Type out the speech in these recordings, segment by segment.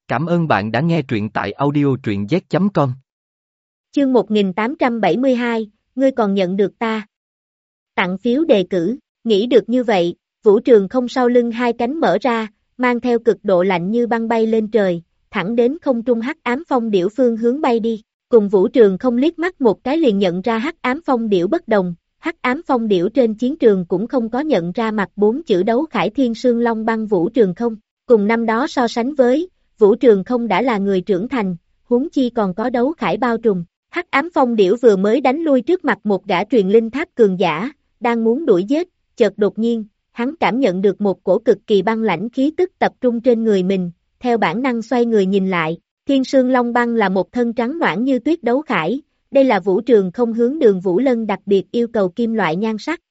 Cảm ơn bạn đã nghe truyện tại audio truyện z.com. Chương 1872, ngươi còn nhận được ta. Tặng phiếu đề cử, nghĩ được như vậy, Vũ Trường Không sau lưng hai cánh mở ra, mang theo cực độ lạnh như băng bay lên trời, thẳng đến không trung Hắc Ám Phong Điểu phương hướng bay đi. Cùng Vũ Trường Không liếc mắt một cái liền nhận ra Hắc Ám Phong Điểu bất đồng, Hắc Ám Phong Điểu trên chiến trường cũng không có nhận ra mặt 4 chữ đấu khải thiên sương long băng Vũ Trường Không, cùng năm đó so sánh với, Vũ Trường Không đã là người trưởng thành, huống chi còn có đấu khải bao trùm. Hắc Ám Phong Điểu vừa mới đánh lui trước mặt một gã truyền linh tháp cường giả, đang muốn đuổi giết, chợt đột nhiên, hắn cảm nhận được một cổ cực kỳ băng lãnh khí tức tập trung trên người mình, theo bản năng xoay người nhìn lại, Thiên Sương Long Băng là một thân trắng noãn như tuyết đấu khải, đây là Vũ Trường Không hướng Đường Vũ Lân đặc biệt yêu cầu kim loại nhan sắc.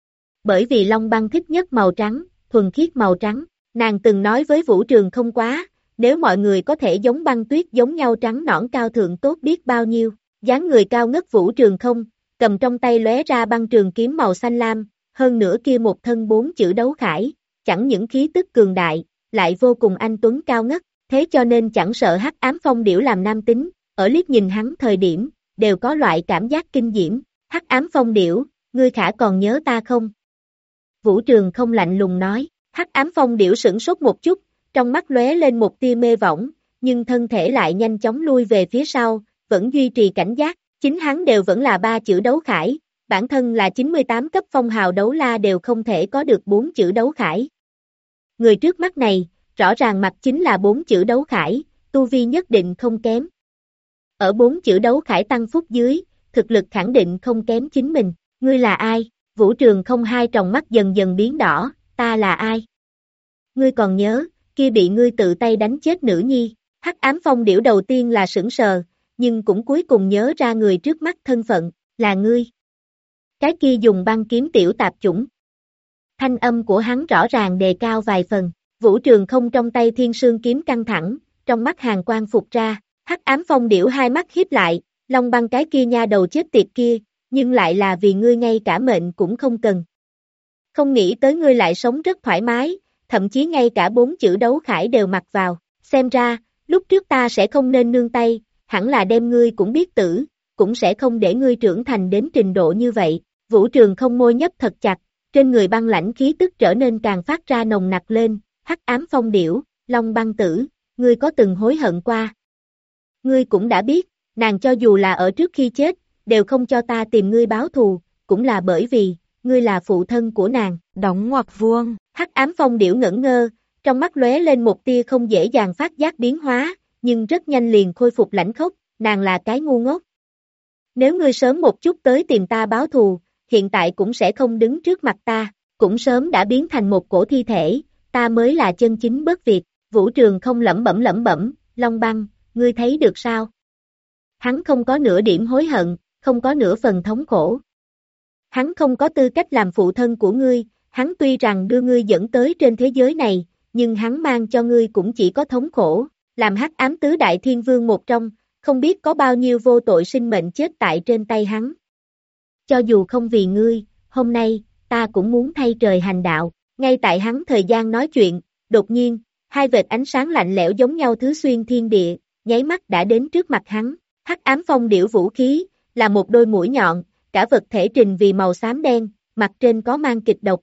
Bởi vì Long Băng thích nhất màu trắng, thuần khiết màu trắng, nàng từng nói với Vũ Trường Không quá, nếu mọi người có thể giống băng tuyết giống nhau trắng nõn cao thượng tốt biết bao nhiêu. Dáng người cao ngất Vũ Trường Không, cầm trong tay lóe ra băng trường kiếm màu xanh lam, hơn nữa kia một thân 4 chữ đấu khải, chẳng những khí tức cường đại, lại vô cùng anh tuấn cao ngất, thế cho nên chẳng sợ Hắc Ám Phong Điểu làm nam tính, ở liếc nhìn hắn thời điểm, đều có loại cảm giác kinh diễm. Hắc Ám Phong Điểu, ngươi khả còn nhớ ta không? Vũ Trường Không lạnh lùng nói. Hắc Ám Phong Điểu sửng sốt một chút, trong mắt lóe lên một tia mê võng, nhưng thân thể lại nhanh chóng lui về phía sau, vẫn duy trì cảnh giác, chính hắn đều vẫn là 3 chữ đấu khải, bản thân là 98 cấp phong hào đấu la đều không thể có được 4 chữ đấu khải. Người trước mắt này, rõ ràng mặt chính là 4 chữ đấu khải, tu vi nhất định không kém. Ở 4 chữ đấu khải tăng phúc dưới, thực lực khẳng định không kém chính mình, ngươi là ai? Vũ Trường Không hai tròng mắt dần dần biến đỏ, ta là ai? Ngươi còn nhớ, kia bị ngươi tự tay đánh chết nữ nhi, Hắc Ám Phong Điểu đầu tiên là sững sờ, nhưng cũng cuối cùng nhớ ra người trước mắt thân phận, là ngươi. Cái kia dùng băng kiếm tiểu tạp chủng. Thanh âm của hắn rõ ràng đề cao vài phần, Vũ Trường Không trong tay thiên sương kiếm căng thẳng, trong mắt hàn quang phục ra, Hắc Ám Phong Điểu hai mắt híp lại, Long Băng cái kia nha đầu chết tiệt kia, nhưng lại là vì ngươi ngay cả mệnh cũng không cần. Không nghĩ tới ngươi lại sống rất thoải mái, thậm chí ngay cả 4 chữ đấu khải đều mặc vào, xem ra, lúc trước ta sẽ không nên nương tay, hẳn là đem ngươi cũng biết tử, cũng sẽ không để ngươi trưởng thành đến trình độ như vậy. Vũ Trường Không môi nhấp thật chặt, trên người băng lãnh khí tức trở nên càng phát ra nồng nặc lên, Hắc Ám Phong Điểu, Long Băng tử, ngươi có từng hối hận qua? Ngươi cũng đã biết, nàng cho dù là ở trước khi chết, đều không cho ta tìm ngươi báo thù, cũng là bởi vì, ngươi là phụ thân của nàng. Đóng ngoặc vuông. Hắc Ám Phong Điểu ngẩn ngơ, trong mắt lóe lên một tia không dễ dàng phát giác biến hóa, nhưng rất nhanh liền khôi phục lãnh khốc, nàng là cái ngu ngốc. Nếu ngươi sớm một chút tới tìm ta báo thù, hiện tại cũng sẽ không đứng trước mặt ta, cũng sớm đã biến thành một cổ thi thể, ta mới là chân chính bất việt. Vũ Trường Không lẩm bẩm, Long Băng, ngươi thấy được sao? Hắn không có nửa điểm hối hận, không có nửa phần thống khổ. Hắn không có tư cách làm phụ thân của ngươi, hắn tuy rằng đưa ngươi dẫn tới trên thế giới này, nhưng hắn mang cho ngươi cũng chỉ có thống khổ, làm Hắc Ám Tứ Đại Thiên Vương một trong, không biết có bao nhiêu vô tội sinh mệnh chết tại trên tay hắn. Cho dù không vì ngươi, hôm nay, ta cũng muốn thay trời hành đạo, ngay tại hắn thời gian nói chuyện, đột nhiên, hai vệt ánh sáng lạnh lẽo giống nhau thứ xuyên thiên địa, nháy mắt đã đến trước mặt hắn, Hắc Ám Phong Điểu vũ khí, là một đôi mũi nhọn, cả vật thể trình vì màu xám đen, mặt trên có mang kịch độc.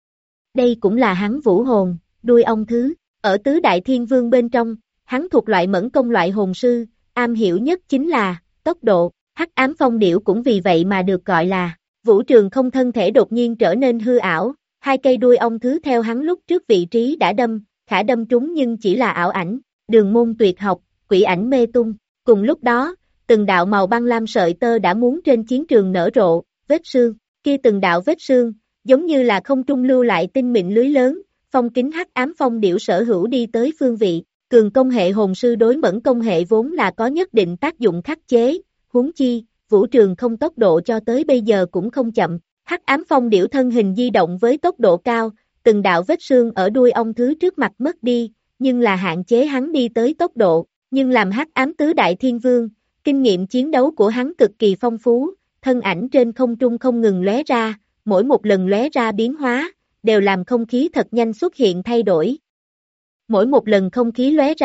Đây cũng là hắn vũ hồn, đuôi ong thứ, ở Tứ Đại Thiên Vương bên trong, hắn thuộc loại mẫn công loại hồn sư, am hiểu nhất chính là tốc độ, Hắc Ám Phong Điểu cũng vì vậy mà được gọi là. Vũ Trường Không thân thể đột nhiên trở nên hư ảo, hai cây đuôi ong thứ theo hắn lúc trước vị trí đã đâm, khả đâm trúng nhưng chỉ là ảo ảnh, đường môn tuyệt học, quỷ ảnh mê tung. Cùng lúc đó, từng đạo màu băng lam sợi tơ đã muốn trên chiến trường nở rộ, vết sương, kia từng đạo vết sương, giống như là không trung lưu lại tinh mịn lưới lớn, phong kính Hắc Ám Phong Điểu sở hữu đi tới phương vị. Cường công hệ hồn sư đối mẫn công hệ vốn là có nhất định tác dụng khắc chế, huống chi, Vũ Trường Không tốc độ cho tới bây giờ cũng không chậm, Hắc Ám Phong Điểu thân hình di động với tốc độ cao, từng đạo vết sương ở đuôi ong thứ trước mặt mất đi, nhưng là hạn chế hắn đi tới tốc độ, nhưng làm Hắc Ám Tứ Đại Thiên Vương, kinh nghiệm chiến đấu của hắn cực kỳ phong phú, thân ảnh trên không trung không ngừng lóe ra, mỗi một lần lóe ra biến hóa, đều làm không khí thật nhanh xuất hiện thay đổi. Mỗi một lần không khí lóe ra,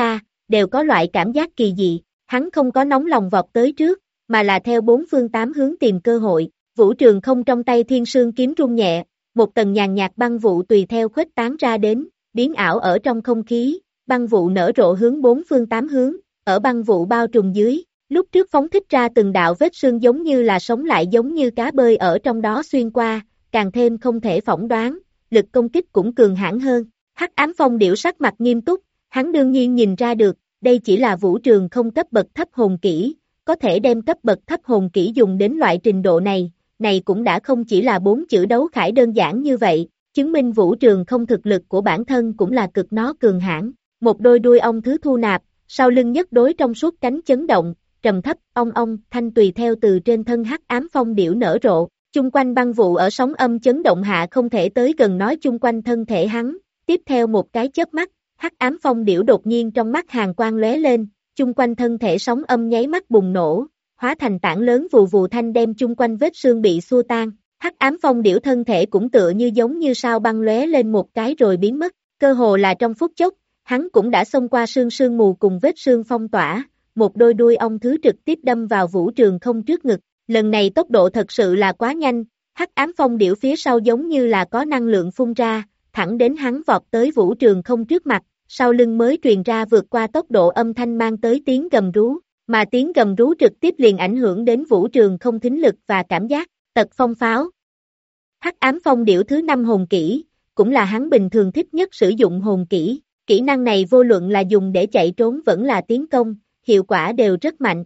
đều có loại cảm giác kỳ dị, hắn không có nóng lòng vọt tới trước, mà là theo bốn phương tám hướng tìm cơ hội, Vũ Trường Không trong tay thiên sương kiếm rung nhẹ, một tầng nhàn nhạt băng vụ tùy theo khuếch tán ra đến, biến ảo ở trong không khí, băng vụ nở rộ hướng bốn phương tám hướng, ở băng vụ bao trùm dưới, lúc trước phóng thích ra từng đạo vết sương giống như là sống lại giống như cá bơi ở trong đó xuyên qua, càng thêm không thể phỏng đoán, lực công kích cũng cường hãn hơn. Hắc ám phong điểu sắc mặt nghiêm túc, hắn đương nhiên nhìn ra được, đây chỉ là Vũ Trường Không cấp bậc thấp hồn kỹ, có thể đem cấp bậc thấp hồn kỹ dùng đến loại trình độ này, này cũng đã không chỉ là 4 chữ đấu khải đơn giản như vậy, chứng minh Vũ Trường Không thực lực của bản thân cũng là cực nó cường hãn. Một đôi đuôi ong thứ thu nạp, sau lưng nhất đối trong suốt cánh chấn động, trầm thấp, ong thanh tùy theo từ trên thân hắc ám phong điểu nở rộ, chung quanh băng vụ ở sóng âm chấn động hạ không thể tới gần nói chung quanh thân thể hắn, tiếp theo một cái chớp mắt, hắc ám phong điểu đột nhiên trong mắt hàn quang lóe lên, chung quanh thân thể sóng âm nháy mắt bùng nổ, hóa thành tảng lớn vù vù thanh đem chung quanh vết xương bị xua tan, hắc ám phong điểu thân thể cũng tựa như giống như sao băng lóe lên một cái rồi biến mất, cơ hồ là trong phút chốc, hắn cũng đã xông qua sương mù cùng vết sương phong tỏa, một đôi đuôi ong thứ trực tiếp đâm vào Vũ Trường Không trước ngực, lần này tốc độ thật sự là quá nhanh, hắc ám phong điểu phía sau giống như là có năng lượng phun ra, thẳng đến hắn vọt tới Vũ Trường Không trước mặt, sau lưng mới truyền ra vượt qua tốc độ âm thanh mang tới tiếng gầm rú, mà tiếng gầm rú trực tiếp liền ảnh hưởng đến Vũ Trường Không thính lực và cảm giác, tật phong pháo. Hắc ám phong điểu thứ 5 hồn kỹ, cũng là hắn bình thường thích nhất sử dụng hồn kỹ, kỹ năng này vô luận là dùng để chạy trốn vẫn là tiến công, hiệu quả đều rất mạnh.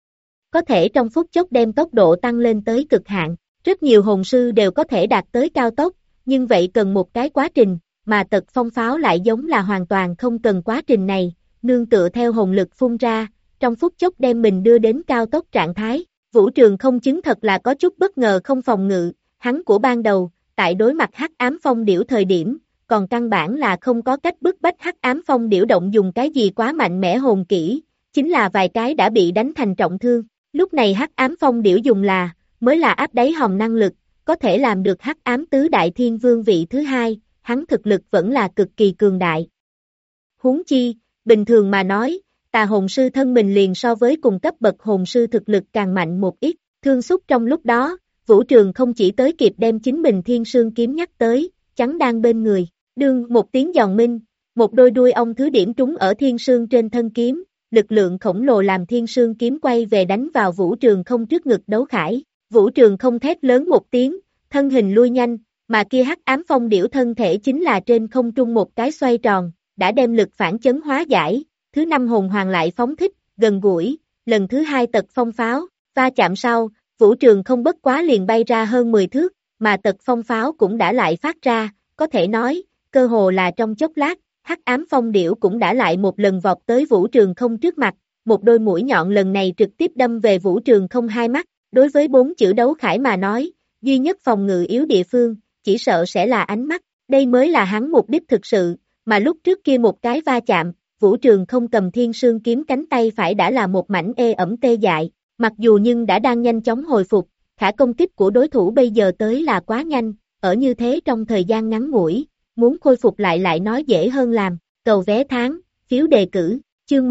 Có thể trong phút chốc đem tốc độ tăng lên tới cực hạn, rất nhiều hồn sư đều có thể đạt tới cao tốc, nhưng vậy cần một cái quá trình, mà tật phong pháo lại giống là hoàn toàn không cần quá trình này, nương tựa theo hồn lực phun ra, trong phút chốc đem mình đưa đến cao tốc trạng thái. Vũ Trường Không chứng thật là có chút bất ngờ không phòng ngự, hắn của ban đầu, tại đối mặt hắc ám phong điểu thời điểm, còn căn bản là không có cách bức bách hắc ám phong điểu động dùng cái gì quá mạnh mẽ hồn kỹ, chính là vài cái đã bị đánh thành trọng thương. Lúc này hắc ám phong điểu dùng mới là áp đáy hòm năng lực, có thể làm được hắc ám tứ đại thiên vương vị thứ 2, hắn thực lực vẫn là cực kỳ cường đại. Huống chi, bình thường mà nói, tà hồn sư thân mình liền so với cùng cấp bậc hồn sư thực lực càng mạnh một ít, thương xúc trong lúc đó, Vũ Trường Không chỉ tới kịp đem chính mình thiên sương kiếm nhắc tới, chắn đang bên người, đương một tiếng giòn minh, một đôi đuôi ong thứ điểm trúng ở thiên sương trên thân kiếm, lực lượng khổng lồ làm thiên sương kiếm quay về đánh vào Vũ Trường Không trước ngực đấu khải, Vũ Trường Không thét lớn một tiếng, thân hình lui nhanh, mà kia hắc ám phong điểu thân thể chính là trên không trung một cái xoay tròn, đã đem lực phản chấn hóa giải, thứ 5 hồn hoàng lại phóng thích, gần gũi, lần thứ 2 tật phong pháo, va chạm sau, Vũ Trường Không bất quá liền bay ra hơn 10 thước, mà tật phong pháo cũng đã lại phát ra, có thể nói, cơ hồ là trong chốc lát, hắc ám phong điểu cũng đã lại một lần vọt tới Vũ Trường Không trước mặt, một đôi mũi nhọn lần này trực tiếp đâm về Vũ Trường Không hai mắt, đối với 4 chữ đấu khải mà nói, duy nhất phòng ngự yếu địa phương, chỉ sợ sẽ là ánh mắt, đây mới là hắn mục đích thực sự, mà lúc trước kia một cái va chạm, Vũ Trường Không cầm thiên sương kiếm cánh tay phải đã là một mảnh ê ẩm tê dại, mặc dù nhưng đã đang nhanh chóng hồi phục, khả công kích của đối thủ bây giờ tới là quá nhanh, ở như thế trong thời gian ngắn ngủi, muốn khôi phục lại nói dễ hơn làm, cầu vé tháng, phiếu đề cử, chương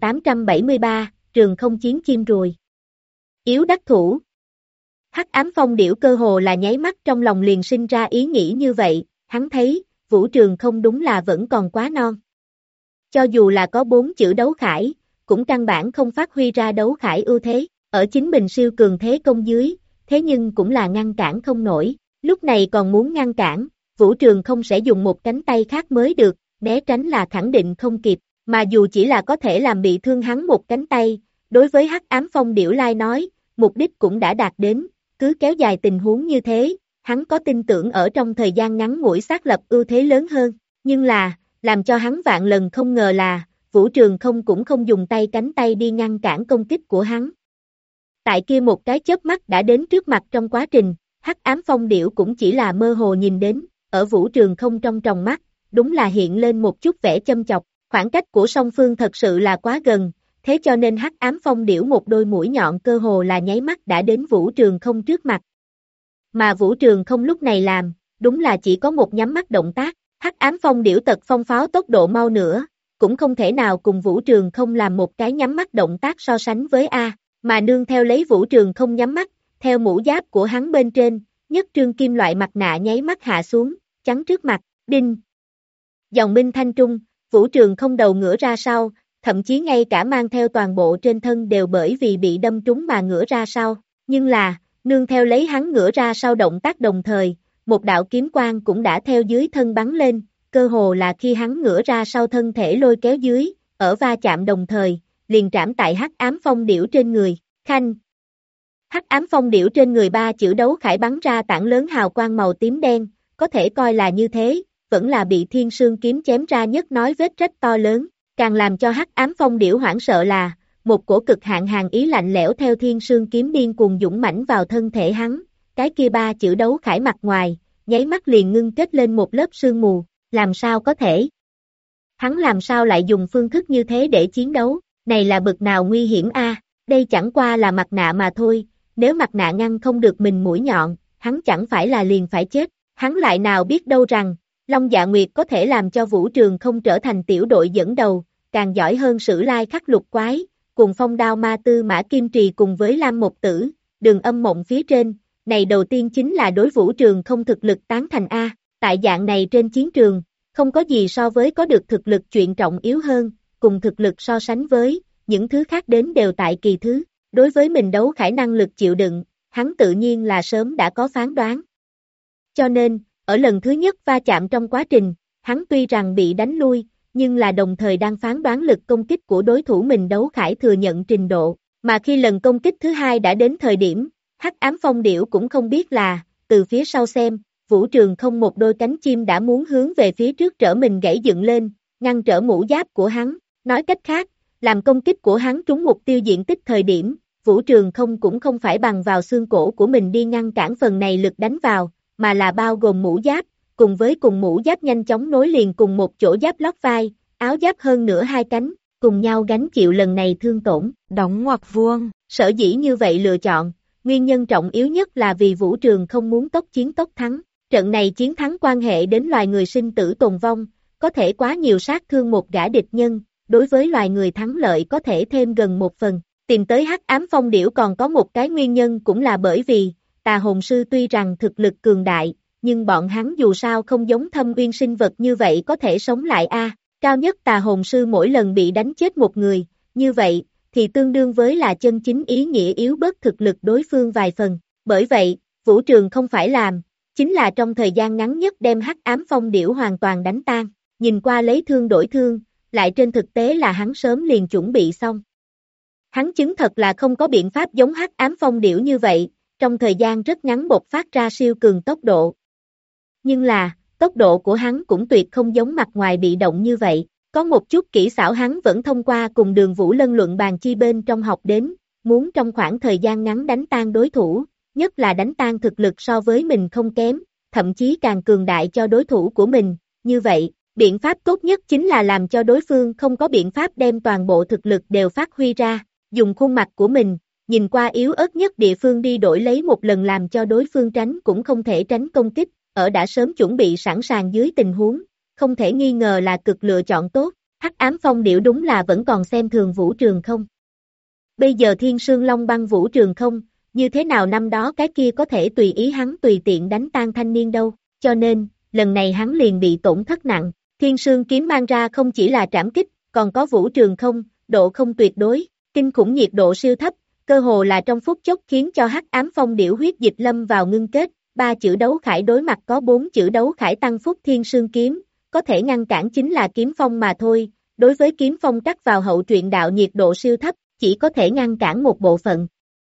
1873, trường không chiến chim ruồi. Yếu đắc thủ. Hắc ám phong điểu cơ hồ là nháy mắt trong lòng liền sinh ra ý nghĩ như vậy, hắn thấy, Vũ Trường Không đúng là vẫn còn quá non. Cho dù là có 4 chữ đấu khải, cũng căn bản không phát huy ra đấu khải ưu thế, ở chính mình siêu cường thế công dưới, thế nhưng cũng là ngăn cản không nổi, lúc này còn muốn ngăn cản, Vũ Trường Không sẽ dùng một cánh tay khác mới được, né tránh là khẳng định không kịp, mà dù chỉ là có thể làm bị thương hắn một cánh tay, đối với hắc ám phong điểu lai nói, mục đích cũng đã đạt đến, cứ kéo dài tình huống như thế, hắn có tin tưởng ở trong thời gian ngắn ngủi xác lập ưu thế lớn hơn, nhưng là, làm cho hắn vạn lần không ngờ là, Vũ Trường Không cũng không dùng cánh tay đi ngăn cản công kích của hắn. Tại kia một cái chớp mắt đã đến trước mặt trong quá trình, hắc ám phong điểu cũng chỉ là mơ hồ nhìn đến, ở Vũ Trường Không trong tròng mắt, đúng là hiện lên một chút vẻ châm chọc, khoảng cách của song phương thật sự là quá gần, thế cho nên hắc ám phong điểu một đôi mũi nhọn cơ hồ là nháy mắt đã đến Vũ Trường Không trước mặt. Mà Vũ Trường Không lúc này làm, đúng là chỉ có một nhắm mắt động tác, hắc ám phong điểu tật phong pháo tốc độ mau nữa, cũng không thể nào cùng Vũ Trường không làm một cái nhắm mắt động tác so sánh với A, mà nương theo lấy Vũ Trường không nhắm mắt, theo mũ giáp của hắn bên trên, nhất trương kim loại mặt nạ nháy mắt hạ xuống, chắn trước mặt, đinh. Dòng minh thanh trung, Vũ Trường không đầu ngửa ra sau, thậm chí ngay cả mang theo toàn bộ trên thân đều bởi vì bị đâm trúng mà ngửa ra sau, nhưng là, nương theo lấy hắn ngửa ra sau động tác đồng thời, một đạo kiếm quang cũng đã theo dưới thân bắn lên, cơ hồ là khi hắn ngửa ra sau thân thể lôi kéo dưới, ở va chạm đồng thời, liền trảm tại hắc ám phong điểu trên người, khanh. Hắc ám phong điểu trên người ba chữ đấu khải bắn ra tảng lớn hào quang màu tím đen, có thể coi là như thế, vẫn là bị thiên sương kiếm chém ra nhất nói vết rách to lớn, càng làm cho hắc ám phong điểu hoảng sợ là, một cổ cực hạn hàn ý lạnh lẽo theo thiên sương kiếm điên cuồng dũng mãnh vào thân thể hắn, cái kia ba chữ đấu khải mặt ngoài, nháy mắt liền ngưng kết lên một lớp sương mù, làm sao có thể? Hắn làm sao lại dùng phương thức như thế để chiến đấu, này là bực nào nguy hiểm a? Đây chẳng qua là mặt nạ mà thôi, nếu mặt nạ ngăn không được mình mũi nhọn, hắn chẳng phải là liền phải chết, hắn lại nào biết đâu rằng, Long Dạ Nguyệt có thể làm cho Vũ Trường không trở thành tiểu đội dẫn đầu, càng giỏi hơn Sử Lai Khắc Lục Quái, cùng Phong Đao Ma Tư Mã Kim Trì cùng với Lam Một Tử, Đường Âm Mộng phía trên, này đầu tiên chính là đối Vũ Trường không thực lực tán thành A, tại dạng này trên chiến trường, không có gì so với có được thực lực chuyện trọng yếu hơn, cùng thực lực so sánh với, những thứ khác đến đều tại kỳ thứ, đối với mình đấu khả năng lực chịu đựng, hắn tự nhiên là sớm đã có phán đoán. Cho nên, ở lần thứ nhất va chạm trong quá trình, hắn tuy rằng bị đánh lui, nhưng là đồng thời đang phán đoán lực công kích của đối thủ mình đấu khải thừa nhận trình độ, mà khi lần công kích thứ hai đã đến thời điểm, hắc ám phong điểu cũng không biết là, từ phía sau xem, Vũ Trường không một đôi cánh chim đã muốn hướng về phía trước trở mình gãy dựng lên, ngăn trở mũ giáp của hắn, nói cách khác, làm công kích của hắn trúng mục tiêu diện tích thời điểm, Vũ Trường không cũng không phải bằng vào xương cổ của mình đi ngăn cản phần này lực đánh vào, mà là bao gồm mũ giáp, cùng với cùng mũ giáp nhanh chóng nối liền cùng một chỗ giáp lót vai, áo giáp hơn nửa hai cánh, cùng nhau gánh chịu lần này thương tổn. Đóng ngoặc vuông, sở dĩ như vậy lựa chọn, nguyên nhân trọng yếu nhất là vì Vũ Trường không muốn tốc chiến tốc thắng, trận này chiến thắng quan hệ đến loài người sinh tử tồn vong, có thể quá nhiều sát thương một gã địch nhân, đối với loài người thắng lợi có thể thêm gần một phần. Tìm tới hắc ám phong điểu còn có một cái nguyên nhân cũng là bởi vì, tà hồn sư tuy rằng thực lực cường đại, nhưng bọn hắn dù sao không giống thâm uyên sinh vật như vậy có thể sống lại a. Cao nhất tà hồn sư mỗi lần bị đánh chết một người, như vậy, thì tương đương với là chân chính ý nghĩa yếu bớt thực lực đối phương vài phần. Bởi vậy, Vũ Trường không phải làm, chính là trong thời gian ngắn nhất đem hắc ám phong điểu hoàn toàn đánh tan, nhìn qua lấy thương đổi thương, lại trên thực tế là hắn sớm liền chuẩn bị xong. Hắn chứng thật là không có biện pháp giống hắc ám phong điểu như vậy, trong thời gian rất ngắn bộc phát ra siêu cường tốc độ. Nhưng là, tốc độ của hắn cũng tuyệt không giống mặt ngoài bị động như vậy, có một chút kỹ xảo hắn vẫn thông qua cùng Đường Vũ Lân luận bàn chi bên trong học đến, muốn trong khoảng thời gian ngắn đánh tan đối thủ, nhất là đánh tan thực lực so với mình không kém, thậm chí càng cường đại cho đối thủ của mình, như vậy, biện pháp tốt nhất chính là làm cho đối phương không có biện pháp đem toàn bộ thực lực đều phát huy ra, dùng khuôn mặt của mình, nhìn qua yếu ớt nhất địa phương đi đổi lấy một lần làm cho đối phương tránh cũng không thể tránh công kích, ở đã sớm chuẩn bị sẵn sàng dưới tình huống, không thể nghi ngờ là cực lựa chọn tốt, hắc ám phong điểu đúng là vẫn còn xem thường Vũ Trường không. Bây giờ Thiên Sương Long băng Vũ Trường không, như thế nào năm đó cái kia có thể tùy ý hắn tùy tiện đánh tan thanh niên đâu, cho nên, lần này hắn liền bị tổn thất nặng, Thiên Sương kiếm mang ra không chỉ là trảm kích, còn có Vũ Trường không, độ không tuyệt đối, kinh khủng nhiệt độ siêu thấp, cơ hồ là trong phút chốc khiến cho hắc ám phong điểu huyết dịch lâm vào ngưng kết, 3 chữ đấu khải đối mặt có 4 chữ đấu khải tăng phúc Thiên Sương kiếm, có thể ngăn cản chính là kiếm phong mà thôi, đối với kiếm phong cắt vào hậu truyện đạo nhiệt độ siêu thấp, chỉ có thể ngăn cản một bộ phận.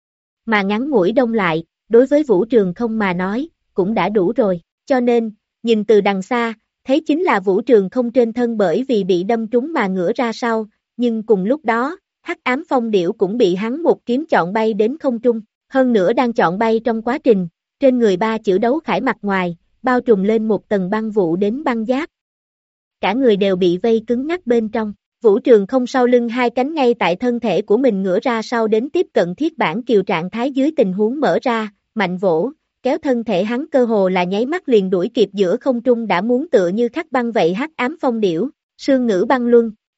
Mà ngắn ngủi đông lại, đối với Vũ Trường không mà nói, cũng đã đủ rồi, cho nên, nhìn từ đằng xa, thấy chính là Vũ Trường không trên thân bởi vì bị đâm trúng mà ngửa ra sau, nhưng cùng lúc đó, hắc ám phong điểu cũng bị hắn một kiếm chọn bay đến không trung, hơn nữa đang chọn bay trong quá trình, trên người 3 chữ đấu khải mặt ngoài, bao trùm lên một tầng băng vụ đến băng giáp. Cả người đều bị vây cứng ngắc bên trong, Vũ Trường không sau lưng hai cánh ngay tại thân thể của mình ngửa ra sau đến tiếp cận thiết bản kiều trạng thái dưới tình huống mở ra, mạnh vỗ, kéo thân thể hắn cơ hồ là nháy mắt liền đuổi kịp giữa không trung đã muốn tựa như khắc băng vậy hắc ám phong điểu, sương ngữ băng luân,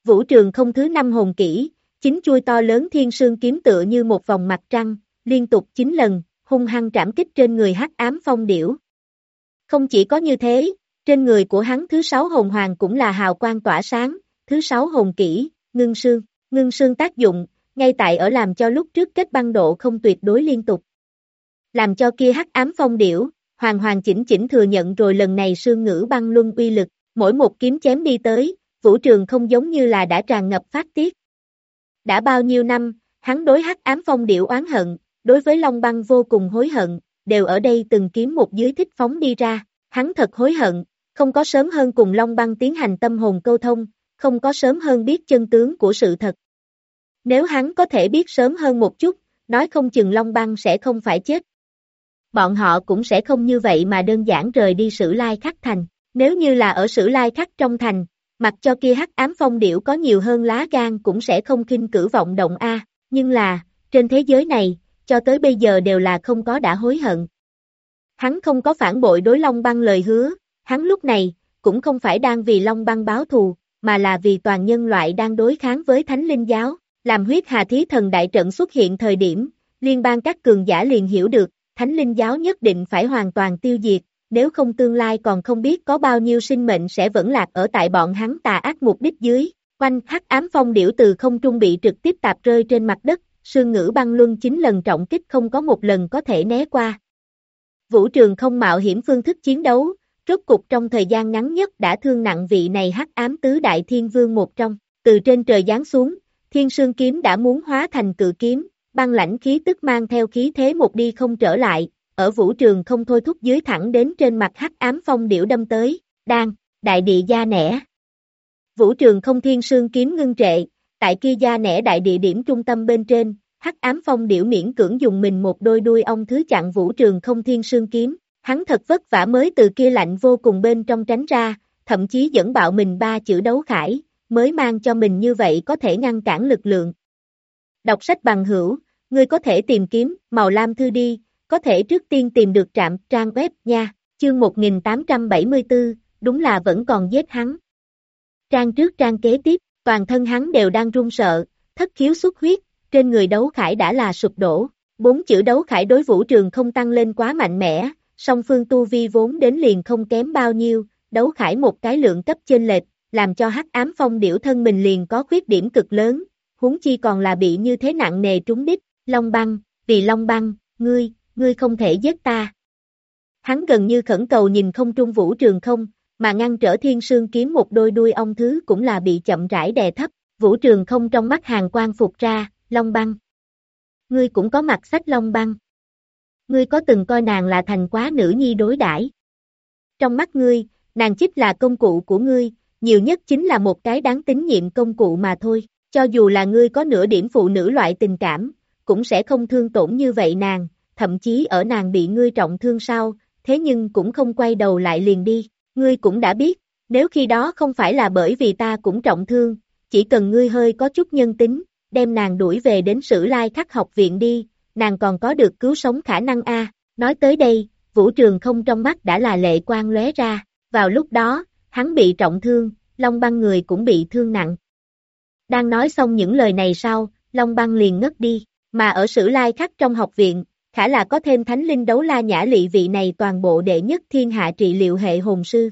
Vũ Trường Không thứ 5 hồn kỹ, chính chuôi to lớn thiên sương kiếm tựa như một vòng mặt trăng, liên tục 9 lần, hung hăng trảm kích trên người hắc ám phong điểu. Không chỉ có như thế, trên người của hắn thứ 6 hồn hoàng cũng là hào quang tỏa sáng, thứ 6 hồn kỹ, ngưng sương tác dụng, ngay tại ở làm cho lúc trước kết băng độ không tuyệt đối liên tục. Làm cho kia hắc ám phong điểu, hoàn hoàn chỉnh chỉnh thừa nhận rồi lần này sương ngữ băng luân uy lực, mỗi một kiếm chém đi tới, Vũ Trường Không giống như là đã tràn ngập phát tiết. Đã bao nhiêu năm, hắn đối hắc ám phong điểu oán hận, đối với Long Băng vô cùng hối hận, đều ở đây từng kiếm một dưới thích phóng đi ra, hắn thật hối hận, không có sớm hơn cùng Long Băng tiến hành tâm hồn câu thông, không có sớm hơn biết chân tướng của sự thật. Nếu hắn có thể biết sớm hơn một chút, nói không chừng Long Băng sẽ không phải chết. Bọn họ cũng sẽ không như vậy mà đơn giản rời đi Sử Lai Khắc Thành. Nếu như là ở Sử Lai Khắc trong thành, mặc cho kia hắc ám phong điểu có nhiều hơn lá gan cũng sẽ không khinh cử vọng động a. Nhưng là, trên thế giới này, cho tới bây giờ đều là không có đã hối hận. Hắn không có phản bội đối Long Băng lời hứa, hắn lúc này, cũng không phải đang vì Long Băng báo thù, mà là vì toàn nhân loại đang đối kháng với Thánh Linh Giáo. Làm huyết hà thí thần đại trận xuất hiện thời điểm, liên bang các cường giả liền hiểu được, Thánh Linh Giáo nhất định phải hoàn toàn tiêu diệt, nếu không tương lai còn không biết có bao nhiêu sinh mệnh sẽ vẫn lạc ở tại bọn hắn tà ác mục đích dưới. Quanh hắc ám phong điểu từ không trung bị trực tiếp tạp rơi trên mặt đất, sương ngữ băng luân 9 lần trọng kích không có một lần có thể né qua. Vũ Trường Không mạo hiểm phương thức chiến đấu, rốt cục trong thời gian ngắn nhất đã thương nặng vị này hắc ám tứ đại thiên vương một trong, từ trên trời giáng xuống, thiên sương kiếm đã muốn hóa thành cự kiếm, băng lãnh khí tức mang theo khí thế một đi không trở lại, ở Vũ Trường Không thôi thúc dưới thẳng đến trên mặt hắc ám phong điểu đâm tới, đại địa gia nẻ. Vũ Trường Không thiên sương kiếm ngưng trệ, tại kia gia nẻ đại địa điểm trung tâm bên trên, hắc ám phong điểu miễn cưỡng dùng mình một đôi đuôi ong thứ chặn Vũ Trường Không thiên sương kiếm, hắn thật vất vả mới từ kia lạnh vô cùng bên trong tránh ra, thậm chí dẫn bạo mình 3 chữ đấu khải, mới mang cho mình như vậy có thể ngăn cản lực lượng. Đọc sách bằng hữu, ngươi có thể tìm kiếm màu lam thư đi, có thể trước tiên tìm được trạm trang web nha, chương 1874, đúng là vẫn còn giết hắn. Trang trước trang kế tiếp, toàn thân hắn đều đang run sợ, thất khiếu xuất huyết, trên người đấu khải đã là sụp đổ, 4 chữ đấu khải đối Vũ Trường Không tăng lên quá mạnh mẽ, song phương tu vi vốn đến liền không kém bao nhiêu, đấu khải một cái lượng cấp chênh lệch, làm cho hắc ám phong điểu thân mình liền có khuyết điểm cực lớn, huống chi còn là bị như thế nặng nề trúng đích, Long Băng, vì Long Băng, ngươi không thể giết ta. Hắn gần như khẩn cầu nhìn không trung Vũ Trường Không, mà ngăn trở thiên sương kiếm một đôi đuôi ong thứ cũng là bị chậm rãi đè thấp, Vũ Trường Không trong mắt hàn quang phục ra, Long Băng. Ngươi cũng có mặt sách Long Băng. Ngươi có từng coi nàng là thành quá nữ nhi đối đãi? Trong mắt ngươi, nàng chích là công cụ của ngươi, nhiều nhất chính là một cái đáng tín nhiệm công cụ mà thôi, cho dù là ngươi có nửa điểm phụ nữ loại tình cảm, cũng sẽ không thương tổn như vậy nàng, thậm chí ở nàng bị ngươi trọng thương sau, thế nhưng cũng không quay đầu lại liền đi, ngươi cũng đã biết, nếu khi đó không phải là bởi vì ta cũng trọng thương, chỉ cần ngươi hơi có chút nhân tính, đem nàng đuổi về đến Sử Lai Khắc học viện đi, nàng còn có được cứu sống khả năng a. Nói tới đây, Vũ Trường Không trong mắt đã là lệ quang lóe ra, vào lúc đó, hắn bị trọng thương, Long Băng người cũng bị thương nặng. Đang nói xong những lời này sau, Long Băng liền ngất đi, mà ở Sử Lai Khắc trong học viện, khả là có thêm Thánh Linh Đấu La Nhã Lị vị này toàn bộ đệ nhất thiên hạ trị liệu hệ hồn sư.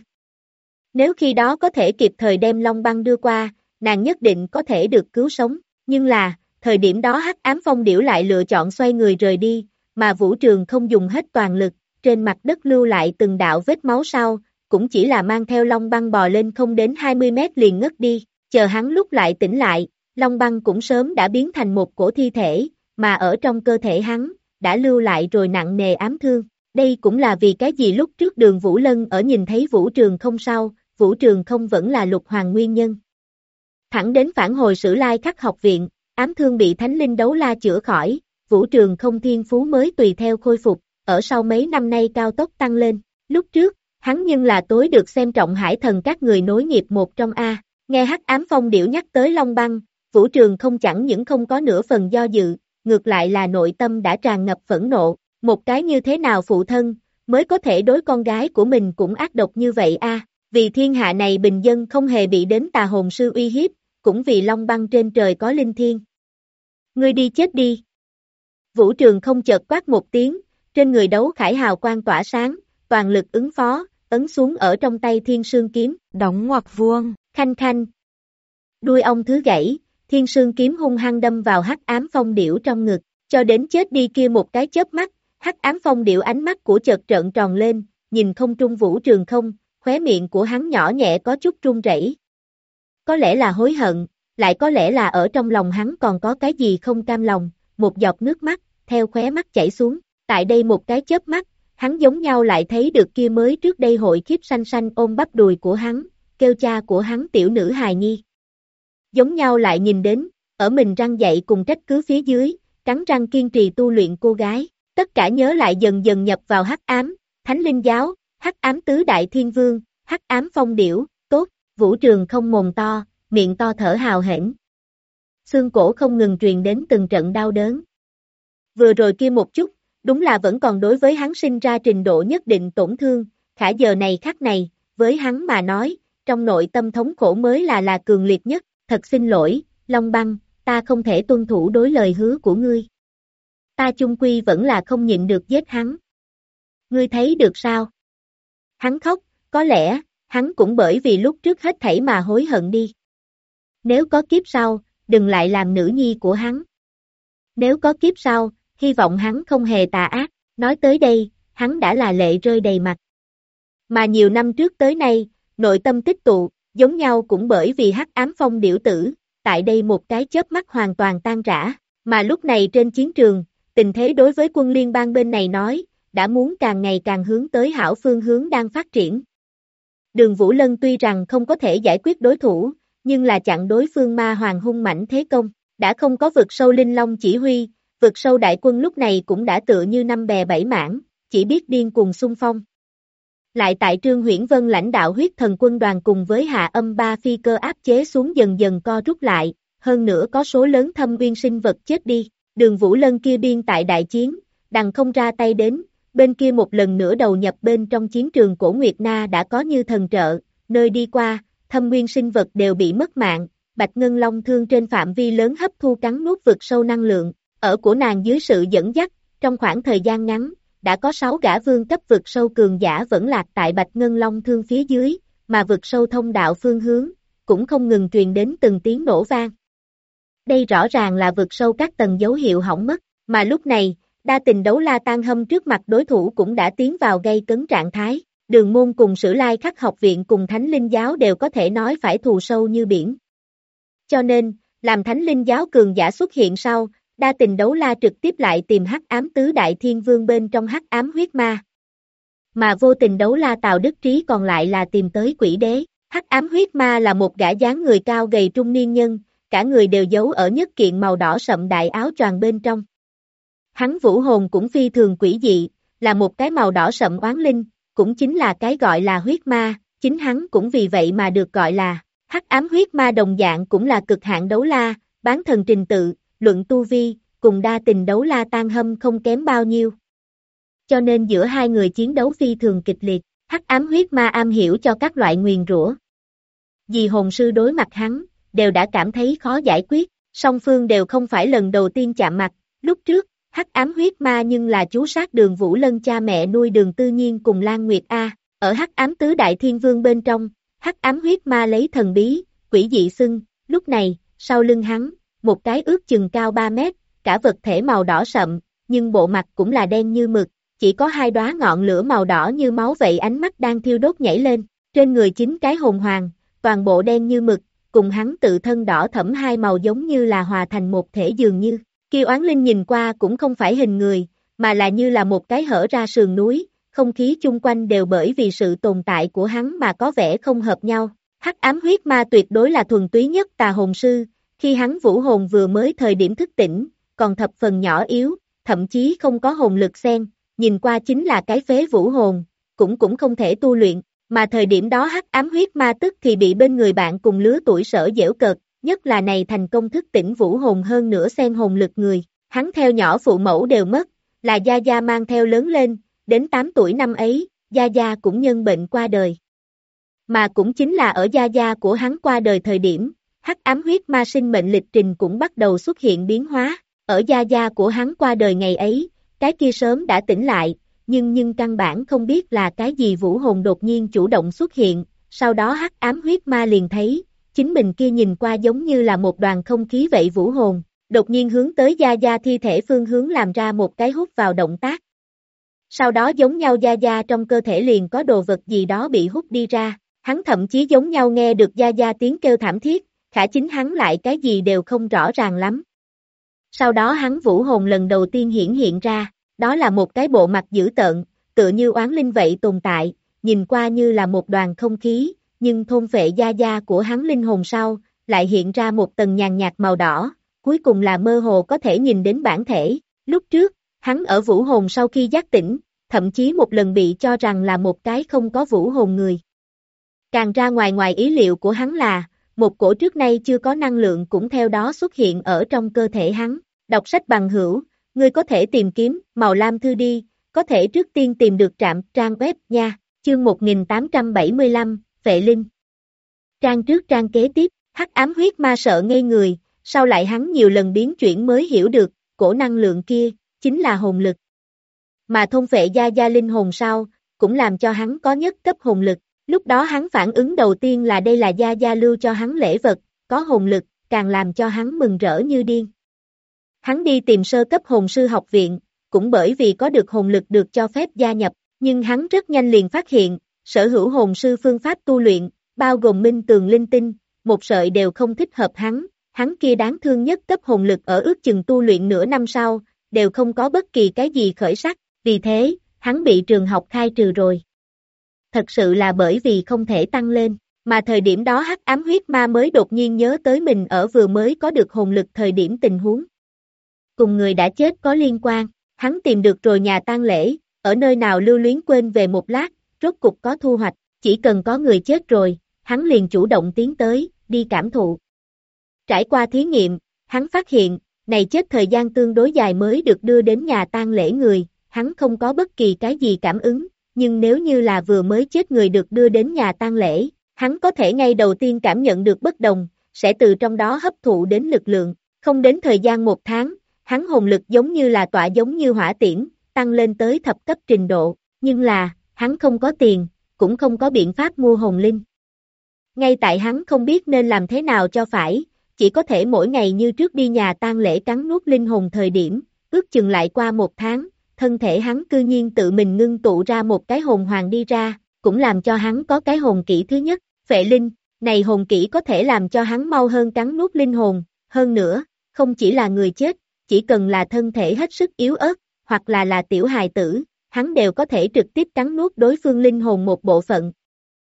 Nếu khi đó có thể kịp thời đem Long Băng đưa qua, nàng nhất định có thể được cứu sống, nhưng là, thời điểm đó hắc ám phong điểu lại lựa chọn xoay người rời đi, mà Vũ Trường Không dùng hết toàn lực, trên mặt đất lưu lại từng đạo vết máu sau, cũng chỉ là mang theo Long Băng bò lên không đến 20 mét liền ngất đi, chờ hắn lúc lại tỉnh lại, Long Băng cũng sớm đã biến thành một cổ thi thể, mà ở trong cơ thể hắn, đã lưu lại rồi nặng nề ám thương. Đây cũng là vì cái gì lúc trước Đường Vũ Lân ở nhìn thấy Vũ Trường Không sau, Vũ Trường Không vẫn là lục hoàng nguyên nhân. Thẳng đến phản hồi Sử Lai Khắc học viện, ám thương bị Thánh Linh Đấu La chữa khỏi, Vũ Trường Không thiên phú mới tùy theo khôi phục, ở sau mấy năm nay cao tốc tăng lên. Lúc trước, hắn nhưng là tối được xem trọng hải thần các người nối nghiệp một trong A. Nghe hắc ám phong điểu nhắc tới Long Băng, Vũ Trường Không chẳng những không có nửa phần do dự, ngược lại là nội tâm đã tràn ngập phẫn nộ, một cái như thế nào phụ thân, mới có thể đối con gái của mình cũng ác độc như vậy a? Vì thiên hạ này bình dân không hề bị đến tà hồn sư uy hiếp, cũng vì Long Băng trên trời có linh thiêng. Ngươi đi chết đi. Vũ Trường không chợt quát một tiếng, trên người đấu khải hào quang tỏa sáng, toàn lực ứng phó, ấn xuống ở trong tay Thiên Sương kiếm, đóng ngoặc vuông, khanh khanh. Đuôi ong thứ gãy, Thiên Sương kiếm hung hăng đâm vào Hắc Ám Phong Điểu trong ngực, cho đến chết đi kia một cái chớp mắt, Hắc Ám Phong Điểu ánh mắt của chợt trợn tròn lên, nhìn không trung Vũ Trường không, khóe miệng của hắn nhỏ nhẹ có chút run rẩy. Có lẽ là hối hận, lại có lẽ là ở trong lòng hắn còn có cái gì không cam lòng, một giọt nước mắt, theo khóe mắt chảy xuống, tại đây một cái chớp mắt, hắn giống nhau lại thấy được kia mới trước đây hội khiếp xanh xanh ôm bắp đùi của hắn, kêu cha của hắn tiểu nữ hài nhi. Giống nhau lại nhìn đến, ở mình răng dậy cùng trách cứ phía dưới, cắn răng kiên trì tu luyện cô gái, tất cả nhớ lại dần dần nhập vào hắc ám, Thánh Linh Giáo, Hắc Ám Tứ Đại Thiên Vương, Hắc Ám Phong Điểu, tốt, Vũ Trường không mồm to, miệng to thở hào hển. Xương cổ không ngừng truyền đến từng trận đau đớn. Vừa rồi kia một chút, đúng là vẫn còn đối với hắn sinh ra trình độ nhất định tổn thương, khả giờ này khắc này, với hắn mà nói, trong nội tâm thống khổ mới là cường liệt nhất, thật xin lỗi, Long Băng, ta không thể tuân thủ đối lời hứa của ngươi. Ta chung quy vẫn là không nhịn được giết hắn. Ngươi thấy được sao? Hắn khóc, có lẽ, hắn cũng bởi vì lúc trước hết thảy mà hối hận đi. Nếu có kiếp sau, đừng lại làm nữ nhi của hắn. Nếu có kiếp sau, hy vọng hắn không hề tà ác, nói tới đây, hắn đã là lệ rơi đầy mặt. Mà nhiều năm trước tới nay, nội tâm tích tụ, giống nhau cũng bởi vì Hắc Ám Phong Điểu tử, tại đây một cái chớp mắt hoàn toàn tan rã, mà lúc này trên chiến trường, tình thế đối với quân liên bang bên này nói, đã muốn càng ngày càng hướng tới hảo phương hướng đang phát triển. Đường Vũ Lân tuy rằng không có thể giải quyết đối thủ, nhưng là chặn đối phương ma hoàng hung mãnh thế công, đã không có vực sâu linh long chỉ huy, vực sâu đại quân lúc này cũng đã tựa như năm bè bảy mảng, chỉ biết điên cuồng xung phong. Lại tại Trương Huyễn Vân lãnh đạo huyết thần quân đoàn cùng với hạ âm ba phi cơ áp chế xuống dần dần co rút lại, hơn nữa có số lớn thâm uyên sinh vật chết đi, Đường Vũ Lân kia biên tại đại chiến, đằng không ra tay đến, bên kia một lần nữa đầu nhập bên trong chiến trường Cổ Nguyệt Na đã có như thần trợ, nơi đi qua, thâm nguyên sinh vật đều bị mất mạng, Bạch Ngân Long thương trên phạm vi lớn hấp thu cắn nuốt vực sâu năng lượng, ở của nàng dưới sự dẫn dắt, trong khoảng thời gian ngắn, đã có 6 gã vương cấp vực sâu cường giả vẫn lạc tại Bạch Ngân Long thương phía dưới, mà vực sâu thông đạo phương hướng, cũng không ngừng truyền đến từng tiếng nổ vang. Đây rõ ràng là vực sâu các tầng dấu hiệu hỏng mất, mà lúc này, đa tình đấu la tan hâm trước mặt đối thủ cũng đã tiến vào gây cấn trạng thái, Đường Môn cùng Sử Lai Khắc học viện cùng Thánh Linh Giáo đều có thể nói phải thù sâu như biển. Cho nên, làm Thánh Linh Giáo cường giả xuất hiện sau, đa tình đấu la trực tiếp lại tìm Hắc Ám Tứ Đại Thiên Vương bên trong Hắc Ám Huyết Ma. Mà vô tình đấu la Tào Đức Trí còn lại là tìm tới Quỷ Đế. Hắc Ám Huyết Ma là một gã dáng người cao gầy trung niên nhân, cả người đều giấu ở nhất kiện màu đỏ sậm đại áo choàng bên trong. Hắn vũ hồn cũng phi thường quỷ dị, là một cái màu đỏ sậm oán linh, cũng chính là cái gọi là huyết ma, chính hắn cũng vì vậy mà được gọi là Hắc Ám Huyết Ma, đồng dạng cũng là cực hạn đấu la, bán thần trình tự, luận tu vi, cùng đa tình đấu la tan hâm không kém bao nhiêu. Cho nên giữa hai người chiến đấu phi thường kịch liệt, Hắc Ám Huyết Ma am hiểu cho các loại nguyền rủa. Vì hồn sư đối mặt hắn, đều đã cảm thấy khó giải quyết, song phương đều không phải lần đầu tiên chạm mặt, lúc trước, Hắc Ám Huyết Ma nhưng là chú sát Đường Vũ Lân cha mẹ nuôi Đường Tư Nhiên cùng Lan Nguyệt A, ở Hắc Ám Tứ Đại Thiên Vương bên trong, Hắc Ám Huyết Ma lấy thần bí, quỷ dị xưng, lúc này, sau lưng hắn, một cái ước chừng cao 3 mét, cả vật thể màu đỏ sậm, nhưng bộ mặt cũng là đen như mực, chỉ có 2 đóa ngọn lửa màu đỏ như máu vậy ánh mắt đang thiêu đốt nhảy lên, trên người 9 cái hồn hoàng, toàn bộ đen như mực, cùng hắn tự thân đỏ thẫm 2 màu giống như là hòa thành một thể dường như. Kia oán linh nhìn qua cũng không phải hình người, mà là như là một cái hở ra sườn núi, không khí chung quanh đều bởi vì sự tồn tại của hắn mà có vẻ không hợp nhau. Hắc Ám Huyết Ma tuyệt đối là thuần túy nhất tà hồn sư, khi hắn vũ hồn vừa mới thời điểm thức tỉnh, còn thập phần nhỏ yếu, thậm chí không có hồn lực xen, nhìn qua chính là cái phế vũ hồn, cũng không thể tu luyện, mà thời điểm đó Hắc Ám Huyết Ma tức thì bị bên người bạn cùng lứa tuổi sở giễu cợt, nhất là này thành công thức tỉnh vũ hồn hơn nữa xen hồn lực người, hắn theo nhỏ phụ mẫu đều mất, là Gia Gia mang theo lớn lên, đến 8 tuổi năm ấy, Gia Gia cũng nhân bệnh qua đời. Mà cũng chính là ở Gia Gia của hắn qua đời thời điểm, hắc ám huyết ma sinh mệnh lịch trình cũng bắt đầu xuất hiện biến hóa. Ở gia gia của hắn qua đời ngày ấy, cái kia sớm đã tỉnh lại, nhưng căn bản không biết là cái gì vũ hồn đột nhiên chủ động xuất hiện, sau đó hắc ám huyết ma liền thấy, chính mình kia nhìn qua giống như là một đoàn không khí vậy vũ hồn, đột nhiên hướng tới gia gia thi thể phương hướng làm ra một cái hút vào động tác. Sau đó giống nhau gia gia trong cơ thể liền có đồ vật gì đó bị hút đi ra, hắn thậm chí giống nhau nghe được gia gia tiếng kêu thảm thiết, khả chính hắn lại cái gì đều không rõ ràng lắm. Sau đó hắn vũ hồn lần đầu tiên hiện ra, đó là một cái bộ mặt dữ tợn, tựa như oán linh vậy tồn tại, nhìn qua như là một đoàn không khí, nhưng thôn phệ gia gia của hắn linh hồn sau, lại hiện ra một tầng nhàn nhạt màu đỏ, cuối cùng là mơ hồ có thể nhìn đến bản thể. Lúc trước, hắn ở vũ hồn sau khi giác tỉnh, thậm chí một lần bị cho rằng là một cái không có vũ hồn người. Càng ra ngoài ý liệu của hắn là, một cổ trước nay chưa có năng lượng cũng theo đó xuất hiện ở trong cơ thể hắn. Đọc sách bằng hữu, ngươi có thể tìm kiếm màu lam thư đi, có thể trước tiên tìm được trạm trang web nha, chương 1875, Phệ Linh. Trang trước trang kế tiếp, hắc ám huyết ma sợ ngây người, sau lại hắn nhiều lần biến chuyển mới hiểu được, cổ năng lượng kia, chính là hồn lực. Mà thôn phệ gia gia linh hồn sau, cũng làm cho hắn có nhất cấp hồn lực. Lúc đó hắn phản ứng đầu tiên là đây là gia gia lưu cho hắn lễ vật, có hồn lực, càng làm cho hắn mừng rỡ như điên. Hắn đi tìm sơ cấp hồn sư học viện, cũng bởi vì có được hồn lực được cho phép gia nhập, nhưng hắn rất nhanh liền phát hiện, sở hữu hồn sư phương pháp tu luyện, bao gồm minh tường linh tinh, một sợi đều không thích hợp hắn kia đáng thương nhất cấp hồn lực ở ước chừng tu luyện nửa năm sau, đều không có bất kỳ cái gì khởi sắc, vì thế, hắn bị trường học khai trừ rồi. Thật sự là bởi vì không thể tăng lên, mà thời điểm đó hắc ám huyết ma mới đột nhiên nhớ tới mình ở vừa mới có được hồn lực thời điểm tình huống. Cùng người đã chết có liên quan, hắn tìm được rồi nhà tang lễ, ở nơi nào lưu luyến quên về một lát, rốt cục có thu hoạch, chỉ cần có người chết rồi, hắn liền chủ động tiến tới, đi cảm thụ. Trải qua thí nghiệm, hắn phát hiện, này chết thời gian tương đối dài mới được đưa đến nhà tang lễ người, hắn không có bất kỳ cái gì cảm ứng, nhưng nếu như là vừa mới chết người được đưa đến nhà tang lễ, hắn có thể ngay đầu tiên cảm nhận được bất đồng, sẽ từ trong đó hấp thụ đến lực lượng, không đến thời gian 1 tháng, hắn hồn lực giống như là tỏa giống như hỏa tiễn, tăng lên tới thập cấp trình độ, nhưng là, hắn không có tiền, cũng không có biện pháp mua hồn linh. Ngay tại hắn không biết nên làm thế nào cho phải, chỉ có thể mỗi ngày như trước đi nhà tang lễ cắn nuốt linh hồn thời điểm, ước chừng lại qua 1 tháng, thân thể hắn cư nhiên tự mình ngưng tụ ra một cái hồn hoàng đi ra, cũng làm cho hắn có cái hồn kỹ thứ nhất, Phệ Linh, này hồn kỹ có thể làm cho hắn mau hơn cắn nuốt linh hồn, hơn nữa, không chỉ là người chết, chỉ cần là thân thể hết sức yếu ớt, hoặc là tiểu hài tử, hắn đều có thể trực tiếp cắn nuốt đối phương linh hồn một bộ phận,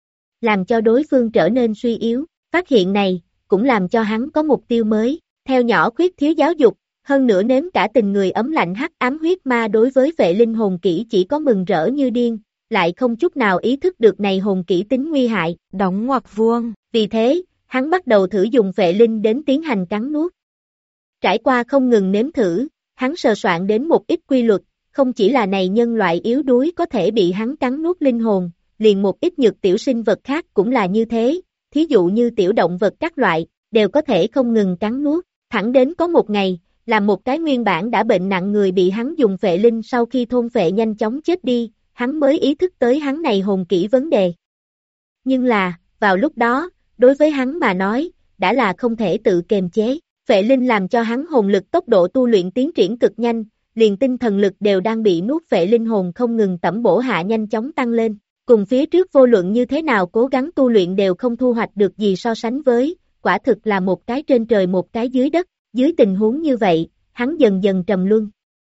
làm cho đối phương trở nên suy yếu. Phát hiện này, cũng làm cho hắn có mục tiêu mới, theo nhỏ khuyết thiếu giáo dục, hơn nữa nếm cả tình người ấm lạnh hắc ám huyết ma đối với Phệ Linh hồn kỹ chỉ có mừng rỡ như điên, lại không chút nào ý thức được này hồn kỹ tính nguy hại, đóng ngoặc vuông. Vì thế, hắn bắt đầu thử dùng Phệ Linh đến tiến hành cắn nuốt. Trải qua không ngừng nếm thử, hắn sờ soạn đến một ít quy luật, không chỉ là này nhân loại yếu đuối có thể bị hắn cắn nuốt linh hồn, liền một ít nhược tiểu sinh vật khác cũng là như thế, thí dụ như tiểu động vật các loại, đều có thể không ngừng cắn nuốt, thẳng đến có một ngày, là một cái nguyên bản đã bệnh nặng người bị hắn dùng Phệ Linh sau khi thôn phệ nhanh chóng chết đi, hắn mới ý thức tới hắn này hồn kỹ vấn đề. Nhưng là, vào lúc đó, đối với hắn mà nói, đã là không thể tự kiềm chế, Phệ Linh làm cho hắn hồn lực tốc độ tu luyện tiến triển cực nhanh, liền tinh thần lực đều đang bị nuốt phệ linh hồn không ngừng tẩm bổ hạ nhanh chóng tăng lên, cùng phía trước vô luận như thế nào cố gắng tu luyện đều không thu hoạch được gì so sánh với, quả thực là một cái trên trời một cái dưới đất, dưới tình huống như vậy, hắn dần dần trầm luân.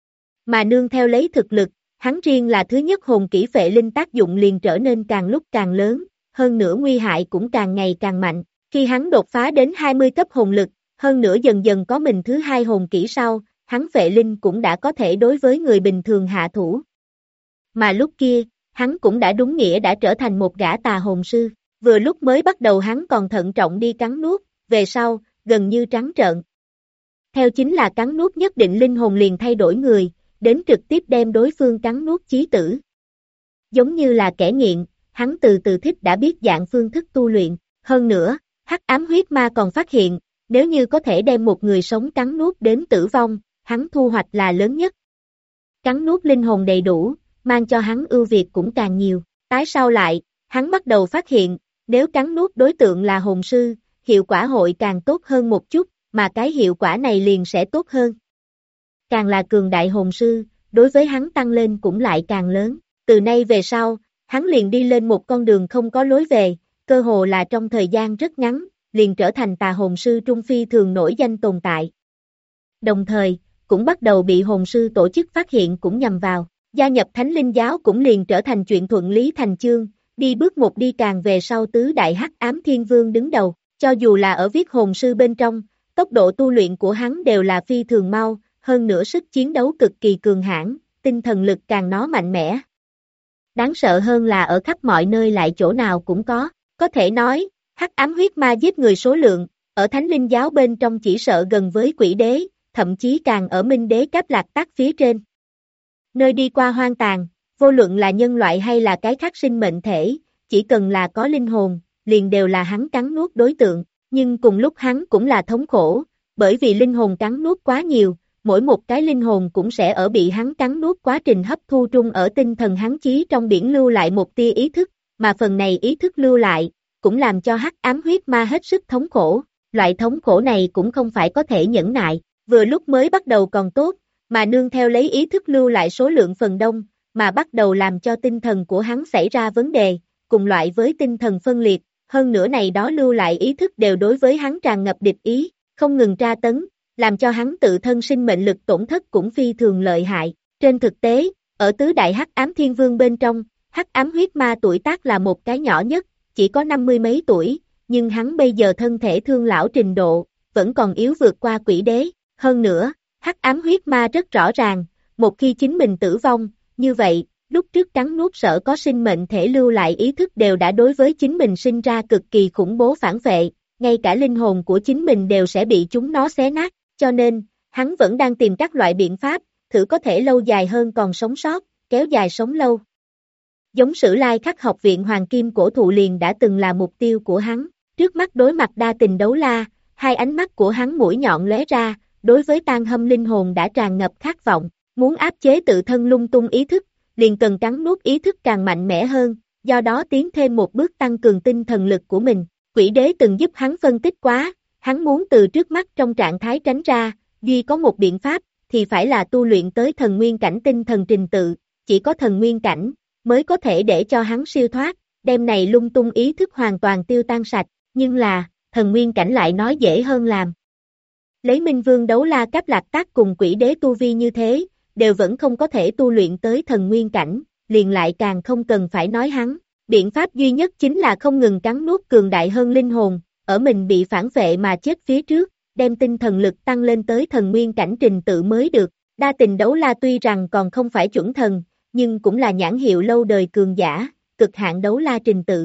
Mà nương theo lấy thực lực, hắn riêng là thứ nhất hồn kỹ Phệ Linh tác dụng liền trở nên càng lúc càng lớn, hơn nữa nguy hại cũng càng ngày càng mạnh, khi hắn đột phá đến 20 cấp hồn lực, hơn nữa dần dần có mình thứ hai hồn kỹ sau, hắn Phệ Linh cũng đã có thể đối với người bình thường hạ thủ. Mà lúc kia, hắn cũng đã đúng nghĩa đã trở thành một gã tà hồn sư, vừa lúc mới bắt đầu hắn còn thận trọng đi cắn nuốt, về sau, gần như trắng trợn. Theo chính là cắn nuốt nhất định linh hồn liền thay đổi người, đến trực tiếp đem đối phương cắn nuốt chí tử. Giống như là kẻ nghiện, hắn từ từ thích đã biết dạng phương thức tu luyện, hơn nữa, Hắc ám huyết ma còn phát hiện, nếu như có thể đem một người sống cắn nuốt đến tử vong, hắn thu hoạch là lớn nhất. Cắn nuốt linh hồn đầy đủ, mang cho hắn ưu việt cũng càng nhiều. Tái sau lại, hắn bắt đầu phát hiện, nếu cắn nuốt đối tượng là hồn sư, hiệu quả hội càng tốt hơn một chút, mà cái hiệu quả này liền sẽ tốt hơn. Càng là cường đại hồn sư, đối với hắn tăng lên cũng lại càng lớn. Từ nay về sau, hắn liền đi lên một con đường không có lối về, cơ hồ là trong thời gian rất ngắn, liền trở thành tà hồn sư trung phi thường nổi danh tồn tại. Đồng thời, cũng bắt đầu bị hồn sư tổ chức phát hiện cũng nhằm vào, gia nhập Thánh Linh Giáo cũng liền trở thành chuyện thuận lý thành chương, đi bước một đi càng về sau tứ đại hắc ám thiên vương đứng đầu, cho dù là ở viết hồn sư bên trong, tốc độ tu luyện của hắn đều là phi thường mau, hơn nữa sức chiến đấu cực kỳ cường hãn, tinh thần lực càng nó mạnh mẽ. Đáng sợ hơn là ở khắp mọi nơi lại chỗ nào cũng có thể nói, hắc ám huyết ma giết người số lượng, ở Thánh Linh Giáo bên trong chỉ sợ gần với quỷ đế, thậm chí càng ở Minh Đế Cáp Lạc Tắc phía trên. Nơi đi qua hoang tàn, vô luận là nhân loại hay là cái khác sinh mệnh thể, chỉ cần là có linh hồn, liền đều là hắn cắn nuốt đối tượng, nhưng cùng lúc hắn cũng là thống khổ, bởi vì linh hồn cắn nuốt quá nhiều, mỗi một cái linh hồn cũng sẽ ở bị hắn cắn nuốt quá trình hấp thu trung ở tinh thần hắn chí trong biển lưu lại một tia ý thức, mà phần này ý thức lưu lại, cũng làm cho hắc ám huyết ma hết sức thống khổ, loại thống khổ này cũng không phải có thể nhẫn nại, vừa lúc mới bắt đầu còn tốt, mà nương theo lấy ý thức lưu lại số lượng phần đông, mà bắt đầu làm cho tinh thần của hắn xảy ra vấn đề, cùng loại với tinh thần phân liệt, hơn nữa này đó lưu lại ý thức đều đối với hắn tràn ngập địch ý, không ngừng tra tấn, làm cho hắn tự thân sinh mệnh lực tổn thất cũng phi thường lợi hại. Trên thực tế, ở tứ đại hắc ám thiên vương bên trong, hắc ám huyết ma tuổi tác là một cái nhỏ nhất, chỉ có 50 mấy tuổi, nhưng hắn bây giờ thân thể thương lão trình độ, vẫn còn yếu vượt qua quỷ đế. Hơn nữa, hắc ám huyết ma rất rõ ràng, một khi chính mình tử vong, như vậy, lúc trước cắn nuốt sở có sinh mệnh thể lưu lại ý thức đều đã đối với chính mình sinh ra cực kỳ khủng bố phản vệ, ngay cả linh hồn của chính mình đều sẽ bị chúng nó xé nát, cho nên, hắn vẫn đang tìm các loại biện pháp, thử có thể lâu dài hơn còn sống sót, kéo dài sống lâu. Giống Sử Lai Khắc học viện Hoàng Kim Cổ Thụ liền đã từng là mục tiêu của hắn, trước mắt đối mặt đa tình đấu la, hai ánh mắt của hắn mũi nhọn lóe ra, đối với Tang Hâm linh hồn đã tràn ngập khát vọng, muốn áp chế tự thân lung tung ý thức, liền cần cắn nuốt ý thức càng mạnh mẽ hơn, do đó tiến thêm một bước tăng cường tinh thần lực của mình. Quỷ đế từng giúp hắn phân tích quá, hắn muốn từ trước mắt trong trạng thái tránh ra, duy có một biện pháp, thì phải là tu luyện tới thần nguyên cảnh tinh thần trình tự, chỉ có thần nguyên cảnh, mới có thể để cho hắn siêu thoát, đem này lung tung ý thức hoàn toàn tiêu tan sạch, nhưng là, thần nguyên cảnh lại nói dễ hơn làm. Lấy Minh Vương Đấu La Cáp Lạc Tắc cùng quỷ đế tu vi như thế, đều vẫn không có thể tu luyện tới thần nguyên cảnh, liền lại càng không cần phải nói hắn. Biện pháp duy nhất chính là không ngừng cắn nuốt cường đại hơn linh hồn, ở mình bị phản vệ mà chết phía trước, đem tinh thần lực tăng lên tới thần nguyên cảnh trình tự mới được. Đa tình đấu la tuy rằng còn không phải chuẩn thần, nhưng cũng là nhãn hiệu lâu đời cường giả, cực hạn đấu la trình tự.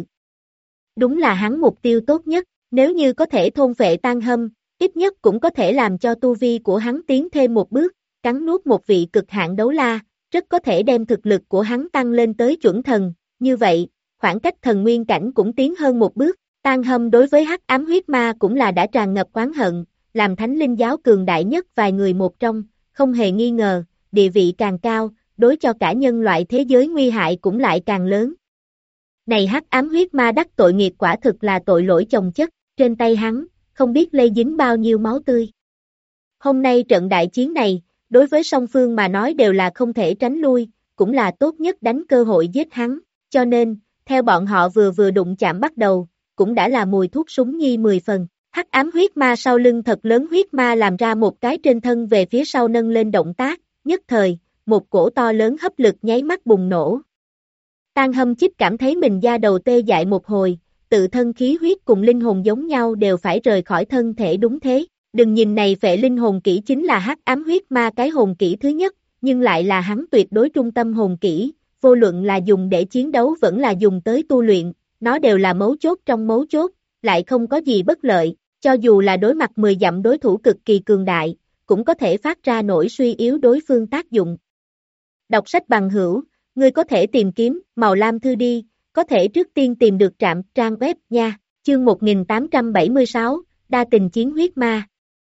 Đúng là hắn mục tiêu tốt nhất, nếu như có thể thôn phệ Tang Hâm, ít nhất cũng có thể làm cho tu vi của hắn tiến thêm một bước, cắn nuốt một vị cực hạn đấu la, rất có thể đem thực lực của hắn tăng lên tới chuẩn thần, như vậy, khoảng cách thần nguyên cảnh cũng tiến hơn một bước. Tang Hâm đối với hắc ám huyết ma cũng là đã tràn ngập oán hận, làm Thánh Linh Giáo cường đại nhất vài người một trong, không hề nghi ngờ, địa vị càng cao, đối cho cả nhân loại thế giới nguy hại cũng lại càng lớn. Này hắc ám huyết ma đắc tội nghiệt quả thực là tội lỗi chồng chất, trên tay hắn, không biết lây dính bao nhiêu máu tươi. Hôm nay trận đại chiến này, đối với song phương mà nói đều là không thể tránh lui, cũng là tốt nhất đánh cơ hội giết hắn, cho nên, theo bọn họ vừa đụng chạm bắt đầu, cũng đã là mùi thuốc súng nhi 10 phần. Hắc ám huyết ma sau lưng thật lớn huyết ma làm ra một cái trên thân về phía sau nâng lên động tác, nhất thời, một cổ to lớn hấp lực nháy mắt bùng nổ. Tang Hâm Chích cảm thấy mình da đầu tê dại một hồi, tự thân khí huyết cùng linh hồn giống nhau đều phải rời khỏi thân thể đúng thế. Đừng nhìn này phệ linh hồn kỹ chính là hắc ám huyết ma cái hồn kỹ thứ nhất, nhưng lại là hắn tuyệt đối trung tâm hồn kỹ, vô luận là dùng để chiến đấu vẫn là dùng tới tu luyện, nó đều là mấu chốt trong mấu chốt, lại không có gì bất lợi, cho dù là đối mặt 10 dặm đối thủ cực kỳ cường đại, cũng có thể phát ra nỗi suy yếu đối phương tác dụng. Đọc sách bằng hữu, ngươi có thể tìm kiếm màu lam thư đi, có thể trước tiên tìm được trạm trang web nha. Chương 1876, Đa tình chiến huyết ma.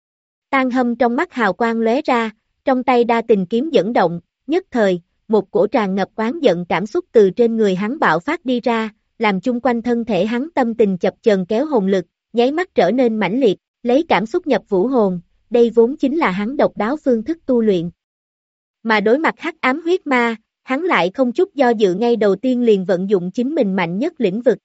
Tang Hâm trong mắt hào quang lóe ra, trong tay đa tình kiếm dẫn động, nhất thời, một cổ tràn ngập oán giận cảm xúc từ trên người hắn bạo phát đi ra, làm chung quanh thân thể hắn tâm tình chập chờn kéo hồn lực, nháy mắt trở nên mãnh liệt, lấy cảm xúc nhập vũ hồn, đây vốn chính là hắn độc đáo phương thức tu luyện. Mà đối mặt hắc ám huyết ma, hắn lại không chút do dự ngay đầu tiên liền vận dụng chính mình mạnh nhất lĩnh vực.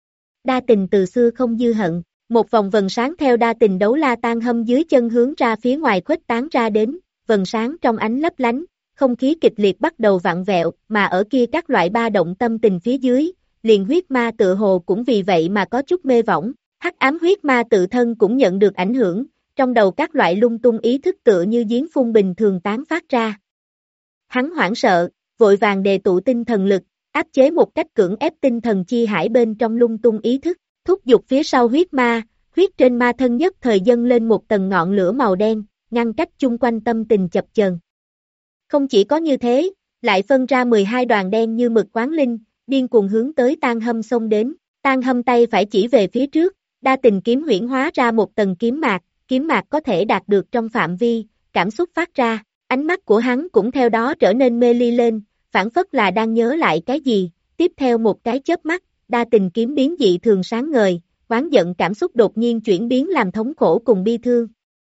Đa tình từ xưa không dư hận, một vòng vần sáng theo đa tình đấu la Tang Hâm dưới chân hướng ra phía ngoài khuếch tán ra đến, vần sáng trong ánh lấp lánh, không khí kịch liệt bắt đầu vặn vẹo, mà ở kia các loại ba động tâm tình phía dưới, liền huyết ma tự hồ cũng vì vậy mà có chút mê võng, hắc ám huyết ma tự thân cũng nhận được ảnh hưởng, trong đầu các loại lung tung ý thức tựa như giếng phun bình thường tán phát ra. Hắn hoảng sợ, vội vàng đề tụ tinh thần lực, áp chế một cách cưỡng ép tinh thần chi hải bên trong lung tung ý thức, thúc giục phía sau huyết ma, huyết trên ma thân nhất thời dâng lên một tầng ngọn lửa màu đen, ngăn cách chung quanh tâm tình chập chờn. Không chỉ có như thế, lại phân ra 12 đoàn đen như mực quán linh, điên cuồng hướng tới Tang Hâm xông đến, Tang Hâm tay phải chỉ về phía trước, đa tình kiếm huyễn hóa ra một tầng kiếm mạc có thể đạt được trong phạm vi, cảm xúc phát ra, ánh mắt của hắn cũng theo đó trở nên mê ly lên, phảng phất là đang nhớ lại cái gì, tiếp theo một cái chớp mắt, đa tình kiếm biến dị thường sáng ngời, oán giận cảm xúc đột nhiên chuyển biến làm thống khổ cùng bi thương.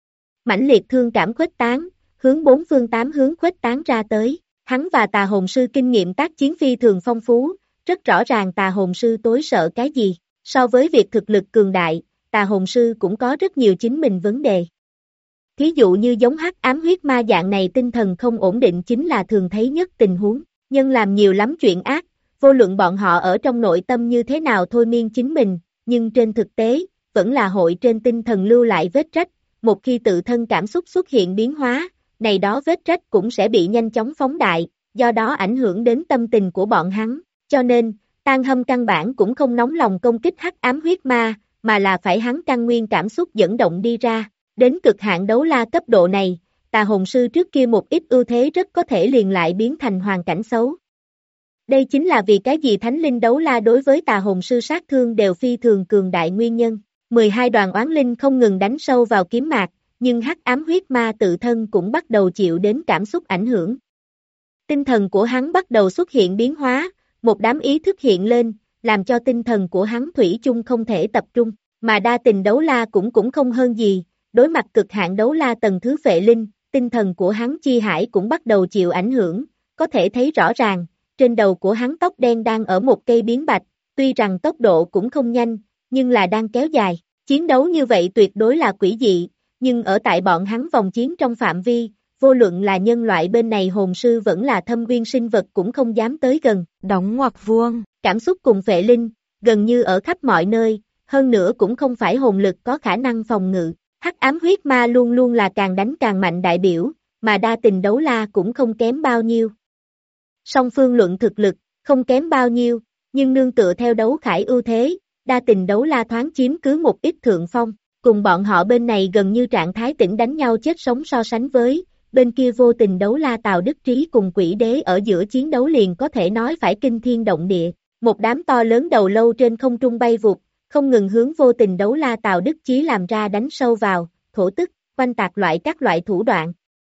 Mãnh liệt thương cảm khuếch tán, hướng bốn phương tám hướng khuếch tán ra tới, hắn và tà hồn sư kinh nghiệm tác chiến phi thường phong phú, rất rõ ràng tà hồn sư tối sợ cái gì, so với việc thực lực cường đại, tà hồn sư cũng có rất nhiều chính mình vấn đề. Thí dụ như giống hắc ám huyết ma dạng này tinh thần không ổn định chính là thường thấy nhất tình huống, nhân làm nhiều lắm chuyện ác, vô luận bọn họ ở trong nội tâm như thế nào thôi miên chính mình, nhưng trên thực tế, vẫn là hội trên tinh thần lưu lại vết rách, một khi tự thân cảm xúc xuất hiện biến hóa, này đó vết rách cũng sẽ bị nhanh chóng phóng đại, do đó ảnh hưởng đến tâm tình của bọn hắn, cho nên, Tang Hâm căn bản cũng không nóng lòng công kích hắc ám huyết ma, mà là phải hắn căn nguyên cảm xúc dẫn động đi ra, đến cực hạn đấu la cấp độ này, tà hồn sư trước kia một ít ưu thế rất có thể liền lại biến thành hoàn cảnh xấu. Đây chính là vì cái gì thánh linh đấu la đối với tà hồn sư sát thương đều phi thường cường đại nguyên nhân, 12 đoàn oán linh không ngừng đánh sâu vào kiếm mạc, nhưng hắc ám huyết ma tự thân cũng bắt đầu chịu đến cảm xúc ảnh hưởng. Tinh thần của hắn bắt đầu xuất hiện biến hóa, một đám ý thức hiện lên, làm cho tinh thần của hắn thủy chung không thể tập trung, mà đa tình đấu la cũng không hơn gì, đối mặt cực hạn đấu la tầng thứ phệ linh, tinh thần của hắn chi hải cũng bắt đầu chịu ảnh hưởng, có thể thấy rõ ràng, trên đầu của hắn tóc đen đang ở một cây biến bạch, tuy rằng tốc độ cũng không nhanh, nhưng là đang kéo dài, chiến đấu như vậy tuyệt đối là quỷ dị, nhưng ở tại bọn hắn vòng chiến trong phạm vi, vô luận là nhân loại bên này hồn sư vẫn là thâm uyên sinh vật cũng không dám tới gần, đóng ngoặc vuông, cảm xúc cùng phệ linh, gần như ở khắp mọi nơi, hơn nữa cũng không phải hồn lực có khả năng phòng ngự, hắc ám huyết ma luôn luôn là càng đánh càng mạnh đại biểu, mà đa tình đấu la cũng không kém bao nhiêu. Song phương luận thực lực, không kém bao nhiêu, nhưng nương tựa theo đấu khải ưu thế, đa tình đấu la thoáng chiếm cứ một ít thượng phong, cùng bọn họ bên này gần như trạng thái tĩnh đánh nhau chết sống so sánh với, bên kia vô tình đấu la Tào Đức Trí cùng quỷ đế ở giữa chiến đấu liền có thể nói phải kinh thiên động địa, một đám to lớn đầu lâu trên không trung bay vụt, không ngừng hướng vô tình đấu la Tào Đức Chí làm ra đánh sâu vào, thổ tức, quanh tạc các loại thủ đoạn.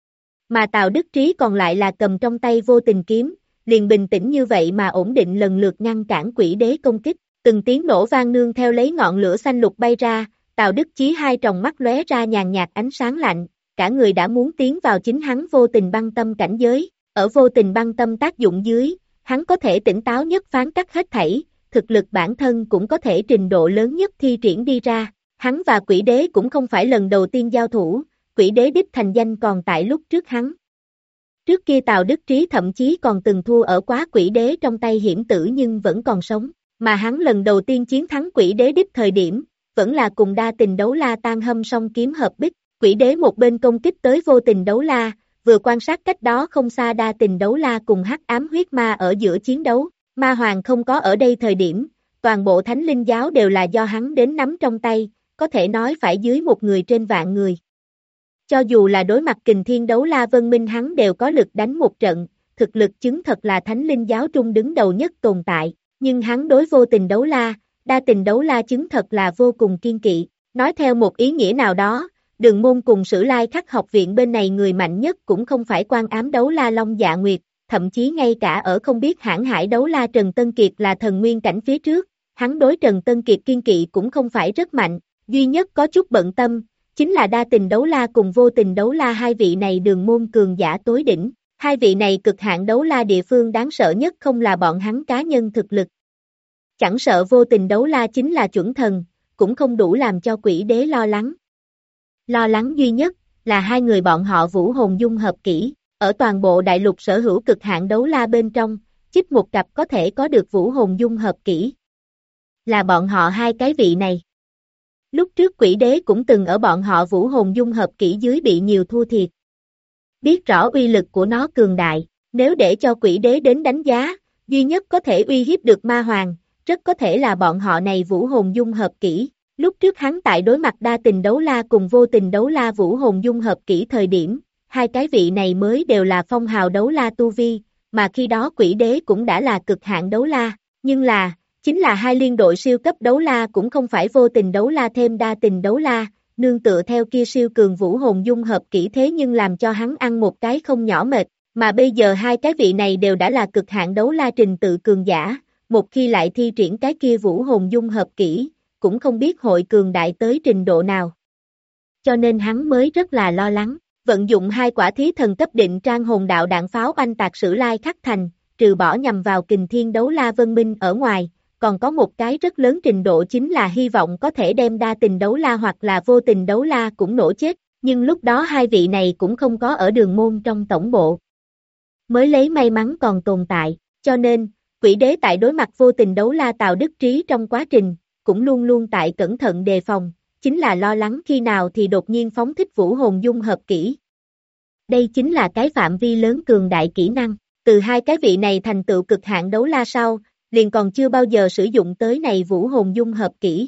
Mà Tào Đức Trí còn lại là cầm trong tay vô tình kiếm, liền bình tĩnh như vậy mà ổn định lần lượt ngăn cản quỷ đế công kích, từng tiếng nổ vang nương theo lấy ngọn lửa xanh lục bay ra, Tào Đức Chí hai tròng mắt lóe ra nhàn nhạt ánh sáng lạnh, cả người đã muốn tiến vào chính hắn vô tình băng tâm cảnh giới, ở vô tình băng tâm tác dụng dưới, hắn có thể tỉnh táo nhất phán cắt hết thảy, thực lực bản thân cũng có thể trình độ lớn nhất thi triển đi ra, hắn và quỷ đế cũng không phải lần đầu tiên giao thủ, quỷ đế đích thành danh còn tại lúc trước hắn. Trước kia Tào Đức Trí thậm chí còn từng thua ở quá quỷ đế trong tay hiểm tử nhưng vẫn còn sống, mà hắn lần đầu tiên chiến thắng quỷ đế đích thời điểm, vẫn là cùng đa tình đấu la Tang Hâm song kiếm hợp bích, quỷ đế một bên công kích tới vô tình đấu la, vừa quan sát cách đó không xa đa tình đấu la cùng hắc ám huyết ma ở giữa chiến đấu, ma hoàng không có ở đây thời điểm, toàn bộ thánh linh giáo đều là do hắn đến nắm trong tay, có thể nói phải dưới một người trên vạn người. Cho dù là đối mặt kình thiên đấu la vân minh hắn đều có lực đánh một trận, thực lực chứng thật là thánh linh giáo trung đứng đầu nhất tồn tại, nhưng hắn đối vô tình đấu la, đa tình đấu la chứng thật là vô cùng kiên kỵ. Nói theo một ý nghĩa nào đó, Đường Môn cùng Sử Lai Khắc học viện bên này người mạnh nhất cũng không phải Quan Ám đấu la Long Dạ Nguyệt, thậm chí ngay cả ở không biết hãn hải đấu la Trần Tân Kiệt là thần nguyên cảnh phía trước, hắn đối Trần Tân Kiệt kiên kỵ cũng không phải rất mạnh, duy nhất có chút bận tâm, chính là đa tình đấu la cùng vô tình đấu la hai vị này Đường Môn cường giả tối đỉnh, hai vị này cực hạn đấu la địa phương đáng sợ nhất không là bọn hắn cá nhân thực lực. Chẳng sợ vô tình đấu la chính là chuẩn thần, cũng không đủ làm cho quỷ đế lo lắng. Lo lắng duy nhất là hai người bọn họ vũ hồn dung hợp kỹ, ở toàn bộ đại lục sở hữu cực hạn đấu la bên trong, chích một cặp có thể có được vũ hồn dung hợp kỹ. Là bọn họ hai cái vị này. Lúc trước quỷ đế cũng từng ở bọn họ vũ hồn dung hợp kỹ dưới bị nhiều thua thiệt. Biết rõ uy lực của nó cường đại, nếu để cho quỷ đế đến đánh giá, duy nhất có thể uy hiếp được ma hoàng, rất có thể là bọn họ này vũ hồn dung hợp kỹ. Lúc trước hắn tại đối mặt đa tình đấu la cùng vô tình đấu la vũ hồn dung hợp kỹ thời điểm, hai cái vị này mới đều là phong hào đấu la tu vi, mà khi đó quỷ đế cũng đã là cực hạn đấu la, nhưng là, chính là hai liên đội siêu cấp đấu la cũng không phải vô tình đấu la thêm đa tình đấu la, nương tựa theo kia siêu cường vũ hồn dung hợp kỹ thế nhưng làm cho hắn ăn một cái không nhỏ mệt, mà bây giờ hai cái vị này đều đã là cực hạn đấu la trình tự cường giả, một khi lại thi triển cái kia vũ hồn dung hợp kỹ, cũng không biết hội cường đại tới trình độ nào. Cho nên hắn mới rất là lo lắng, vận dụng hai quả thí thần cấp định trang hồn đạo đạn pháo oanh tạc Sử Lai Khắc thành, trừ bỏ nhằm vào kình thiên đấu la Vân Minh ở ngoài, còn có một cái rất lớn trình độ chính là hy vọng có thể đem đa tình đấu la hoặc là vô tình đấu la cũng nổ chết, nhưng lúc đó hai vị này cũng không có ở Đường Môn trong tổng bộ. Mới lấy may mắn còn tồn tại, cho nên, quỷ đế tại đối mặt vô tình đấu la Tào Đức Trí trong quá trình, cũng luôn luôn tại cẩn thận đề phòng, chính là lo lắng khi nào thì đột nhiên phóng thích vũ hồn dung hợp kỹ. Đây chính là cái phạm vi lớn cường đại kỹ năng, từ hai cái vị này thành tựu cực hạn đấu la sau, liền còn chưa bao giờ sử dụng tới này vũ hồn dung hợp kỹ.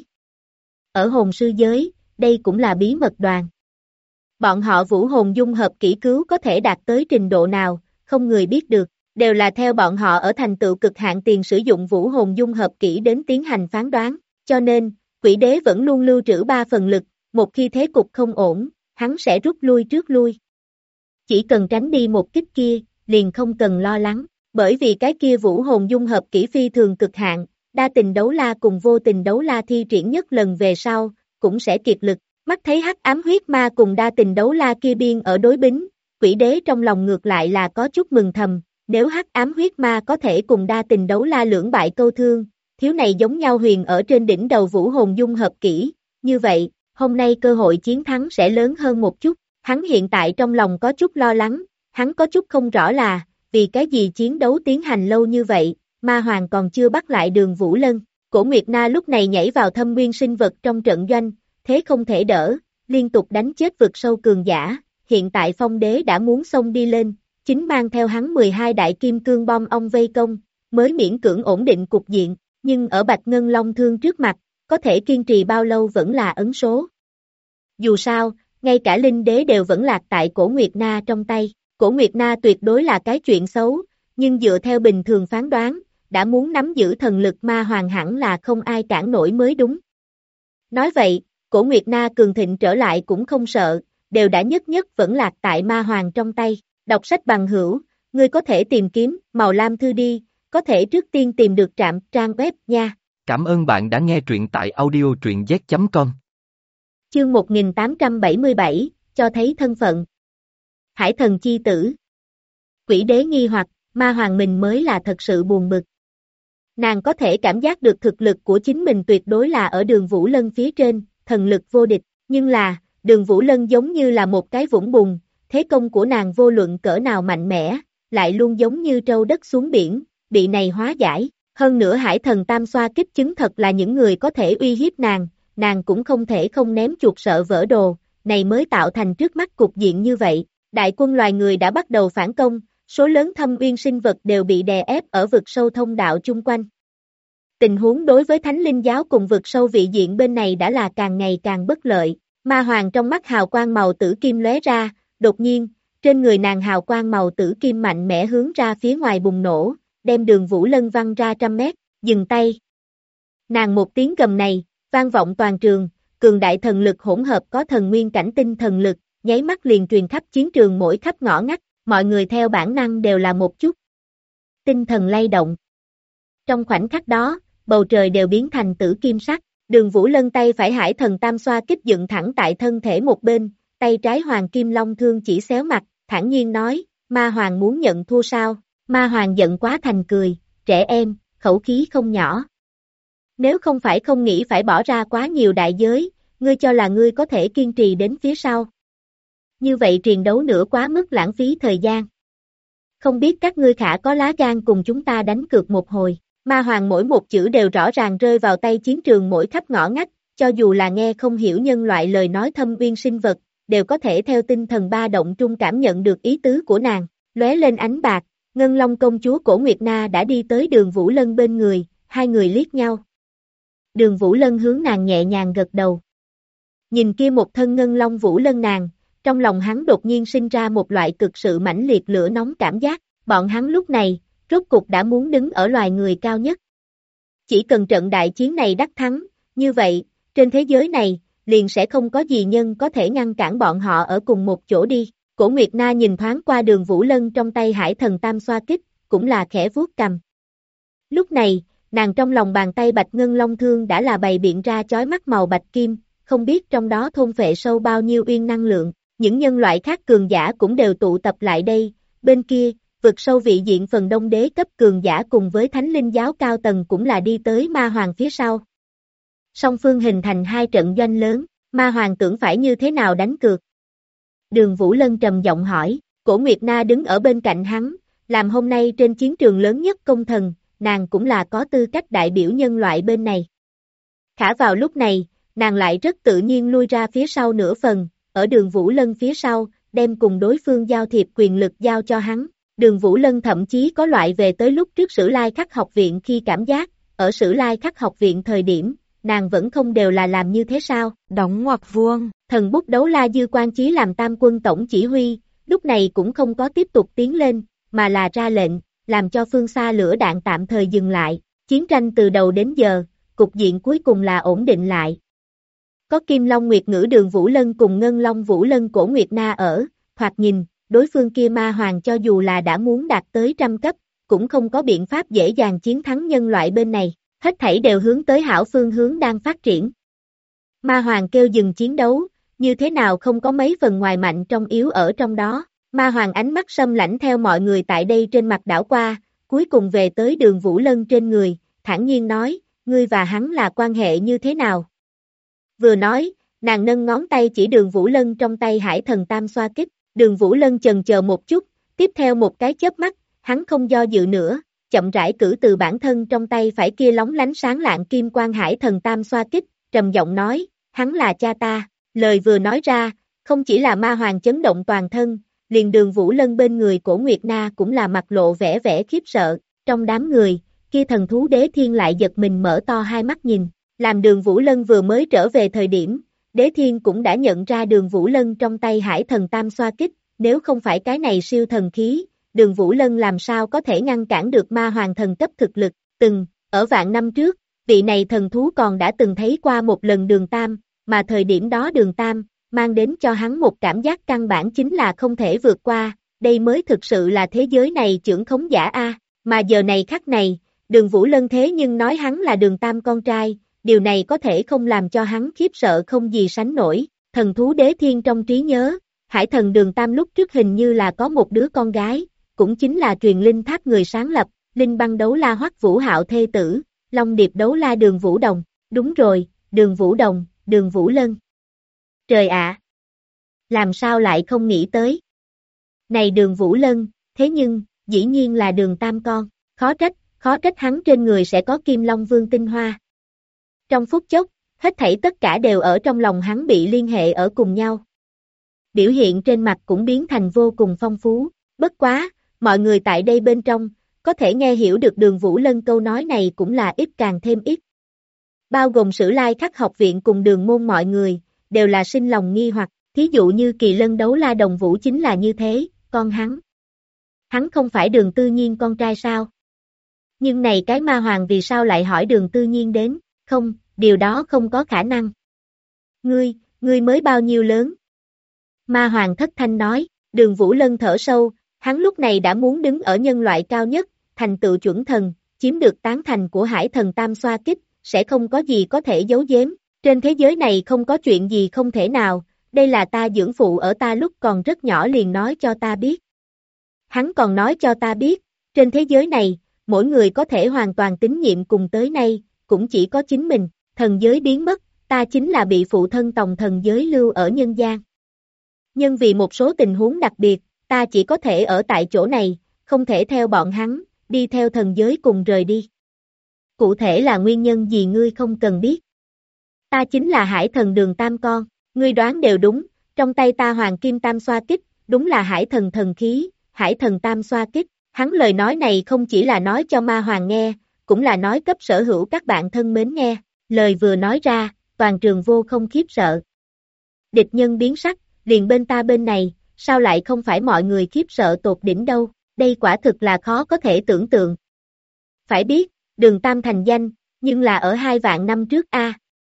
Ở hồn sư giới, đây cũng là bí mật đoàn. Bọn họ vũ hồn dung hợp kỹ cứu có thể đạt tới trình độ nào, không người biết được, đều là theo bọn họ ở thành tựu cực hạn tiền sử dụng vũ hồn dung hợp kỹ đến tiến hành phán đoán, cho nên, quỷ đế vẫn luôn lưu trữ 3 phần lực, một khi thế cục không ổn, hắn sẽ rút lui trước lui. Chỉ cần tránh đi một kích kia, liền không cần lo lắng, bởi vì cái kia vũ hồn dung hợp kỹ phi thường cực hạn, đa tình đấu la cùng vô tình đấu la thi triển nhất lần về sau, cũng sẽ kiệt lực, mắt thấy hắc ám huyết ma cùng đa tình đấu la kia biên ở đối bính, quỷ đế trong lòng ngược lại là có chút mừng thầm, nếu hắc ám huyết ma có thể cùng đa tình đấu la lưỡng bại câu thương, thiếu này giống nhau huyền ở trên đỉnh đầu vũ hồn dung hợp kỹ, như vậy, hôm nay cơ hội chiến thắng sẽ lớn hơn một chút, hắn hiện tại trong lòng có chút lo lắng, hắn có chút không rõ là, vì cái gì chiến đấu tiến hành lâu như vậy, ma hoàng còn chưa bắt lại Đường Vũ Lân, Cổ Nguyệt Na lúc này nhảy vào thâm nguyên sinh vật trong trận doanh, thế không thể đỡ, liên tục đánh chết vực sâu cường giả, hiện tại phong đế đã muốn xông đi lên, chính mang theo hắn 12 đại kim cương bom ong vây công, mới miễn cưỡng ổn định cục diện, nhưng ở Bạch Ngân Long Thương trước mặt, có thể kiên trì bao lâu vẫn là ấn số. Dù sao, ngay cả linh đế đều vẫn lạc tại Cổ Nguyệt Na trong tay, Cổ Nguyệt Na tuyệt đối là cái chuyện xấu, nhưng dựa theo bình thường phán đoán, đã muốn nắm giữ thần lực ma hoàng hẳn là không ai cản nổi mới đúng. Nói vậy, Cổ Nguyệt Na cường thịnh trở lại cũng không sợ, đều đã nhất nhất vẫn lạc tại ma hoàng trong tay, đọc sách bằng hữu, ngươi có thể tìm kiếm, màu lam thư đi, có thể trước tiên tìm được trạm trang web nha. Cảm ơn bạn đã nghe truyện tại audio truyện z.com. Chương 1877, cho thấy thân phận. Hải thần chi tử. Quỷ đế nghi hoặc, ma hoàng mình mới là thật sự buồn bực. Nàng có thể cảm giác được thực lực của chính mình tuyệt đối là ở Đường Vũ Lân phía trên, thần lực vô địch, nhưng là, Đường Vũ Lân giống như là một cái vũng bùn, thế công của nàng vô luận cỡ nào mạnh mẽ, lại luôn giống như trâu đất xuống biển, bị này hóa giải. Hơn nữa hải thần tam xoa kích chứng thật là những người có thể uy hiếp nàng cũng không thể không ném chuột sợ vỡ đồ, này mới tạo thành trước mắt cục diện như vậy. Đại quân loài người đã bắt đầu phản công, số lớn thâm uyên sinh vật đều bị đè ép ở vực sâu thông đạo chung quanh. Tình huống đối với Thánh Linh giáo cùng vực sâu vị diện bên này đã là càng ngày càng bất lợi, ma hoàng trong mắt hào quang màu tử kim lóe ra, đột nhiên, trên người nàng hào quang màu tử kim mạnh mẽ hướng ra phía ngoài bùng nổ, đem Đường Vũ Lân văng ra trăm mét, dừng tay. Nàng một tiếng gầm này, vang vọng toàn trường, cường đại thần lực hỗn hợp có thần nguyên cảnh tinh thần lực, nháy mắt liền truyền khắp chiến trường mỗi khắp ngõ ngách, mọi người theo bản năng đều là một chút tinh thần lay động. Trong khoảnh khắc đó, bầu trời đều biến thành tử kim sắc, Đường Vũ Lân tay phải Hải Thần Tam Xoa kích dựng thẳng tại thân thể một bên, tay trái Hoàng Kim Long Thương chỉ xéo mặt, thản nhiên nói, Ma Hoàng muốn nhận thua sao? Ma Hoàng giận quá thành cười, trẻ em, khẩu khí không nhỏ. Nếu không phải không nghĩ phải bỏ ra quá nhiều đại giới, ngươi cho là ngươi có thể kiên trì đến phía sau. Như vậy triền đấu nữa quá mức lãng phí thời gian. Không biết các ngươi khả có lá gan cùng chúng ta đánh cược một hồi. Ma Hoàng mỗi một chữ đều rõ ràng rơi vào tay chiến trường mỗi khắp ngõ ngách, cho dù là nghe không hiểu nhân loại lời nói thâm uyên sinh vật, đều có thể theo tinh thần ba động trung cảm nhận được ý tứ của nàng. Lóe lên ánh bạc, Ngân Long công chúa Cổ Nguyệt Na đã đi tới Đường Vũ Lân bên người, hai người liếc nhau. Đường Vũ Lân hướng nàng nhẹ nhàng gật đầu. Nhìn kia một thân Ngân Long Vũ Lân nàng, trong lòng hắn đột nhiên sinh ra một loại cực sự mãnh liệt lửa nóng cảm giác, bọn hắn lúc này, rốt cục đã muốn đứng ở loài người cao nhất. Chỉ cần trận đại chiến này đắc thắng, như vậy, trên thế giới này, liền sẽ không có gì nhân có thể ngăn cản bọn họ ở cùng một chỗ đi. Cổ Nguyệt Na nhìn thoáng qua Đường Vũ Lân trong tay Hải Thần Tam Xoa kích, cũng là khẽ vuốt cầm. Lúc này, nàng trong lòng bàn tay Bạch Ngân Long Thương đã là bày biện ra chói mắt màu bạch kim, không biết trong đó thôn phệ sâu bao nhiêu uyên năng lượng, những nhân loại khác cường giả cũng đều tụ tập lại đây, bên kia, vực sâu vị diện phần đông đế cấp cường giả cùng với thánh linh giáo cao tầng cũng là đi tới Ma Hoàng phía sau. Song phương hình thành hai trận doanh lớn, Ma Hoàng tưởng phải như thế nào đánh cược? Đường Vũ Lân trầm giọng hỏi, Cổ Nguyệt Na đứng ở bên cạnh hắn, làm hôm nay trên chiến trường lớn nhất công thần, nàng cũng là có tư cách đại biểu nhân loại bên này. Khả vào lúc này, nàng lại rất tự nhiên lui ra phía sau nửa phần, ở Đường Vũ Lân phía sau, đem cùng đối phương giao thiệp quyền lực giao cho hắn. Đường Vũ Lân thậm chí có loại về tới lúc trước Sử Lai Khắc học viện khi cảm giác, ở Sử Lai Khắc học viện thời điểm, nàng vẫn không đều là làm như thế sao? Đóng ngoặc vuông, Thần bút đấu la Dư Quan Chí làm tam quân tổng chỉ huy, lúc này cũng không có tiếp tục tiến lên, mà là ra lệnh, làm cho phương xa lửa đạn tạm thời dừng lại, chiến tranh từ đầu đến giờ, cục diện cuối cùng là ổn định lại. Có Kim Long Nguyệt Ngữ Đường Vũ Lân cùng Ngân Long Vũ Lân Cổ Nguyệt Na ở, thoạt nhìn, đối phương kia Ma Hoàng cho dù là đã muốn đạt tới trăm cấp, cũng không có biện pháp dễ dàng chiến thắng nhân loại bên này, hết thảy đều hướng tới hảo phương hướng đang phát triển. Ma Hoàng kêu dừng chiến đấu, như thế nào không có mấy phần ngoài mạnh trong yếu ở trong đó. Ma Hoàng ánh mắt sâm lãnh theo mọi người tại đây trên mặt đảo qua, cuối cùng về tới Đường Vũ Lân trên người, thản nhiên nói, ngươi và hắn là quan hệ như thế nào? Vừa nói, nàng nâng ngón tay chỉ Đường Vũ Lân trong tay Hải Thần Tam Xoa kích, Đường Vũ Lân chần chờ một chút, tiếp theo một cái chớp mắt, hắn không do dự nữa, chậm rãi cử từ bản thân trong tay phải kia lóng lánh sáng lạng kim quang Hải Thần Tam Xoa kích, trầm giọng nói, hắn là cha ta. Lời vừa nói ra, không chỉ là Ma Hoàng chấn động toàn thân, liền Đường Vũ Lân bên người Cổ Nguyệt Na cũng là mặt lộ vẻ vẻ khiếp sợ, trong đám người, kia thần thú Đế Thiên lại giật mình mở to hai mắt nhìn, làm Đường Vũ Lân vừa mới trở về thời điểm, Đế Thiên cũng đã nhận ra Đường Vũ Lân trong tay Hải Thần Tam Xoa kích, nếu không phải cái này siêu thần khí, Đường Vũ Lân làm sao có thể ngăn cản được Ma Hoàng thần cấp thực lực, ở vạn năm trước, vị này thần thú còn đã từng thấy qua một lần Đường Tam, mà thời điểm đó Đường Tam, mang đến cho hắn một cảm giác căn bản chính là không thể vượt qua, đây mới thực sự là thế giới này trưởng khống giả A, mà giờ này khắc này, Đường Vũ Lân thế nhưng nói hắn là Đường Tam con trai, điều này có thể không làm cho hắn khiếp sợ không gì sánh nổi, thần thú Đế Thiên trong trí nhớ, Hải Thần Đường Tam lúc trước hình như là có một đứa con gái, cũng chính là truyền linh tháp người sáng lập, Linh Băng Đấu La Hoắc Vũ Hạo thê tử, Long Điệp Đấu La Đường Vũ Đồng, đúng rồi, Đường Vũ Đồng, Đường Vũ Lân. Trời ạ! Làm sao lại không nghĩ tới? Này Đường Vũ Lân, thế nhưng, dĩ nhiên là Đường Tam con, khó trách hắn trên người sẽ có Kim Long Vương tinh hoa. Trong phút chốc, hết thảy tất cả đều ở trong lòng hắn bị liên hệ ở cùng nhau. Biểu hiện trên mặt cũng biến thành vô cùng phong phú, bất quá, mọi người tại đây bên trong, có thể nghe hiểu được Đường Vũ Lân câu nói này cũng là ít càng thêm ít. Bao gồm Sử Lai Khắc học viện cùng Đường môn mọi người, đều là sinh lòng nghi hoặc, thí dụ như Kỳ Lân Đấu La Đồng Vũ chính là như thế, con hắn. Hắn không phải Đường Tư Nhiên con trai sao? Nhưng này cái Ma Hoàng vì sao lại hỏi Đường Tư Nhiên đến, Không, điều đó không có khả năng. Ngươi mới bao nhiêu lớn? Ma Hoàng thất thanh nói, Đường Vũ Lân thở sâu, hắn lúc này đã muốn đứng ở nhân loại cao nhất, thành tựu chuẩn thần, chiếm được tán thành của hải thần Tam Xoa Kích, sẽ không có gì có thể giấu giếm, trên thế giới này không có chuyện gì không thể nào, đây là ta dưỡng phụ ở ta lúc còn rất nhỏ liền nói cho ta biết. Hắn còn nói cho ta biết, trên thế giới này, mỗi người có thể hoàn toàn tín nhiệm cùng tới nay, cũng chỉ có chính mình, thần giới biến mất, ta chính là bị phụ thân tòng thần giới lưu ở nhân gian. Nhưng vì một số tình huống đặc biệt, ta chỉ có thể ở tại chỗ này, không thể theo bọn hắn, đi theo thần giới cùng rời đi. Cụ thể là nguyên nhân gì ngươi không cần biết. Ta chính là hải thần Đường Tam con, ngươi đoán đều đúng, trong tay ta Hoàng Kim Tam Xoa Kích, đúng là hải thần thần khí, hải thần Tam Xoa Kích. Hắn lời nói này không chỉ là nói cho Ma Hoàng nghe, cũng là nói cấp sở hữu các bạn thân mến nghe, lời vừa nói ra, toàn trường vô không khiếp sợ. Địch nhân biến sắc, liền bên ta bên này, sao lại không phải mọi người khiếp sợ tột đỉnh đâu, đây quả thực là khó có thể tưởng tượng. Phải biết, Đường Tam thành danh, nhưng là ở 2 vạn năm trước a.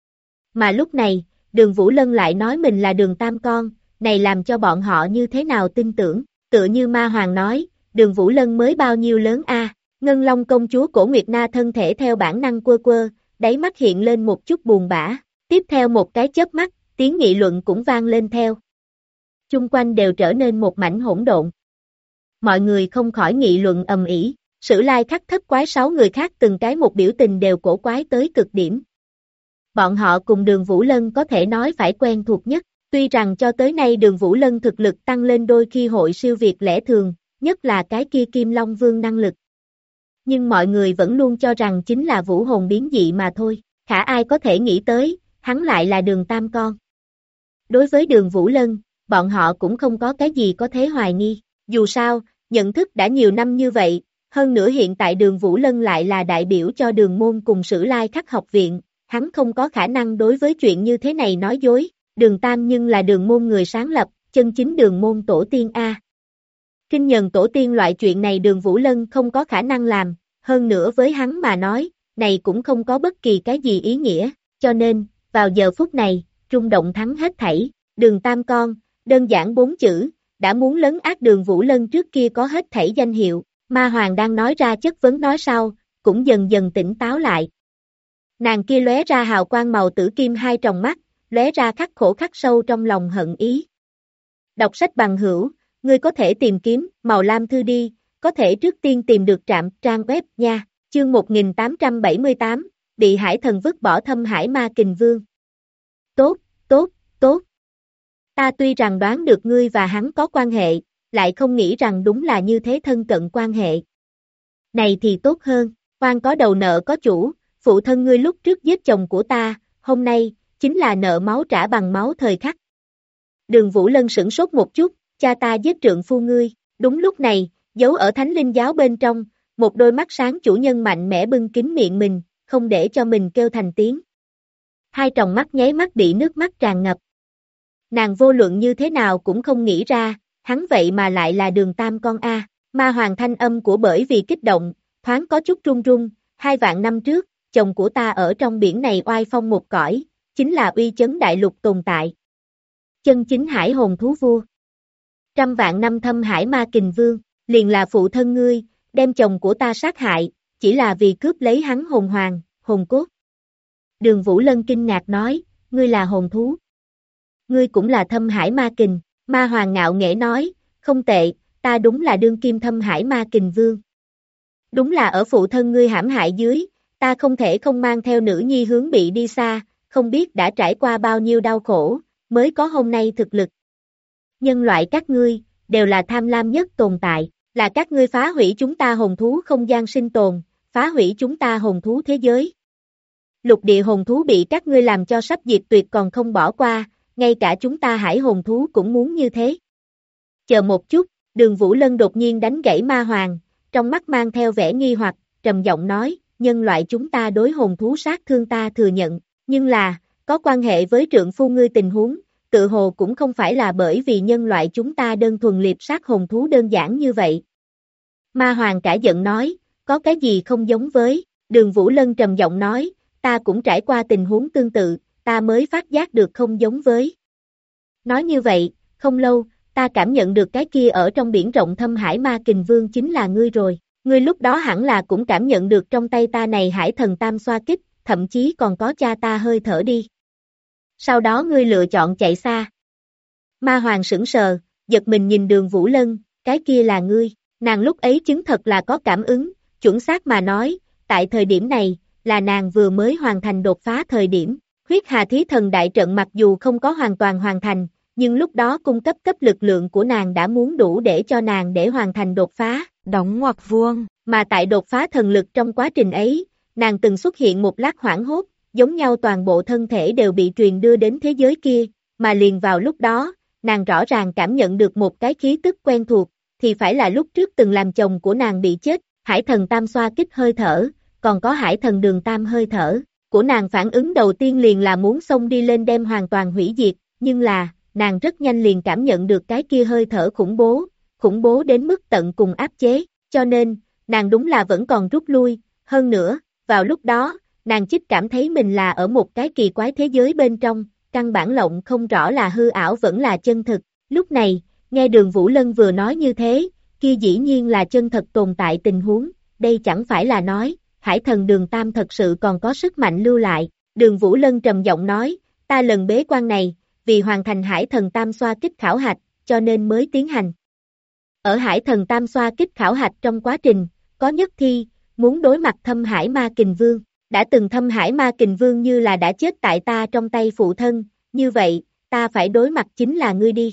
Mà lúc này, Đường Vũ Lân lại nói mình là Đường Tam con, này làm cho bọn họ như thế nào tin tưởng, tựa như Ma Hoàng nói, Đường Vũ Lân mới bao nhiêu lớn a? Ngân Long công chúa Cổ Nguyệt Na thân thể theo bản năng quơ quơ, đáy mắt hiện lên một chút buồn bã, tiếp theo một cái chớp mắt, tiếng nghị luận cũng vang lên theo. Chung quanh đều trở nên một mảnh hỗn độn. Mọi người không khỏi nghị luận ầm ĩ, Sử Lai Khắc Thất Quái 6 người khác từng cái một biểu tình đều cổ quái tới cực điểm. Bọn họ cùng Đường Vũ Lân có thể nói phải quen thuộc nhất, tuy rằng cho tới nay Đường Vũ Lân thực lực tăng lên đôi khi hội siêu việt lẽ thường, nhất là cái kia Kim Long Vương năng lực. Nhưng mọi người vẫn luôn cho rằng chính là vũ hồn biến dị mà thôi, khả ai có thể nghĩ tới, hắn lại là Đường Tam con. Đối với Đường Vũ Lân, bọn họ cũng không có cái gì có thể hoài nghi, dù sao, nhận thức đã nhiều năm như vậy, hơn nữa hiện tại Đường Vũ Lân lại là đại biểu cho Đường môn cùng Sử Lai Khắc học viện, hắn không có khả năng đối với chuyện như thế này nói dối, Đường Tam nhưng là Đường môn người sáng lập, chân chính Đường môn tổ tiên A. Kinh nhân tổ tiên loại chuyện này Đường Vũ Lân không có khả năng làm, hơn nữa với hắn mà nói, này cũng không có bất kỳ cái gì ý nghĩa, cho nên, vào giờ phút này, rung động thắng hết thảy, Đường Tam con, đơn giản 4 chữ, đã muốn lấn át Đường Vũ Lân trước kia có hết thảy danh hiệu, Ma Hoàng đang nói ra chất vấn nói sau, cũng dần dần tỉnh táo lại. Nàng kia lóe ra hào quang màu tử kim hai tròng mắt, lóe ra khắc khổ khắc sâu trong lòng hận ý. Đọc sách bằng hữu, ngươi có thể tìm kiếm, màu lam thư đi, có thể trước tiên tìm được trạm trang web nha, chương 1878, bị hải thần vứt bỏ Thâm Hải Ma Kình Vương. Tốt, tốt, tốt. Ta tuy rằng đoán được ngươi và hắn có quan hệ, lại không nghĩ rằng đúng là như thế thân cận quan hệ. Này thì tốt hơn, oan có đầu nợ có chủ, phụ thân ngươi lúc trước giết chồng của ta, hôm nay, chính là nợ máu trả bằng máu thời khắc. Đường Vũ Lân sửng sốt một chút, cha ta giết trượng phu ngươi, đúng lúc này, giấu ở Thánh Linh giáo bên trong, một đôi mắt sáng chủ nhân mạnh mẽ bưng kín miệng mình, không để cho mình kêu thành tiếng. Hai tròng mắt nháy mắt bị nước mắt tràn ngập. Nàng vô luận như thế nào cũng không nghĩ ra, hắn vậy mà lại là Đường Tam con A. Ma Hoàng thanh âm của bởi vì kích động, thoáng có chút run run, 2 vạn năm trước, chồng của ta ở trong biển này oai phong một cõi, chính là uy chấn đại lục tồn tại. Chân chính hải hồn thú vua. 100 vạn năm Thâm Hải Ma Kình Vương, liền là phụ thân ngươi, đem chồng của ta sát hại, chỉ là vì cướp lấy hắn hồn hoàng, hồn cốt. Đường Vũ Lân kinh ngạc nói, ngươi là hồn thú. Ngươi cũng là Thâm Hải Ma Kình, Ma Hoàng ngạo nghễ nói, không tệ, ta đúng là đương kim Thâm Hải Ma Kình Vương. Đúng là ở phụ thân ngươi hãm hại dưới, ta không thể không mang theo nữ nhi hướng bị đi xa, không biết đã trải qua bao nhiêu đau khổ, mới có hôm nay thực lực. Nhân loại các ngươi, đều là tham lam nhất tồn tại, là các ngươi phá hủy chúng ta hồn thú không gian sinh tồn, phá hủy chúng ta hồn thú thế giới. Lục địa hồn thú bị các ngươi làm cho sắp diệt tuyệt còn không bỏ qua, ngay cả chúng ta hải hồn thú cũng muốn như thế. Chờ một chút, Đường Vũ Lân đột nhiên đánh gãy Ma Hoàng, trong mắt mang theo vẻ nghi hoặc, trầm giọng nói, nhân loại chúng ta đối hồn thú sát thương ta thừa nhận, nhưng là, có quan hệ với trượng phu ngươi tình huống, tự hồ cũng không phải là bởi vì nhân loại chúng ta đơn thuần liệp sát hồn thú đơn giản như vậy. Ma Hoàng cả giận nói, có cái gì không giống với, Đường Vũ Lân trầm giọng nói, ta cũng trải qua tình huống tương tự, ta mới phát giác được không giống với. Nói như vậy, không lâu, ta cảm nhận được cái kia ở trong biển rộng thâm hải ma kình vương chính là ngươi rồi. Ngươi lúc đó hẳn là cũng cảm nhận được trong tay ta này hải thần tam xoa kích, thậm chí còn có cha ta hơi thở đi. Sau đó ngươi lựa chọn chạy xa. Ma Hoàng sững sờ, giật mình nhìn Đường Vũ Lân, cái kia là ngươi. Nàng lúc ấy chứng thật là có cảm ứng, chuẩn xác mà nói, tại thời điểm này, là nàng vừa mới hoàn thành đột phá thời điểm. Huyết Hà Thí Thần đại trận mặc dù không có hoàn toàn hoàn thành, nhưng lúc đó cung cấp lực lượng của nàng đã muốn đủ để cho nàng để hoàn thành đột phá. Đóng ngoặc vuông, mà tại đột phá thần lực trong quá trình ấy, nàng từng xuất hiện một lát hoảng hốt, giống nhau toàn bộ thân thể đều bị truyền đưa đến thế giới kia, mà liền vào lúc đó, nàng rõ ràng cảm nhận được một cái khí tức quen thuộc, thì phải là lúc trước từng làm chồng của nàng bị chết, hải thần tam xoa kích hơi thở, còn có hải thần đường tam hơi thở, của nàng phản ứng đầu tiên liền là muốn xông đi lên đem hoàn toàn hủy diệt, nhưng là, nàng rất nhanh liền cảm nhận được cái kia hơi thở khủng bố đến mức tận cùng áp chế, cho nên, nàng đúng là vẫn còn rút lui, hơn nữa, vào lúc đó, nàng chích cảm thấy mình là ở một cái kỳ quái thế giới bên trong, căn bản lộng không rõ là hư ảo vẫn là chân thực, lúc này, nghe Đường Vũ Lân vừa nói như thế, kia dĩ nhiên là chân thật tồn tại tình huống, đây chẳng phải là nói, hải thần Đường Tam thật sự còn có sức mạnh lưu lại, Đường Vũ Lân trầm giọng nói, ta lần bế quan này, vì hoàn thành hải thần tam xoa kích khảo hạch, cho nên mới tiến hành. Ở hải thần tam xoa kích khảo hạch trong quá trình, có nhất thi, muốn đối mặt thâm hải ma kình vương, đã từng thâm hải ma kình vương như là đã chết tại ta trong tay phụ thân, như vậy, ta phải đối mặt chính là ngươi đi.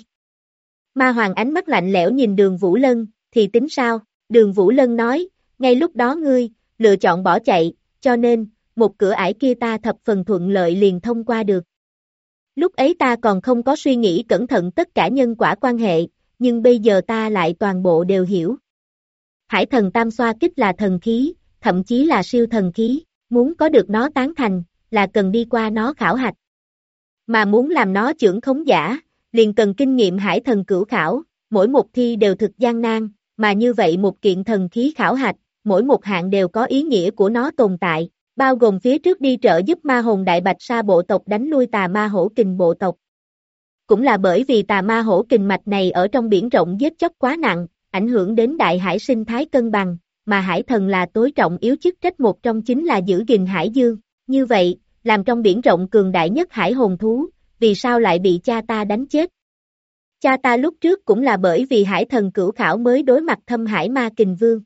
Ma Hoàng ánh mắt lạnh lẽo nhìn Đường Vũ Lân, thì tính sao? Đường Vũ Lân nói, ngay lúc đó ngươi, lựa chọn bỏ chạy, cho nên, một cửa ải kia ta thập phần thuận lợi liền thông qua được. Lúc ấy ta còn không có suy nghĩ cẩn thận tất cả nhân quả quan hệ, nhưng bây giờ ta lại toàn bộ đều hiểu. Hải thần tam xoa kích là thần khí, thậm chí là siêu thần khí, muốn có được nó tán thành, là cần đi qua nó khảo hạch. Mà muốn làm nó chưởng khống giả, liền cần kinh nghiệm hải thần cửu khảo, mỗi một thi đều thực gian nan, mà như vậy một kiện thần khí khảo hạch, mỗi một hạng đều có ý nghĩa của nó tồn tại, bao gồm phía trước đi trợ giúp ma hồn đại bạch sa bộ tộc đánh lui tà ma hổ kình bộ tộc. Cũng là bởi vì tà ma hổ kình mạch này ở trong biển rộng giết chóc quá nặng, ảnh hưởng đến đại hải sinh thái cân bằng, mà hải thần là tối trọng yếu chức trách một trong chính là giữ gìn hải dương. Như vậy, làm trong biển rộng cường đại nhất hải hồn thú, vì sao lại bị cha ta đánh chết? Cha ta lúc trước cũng là bởi vì hải thần cửu khảo mới đối mặt thâm hải ma kình vương.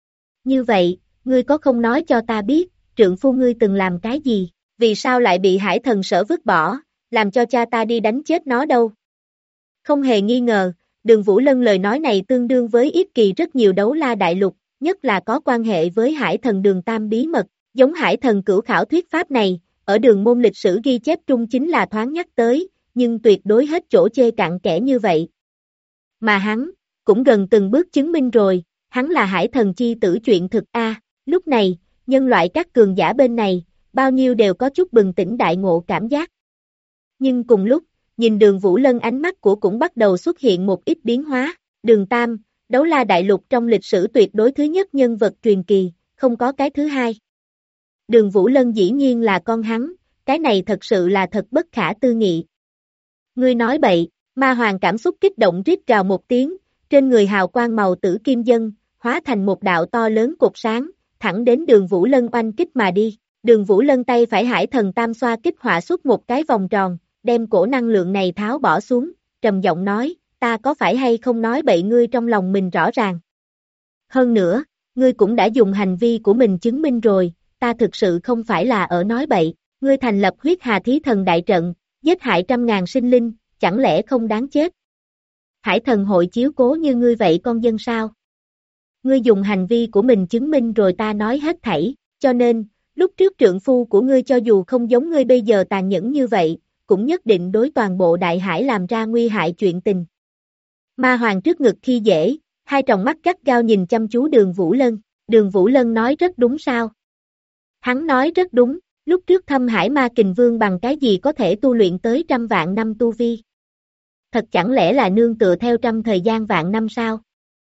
Như vậy, ngươi có không nói cho ta biết, trượng phu ngươi từng làm cái gì, vì sao lại bị hải thần sở vứt bỏ, làm cho cha ta đi đánh chết nó đâu? Không hề nghi ngờ, Đường Vũ Lân lời nói này tương đương với yết kỳ rất nhiều đấu la đại lục, nhất là có quan hệ với hải thần Đường Tam bí mật, giống hải thần cửu khảo thuyết pháp này, ở đường môn lịch sử ghi chép trung chính là thoáng nhắc tới, nhưng tuyệt đối hết chỗ chê cặn kẽ như vậy. Mà hắn, cũng gần từng bước chứng minh rồi, hắn là hải thần chi tử chuyện thực a. Lúc này, nhân loại các cường giả bên này, bao nhiêu đều có chút bừng tỉnh đại ngộ cảm giác. Nhưng cùng lúc, nhìn Đường Vũ Lân ánh mắt của cũng bắt đầu xuất hiện một ít biến hóa, Đường Tam, đấu la đại lục trong lịch sử tuyệt đối thứ nhất nhân vật truyền kỳ, không có cái thứ hai. Đường Vũ Lân dĩ nhiên là con hắn, cái này thật sự là thật bất khả tư nghị. Ngươi nói bậy, Ma Hoàng cảm xúc kích động rít gào một tiếng, trên người hào quang màu tử kim dân, hóa thành một đạo to lớn cột sáng, thẳng đến Đường Vũ Lân oanh kích mà đi. Đường Vũ Lân tay phải hải thần tam xoa kích họa xuất một cái vòng tròn, đem cổ năng lượng này tháo bỏ xuống, trầm giọng nói, ta có phải hay không nói bậy ngươi trong lòng mình rõ ràng. Hơn nữa, ngươi cũng đã dùng hành vi của mình chứng minh rồi, ta thực sự không phải là ở nói bậy, ngươi thành lập huyết hà thí thần đại trận, giết hại trăm ngàn sinh linh, chẳng lẽ không đáng chết? Hải thần hội chiếu cố như ngươi vậy con dân sao? Ngươi dùng hành vi của mình chứng minh rồi ta nói hết thảy, cho nên, lúc trước trượng phu của ngươi cho dù không giống ngươi bây giờ tàn nhẫn như vậy, cũng nhất định đối toàn bộ đại hải làm ra nguy hại chuyện tình. Ma Hoàng trước ngực khi dễ, hai tròng mắt gắt gao nhìn chăm chú Đường Vũ Lân, Đường Vũ Lân nói rất đúng sao? Hắn nói rất đúng, lúc trước thâm hải ma kình vương bằng cái gì có thể tu luyện tới 100 vạn năm tu vi? Thật chẳng lẽ là nương tựa theo thời gian vạn năm sao?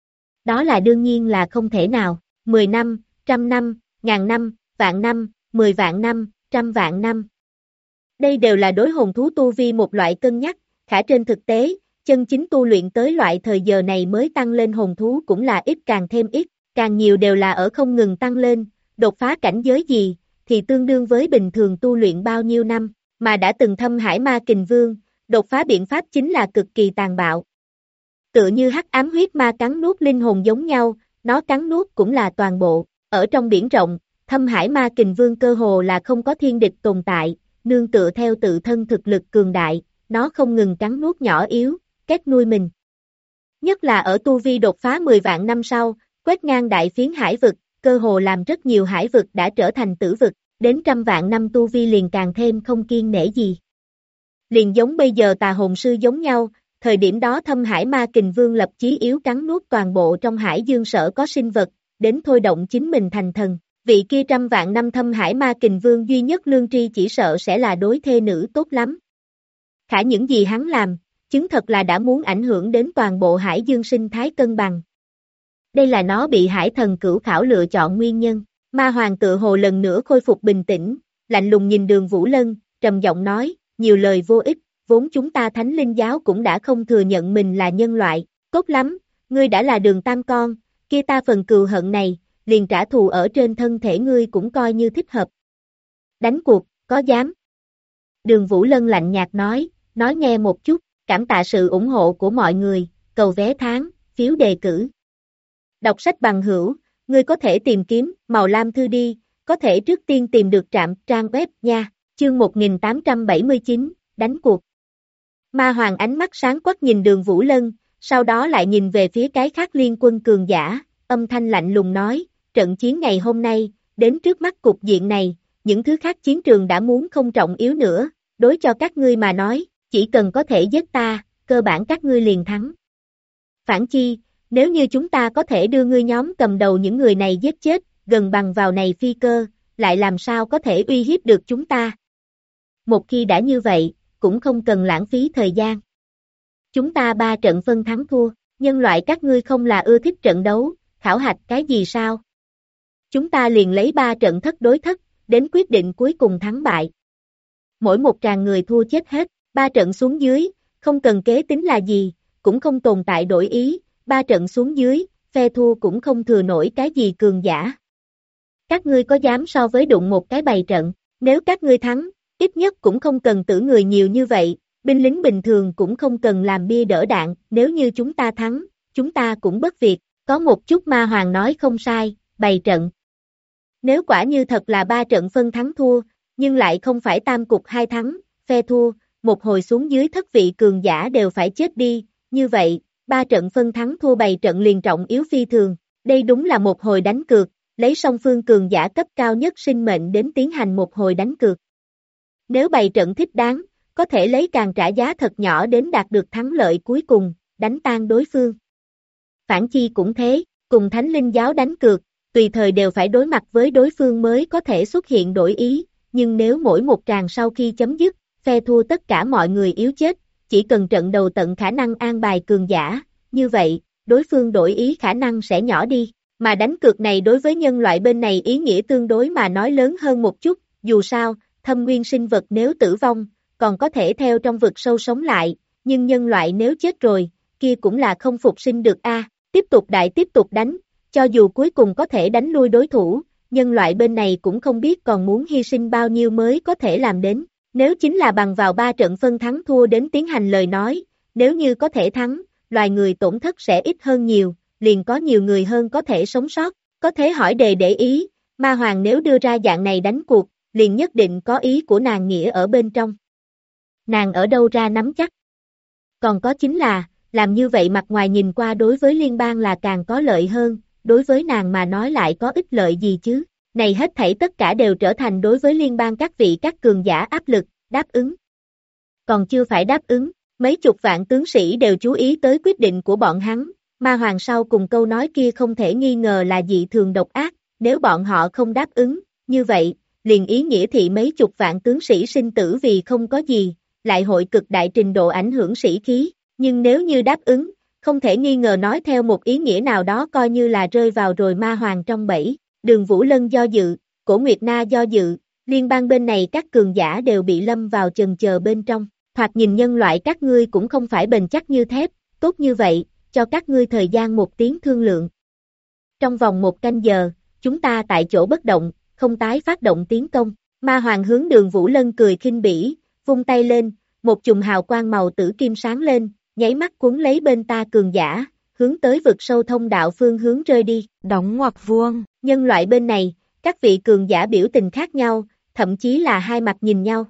Đó là đương nhiên là không thể nào, 10 năm, 100 năm, ngàn năm, vạn năm, 10 vạn năm, 100 vạn năm. Đây đều là đối hồn thú tu vi một loại cân nhắc, khả trên thực tế, chân chính tu luyện tới loại thời giờ này mới tăng lên hồn thú cũng là ít càng thêm ít, càng nhiều đều là ở không ngừng tăng lên, đột phá cảnh giới gì, thì tương đương với bình thường tu luyện bao nhiêu năm, mà đã từng thâm hải ma kình vương, đột phá biện pháp chính là cực kỳ tàn bạo. Tựa như hắc ám huyết ma cắn nuốt linh hồn giống nhau, nó cắn nuốt cũng là toàn bộ, ở trong biển rộng, thâm hải ma kình vương cơ hồ là không có thiên địch tồn tại, nương tựa theo tự thân thực lực cường đại, nó không ngừng cắn nuốt nhỏ yếu, kết nuôi mình. Nhất là ở tu vi đột phá 10 vạn năm sau, quét ngang đại phiến hải vực, cơ hồ làm rất nhiều hải vực đã trở thành tử vực, đến 100 vạn năm tu vi liền càng thêm không kiêng nể gì. Liền giống bây giờ tà hồn sư giống nhau, thời điểm đó thâm hải ma kình vương lập chí yếu cắn nuốt toàn bộ trong hải dương sở có sinh vật, đến thôi động chính mình thành thần. Vị kia 100 vạn năm thâm hải ma kình vương duy nhất lương tri chỉ sợ sẽ là đối thê nữ tốt lắm. Khả những gì hắn làm, chứng thật là đã muốn ảnh hưởng đến toàn bộ hải dương sinh thái cân bằng. Đây là nó bị hải thần cửu khảo lựa chọn nguyên nhân. Ma hoàng tự hồ lần nữa khôi phục bình tĩnh, lạnh lùng nhìn Đường Vũ Lân, trầm giọng nói, nhiều lời vô ích, vốn chúng ta Thánh Linh giáo cũng đã không thừa nhận mình là nhân loại, tốt lắm, ngươi đã là Đường tam con, kia ta phần cừu hận này, liền trả thù ở trên thân thể ngươi cũng coi như thích hợp. Đánh cuộc, có dám? Đường Vũ Lân lạnh nhạt nói nghe một chút, cảm tạ sự ủng hộ của mọi người, cầu vé tháng, phiếu đề cử. Đọc sách bằng hữu, ngươi có thể tìm kiếm, màu lam thư đi, có thể trước tiên tìm được trạm trang web nha, chương 1879, đánh cuộc. Ma Hoàng ánh mắt sáng quắc nhìn Đường Vũ Lân, sau đó lại nhìn về phía cái khác liên quân cường giả, âm thanh lạnh lùng nói, trận chiến ngày hôm nay, đến trước mắt cục diện này, những thứ khác chiến trường đã muốn không trọng yếu nữa, đối cho các ngươi mà nói, chỉ cần có thể giết ta, cơ bản các ngươi liền thắng. Phản chi, nếu như chúng ta có thể đưa ngươi nhóm cầm đầu những người này giết chết, gần bằng vào này phi cơ, lại làm sao có thể uy hiếp được chúng ta. Một khi đã như vậy, cũng không cần lãng phí thời gian. Chúng ta 3 trận phân thắng thua, nhân loại các ngươi không là ưa thích trận đấu, khảo hạch cái gì sao? Chúng ta liền lấy 3 trận thất đối thất, đến quyết định cuối cùng thắng bại. Mỗi một tràng người thua chết hết, 3 trận xuống dưới, không cần kế tính là gì, cũng không tồn tại đổi ý, 3 trận xuống dưới, phe thua cũng không thừa nổi cái gì cường giả. Các ngươi có dám so với đụng một cái bày trận, nếu các ngươi thắng, ít nhất cũng không cần tử người nhiều như vậy, binh lính bình thường cũng không cần làm bia đỡ đạn, nếu như chúng ta thắng, chúng ta cũng bất việc, có một chút Ma Hoàng nói không sai, bày trận. Nếu quả như thật là 3 trận phân thắng thua, nhưng lại không phải tam cục 2 thắng, phe thua, một hồi xuống dưới thất vị cường giả đều phải chết đi, như vậy, 3 trận phân thắng thua bày trận liền trọng yếu phi thường, đây đúng là một hồi đánh cược, lấy song phương cường giả cấp cao nhất sinh mệnh đến tiến hành một hồi đánh cược. Nếu bày trận thích đáng, có thể lấy càng trả giá thật nhỏ đến đạt được thắng lợi cuối cùng, đánh tan đối phương. Phản chi cũng thế, cùng Thánh Linh giáo đánh cược, tùy thời đều phải đối mặt với đối phương mới có thể xuất hiện đổi ý, nhưng nếu mỗi một tràng sau khi chấm dứt, phe thua tất cả mọi người yếu chết, chỉ cần trận đầu tận khả năng an bài cường giả, như vậy, đối phương đổi ý khả năng sẽ nhỏ đi, mà đánh cược này đối với nhân loại bên này ý nghĩa tương đối mà nói lớn hơn một chút, dù sao, thâm nguyên sinh vật nếu tử vong, còn có thể theo trong vực sâu sống lại, nhưng nhân loại nếu chết rồi, kia cũng là không phục sinh được a. Tiếp tục đánh, cho dù cuối cùng có thể đánh lui đối thủ, nhân loại bên này cũng không biết còn muốn hy sinh bao nhiêu mới có thể làm đến. Nếu chính là bằng vào 3 trận phân thắng thua đến tiến hành lời nói, nếu như có thể thắng, loài người tổn thất sẽ ít hơn nhiều, liền có nhiều người hơn có thể sống sót. Có thể hỏi đề để ý, Ma Hoàng nếu đưa ra dạng này đánh cuộc, liền nhất định có ý của nàng nghĩa ở bên trong. Nàng ở đâu ra nắm chắc? Còn có chính là, làm như vậy mặt ngoài nhìn qua đối với liên bang là càng có lợi hơn, đối với nàng mà nói lại có ích lợi gì chứ? Này hết thảy tất cả đều trở thành đối với liên bang các cường giả áp lực, đáp ứng. Còn chưa phải đáp ứng, mấy chục vạn tướng sĩ đều chú ý tới quyết định của bọn hắn, Ma Hoàng sau cùng câu nói kia không thể nghi ngờ là dị thường độc ác, nếu bọn họ không đáp ứng, như vậy, liền ý nghĩa thị mấy chục vạn tướng sĩ sinh tử vì không có gì, lại hội cực đại trình độ ảnh hưởng sĩ khí, nhưng nếu như đáp ứng, không thể nghi ngờ nói theo một ý nghĩa nào đó coi như là rơi vào rồi Ma Hoàng trong bẫy. Đường Vũ Lân do dự, Cổ Nguyệt Na do dự, Liên bang bên này các cường giả đều bị lâm vào chần chờ bên trong, thoạt nhìn nhân loại các ngươi cũng không phải bền chắc như thép, tốt như vậy, cho các ngươi thời gian 1 tiếng thương lượng. Trong vòng 1 canh giờ, chúng ta tại chỗ bất động, không tái phát động tiến công. Ma Hoàng hướng Đường Vũ Lân cười khinh bỉ, vung tay lên, một chùm hào quang màu tử kim sáng lên, nháy mắt cuốn lấy bên ta cường giả, hướng tới vực sâu thông đạo phương hướng rơi đi. Đóng ngoặc vuông. Nhân loại bên này, các vị cường giả biểu tình khác nhau, thậm chí là hai mặt nhìn nhau.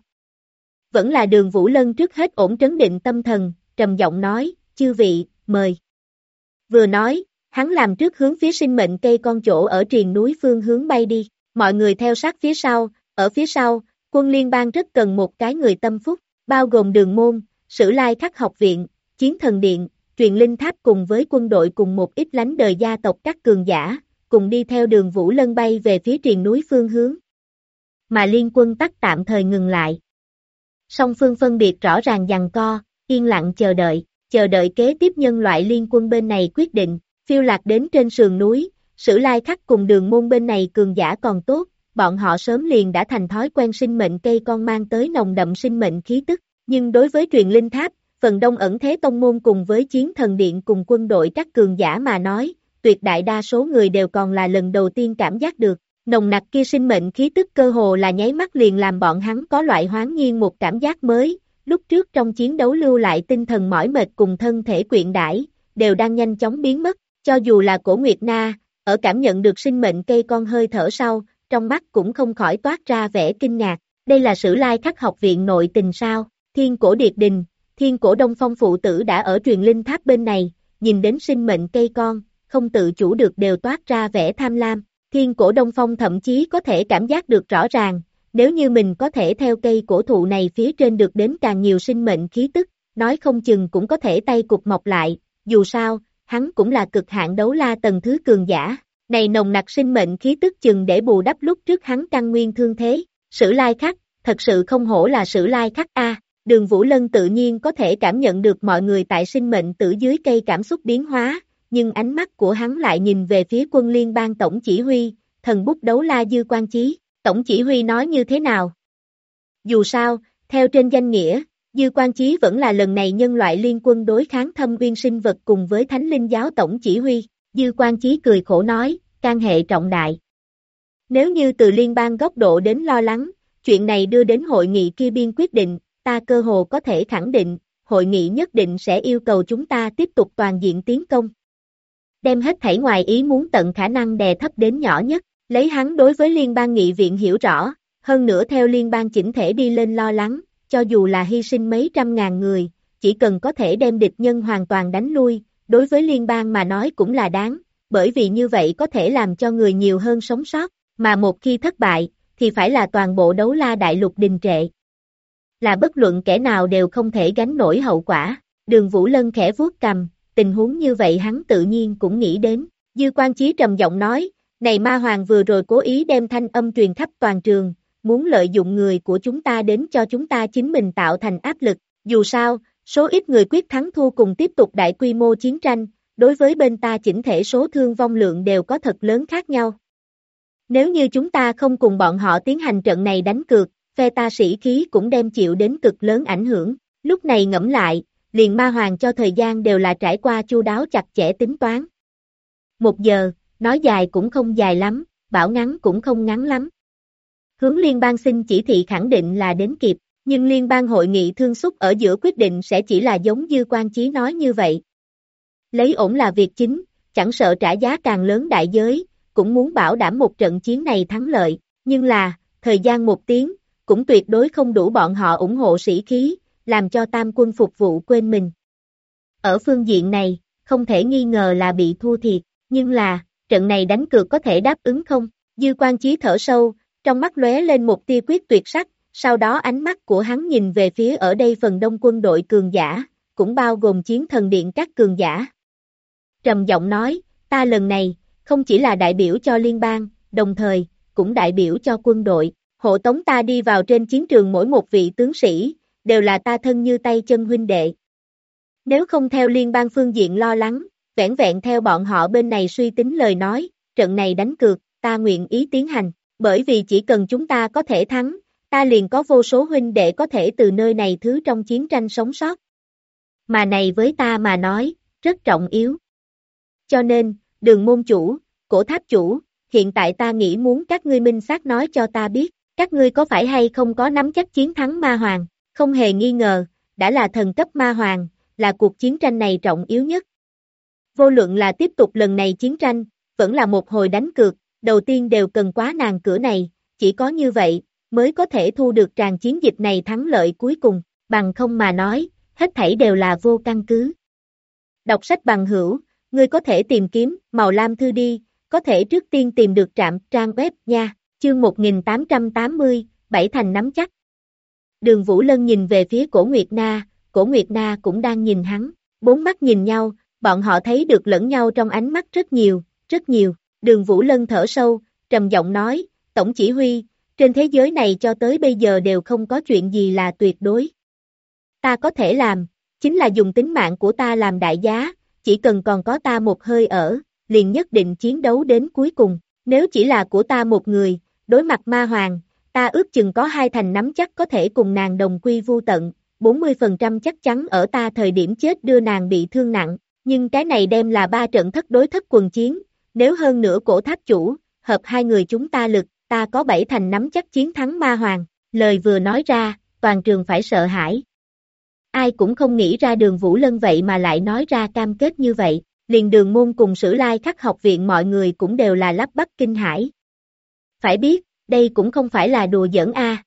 Vẫn là Đường Vũ Lân trước hết ổn trấn định tâm thần, trầm giọng nói, chư vị, mời. Vừa nói, hắn làm trước hướng phía sinh mệnh cây con chỗ ở triền núi phương hướng bay đi, mọi người theo sát phía sau, ở phía sau, quân liên bang rất cần một cái người tâm phúc, bao gồm Đường Môn, Sử Lai Khắc học viện, Chiến Thần Điện, Truyền Linh Tháp cùng với quân đội cùng một ít lánh đời gia tộc các cường giả, cùng đi theo Đường Vũ Lân bay về phía triền núi phương hướng. Mà liên quân tắc tạm thời ngừng lại. Song phương phân biệt rõ ràng giằng co, yên lặng chờ đợi kế tiếp nhân loại liên quân bên này quyết định, phiêu lạc đến trên sườn núi, Sử Lai Khắc cùng Đường Môn bên này cường giả còn tốt, bọn họ sớm liền đã thành thói quen sinh mệnh cây con mang tới nồng đậm sinh mệnh khí tức, nhưng đối với Truyền Linh Tháp, phần đông ẩn thế tông môn cùng với Chiến Thần Điện cùng quân đội các cường giả mà nói, tuyệt đại đa số người đều còn là lần đầu tiên cảm giác được, nồng nặc kia sinh mệnh khí tức cơ hồ là nháy mắt liền làm bọn hắn có loại hoáng nhiên một cảm giác mới, lúc trước trong chiến đấu lưu lại tinh thần mỏi mệt cùng thân thể quyện đãi, đều đang nhanh chóng biến mất, cho dù là Cổ Nguyệt Na, ở cảm nhận được sinh mệnh cây con hơi thở sau, trong mắt cũng không khỏi toát ra vẻ kinh ngạc, đây là Sử Lai Khắc học viện nội tình sao, Thiên Cổ Điệt Đình, Thiên Cổ Đông Phong phụ tử đã ở Truyền Linh Tháp bên này, nhìn đến sinh mệnh cây con, không tự chủ được đều toát ra vẻ tham lam, Thiên Cổ Đông Phong thậm chí có thể cảm giác được rõ ràng, nếu như mình có thể theo cây cổ thụ này phía trên được đến càng nhiều sinh mệnh khí tức, nói không chừng cũng có thể tay cụt mọc lại, dù sao, hắn cũng là cực hạn đấu la tầng thứ cường giả, này nồng nặc sinh mệnh khí tức chừng để bù đắp lúc trước hắn căn nguyên thương thế, Sử Lai Khắc, thật sự không hổ là Sử Lai Khắc a. Đường Vũ Lân tự nhiên có thể cảm nhận được mọi người tại sinh mệnh tử dưới cây cảm xúc biến hóa, nhưng ánh mắt của hắn lại nhìn về phía quân liên bang tổng chỉ huy, thần bút đấu la Dư Quan Chí, tổng chỉ huy nói như thế nào? Dù sao, theo trên danh nghĩa, Dư Quan Chí vẫn là lần này nhân loại liên quân đối kháng Thâm Uyên sinh vật cùng với Thánh Linh giáo tổng chỉ huy, Dư Quan Chí cười khổ nói, can hệ trọng đại. Nếu như từ liên bang góc độ đến lo lắng, chuyện này đưa đến hội nghị kia biên quyết định, ta cơ hồ có thể khẳng định, hội nghị nhất định sẽ yêu cầu chúng ta tiếp tục toàn diện tiến công. Đem hết thảy ngoài ý muốn tận khả năng đè thấp đến nhỏ nhất, lấy hắn đối với liên bang nghị viện hiểu rõ, hơn nữa theo liên bang chỉnh thể đi lên lo lắng, cho dù là hy sinh mấy trăm ngàn người, chỉ cần có thể đem địch nhân hoàn toàn đánh lui, đối với liên bang mà nói cũng là đáng, bởi vì như vậy có thể làm cho người nhiều hơn sống sót, mà một khi thất bại, thì phải là toàn bộ đấu la đại lục đình trệ. Là bất luận kẻ nào đều không thể gánh nổi hậu quả, Đường Vũ Lân khẽ vuốt cầm, tình huống như vậy hắn tự nhiên cũng nghĩ đến, Dư Quan Chí trầm giọng nói, này Ma Hoàng vừa rồi cố ý đem thanh âm truyền khắp toàn trường, muốn lợi dụng người của chúng ta đến cho chúng ta chính mình tạo thành áp lực, dù sao, số ít người quyết thắng thua cùng tiếp tục đại quy mô chiến tranh, đối với bên ta chỉnh thể số thương vong lượng đều có thật lớn khác nhau. Nếu như chúng ta không cùng bọn họ tiến hành trận này đánh cược, phe ta sĩ khí cũng đem chịu đến cực lớn ảnh hưởng, lúc này ngẫm lại, liền Ma Hoàng cho thời gian đều là trải qua chu đáo chặt chẽ tính toán. 1 giờ, nói dài cũng không dài lắm, bảo ngắn cũng không ngắn lắm. Hướng liên bang xin chỉ thị khẳng định là đến kịp, nhưng liên bang hội nghị thương xúc ở giữa quyết định sẽ chỉ là giống Dư Quan Chí nói như vậy. Lấy ổn là việc chính, chẳng sợ trả giá càng lớn đại giới, cũng muốn bảo đảm một trận chiến này thắng lợi, nhưng là, thời gian 1 tiếng, cũng tuyệt đối không đủ bọn họ ủng hộ sĩ khí, làm cho tam quân phục vụ quên mình. Ở phương diện này, không thể nghi ngờ là bị thua thiệt, nhưng là, trận này đánh cược có thể đáp ứng không? Dư Quan Chí thở sâu, trong mắt lóe lên một tia quyết tuyệt sắc, sau đó ánh mắt của hắn nhìn về phía ở đây phần đông quân đội cường giả, cũng bao gồm Chiến Thần Điện các cường giả. Trầm giọng nói, ta lần này, không chỉ là đại biểu cho liên bang, đồng thời, cũng đại biểu cho quân đội, hộ tống ta đi vào trên chiến trường mỗi một vị tướng sĩ, đều là ta thân như tay chân huynh đệ. Nếu không theo liên bang phương diện lo lắng, vẻn vẹn theo bọn họ bên này suy tính lời nói, trận này đánh cược, ta nguyện ý tiến hành, bởi vì chỉ cần chúng ta có thể thắng, ta liền có vô số huynh đệ có thể từ nơi này thứ trong chiến tranh sống sót. Mà này với ta mà nói, rất trọng yếu. Cho nên, Đường môn chủ, Cổ tháp chủ, hiện tại ta nghĩ muốn các ngươi minh xác nói cho ta biết, các ngươi có phải hay không có nắm chắc chiến thắng ma hoàng, không hề nghi ngờ, đã là thần cấp ma hoàng, là cuộc chiến tranh này trọng yếu nhất. Vô luận là tiếp tục lần này chiến tranh, vẫn là một hồi đánh cược, đầu tiên đều cần quá nàng cửa này, chỉ có như vậy, mới có thể thu được tràng chiến dịch này thắng lợi cuối cùng, bằng không mà nói, hết thảy đều là vô căn cứ. Đọc sách bằng hữu, ngươi có thể tìm kiếm, màu lam thư đi, có thể trước tiên tìm được trạm trang web nha, chương 1880, Bảy Thành nắm chắc. Đường Vũ Lân nhìn về phía Cổ Nguyệt Na cũng đang nhìn hắn, bốn mắt nhìn nhau, bọn họ thấy được lẫn nhau trong ánh mắt rất nhiều, rất nhiều. Đường Vũ Lân thở sâu, trầm giọng nói, Tổng chỉ huy, trên thế giới này cho tới bây giờ đều không có chuyện gì là tuyệt đối. Ta có thể làm, chính là dùng tính mạng của ta làm đại giá, chỉ cần còn có ta một hơi ở, liền nhất định chiến đấu đến cuối cùng. Nếu chỉ là của ta một người, đối mặt ma hoàng, ta ước chừng có 2 thành nắm chắc có thể cùng nàng đồng quy vu tận, 40% chắc chắn ở ta thời điểm chết đưa nàng bị thương nặng, nhưng cái này đem là 3 trận thất đối thất quần chiến, nếu hơn nữa Cổ tháp chủ, hợp 2 người chúng ta lực, ta có 7 thành nắm chắc chiến thắng ma hoàng, lời vừa nói ra, toàn trường phải sợ hãi. Ai cũng không nghĩ ra Đường Vũ Lân vậy mà lại nói ra cam kết như vậy, liền Đường môn cùng Sử Lai Khắc học viện mọi người cũng đều là lắp bắp kinh hãi. Phải biết, đây cũng không phải là đùa giỡn a.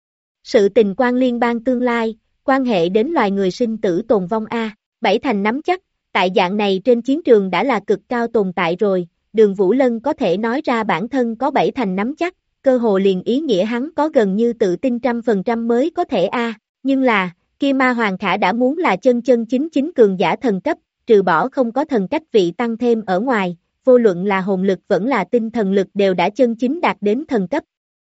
Sự tình quan liên bang tương lai, quan hệ đến loài người sinh tử tồn vong a, 7 thành nắm chắc, tại dạng này trên chiến trường đã là cực cao tồn tại rồi, Đường Vũ Lân có thể nói ra bản thân có 7 thành nắm chắc, cơ hồ liền ý nghĩa hắn có gần như tự tin 100% mới có thể a, nhưng là, kia ma hoàng khả đã muốn là chân chân chính chính cường giả thần cấp, trừ bỏ không có thần cách vị tăng thêm ở ngoài, vô luận là hồn lực vẫn là tinh thần lực đều đã chân chính đạt đến thần cấp.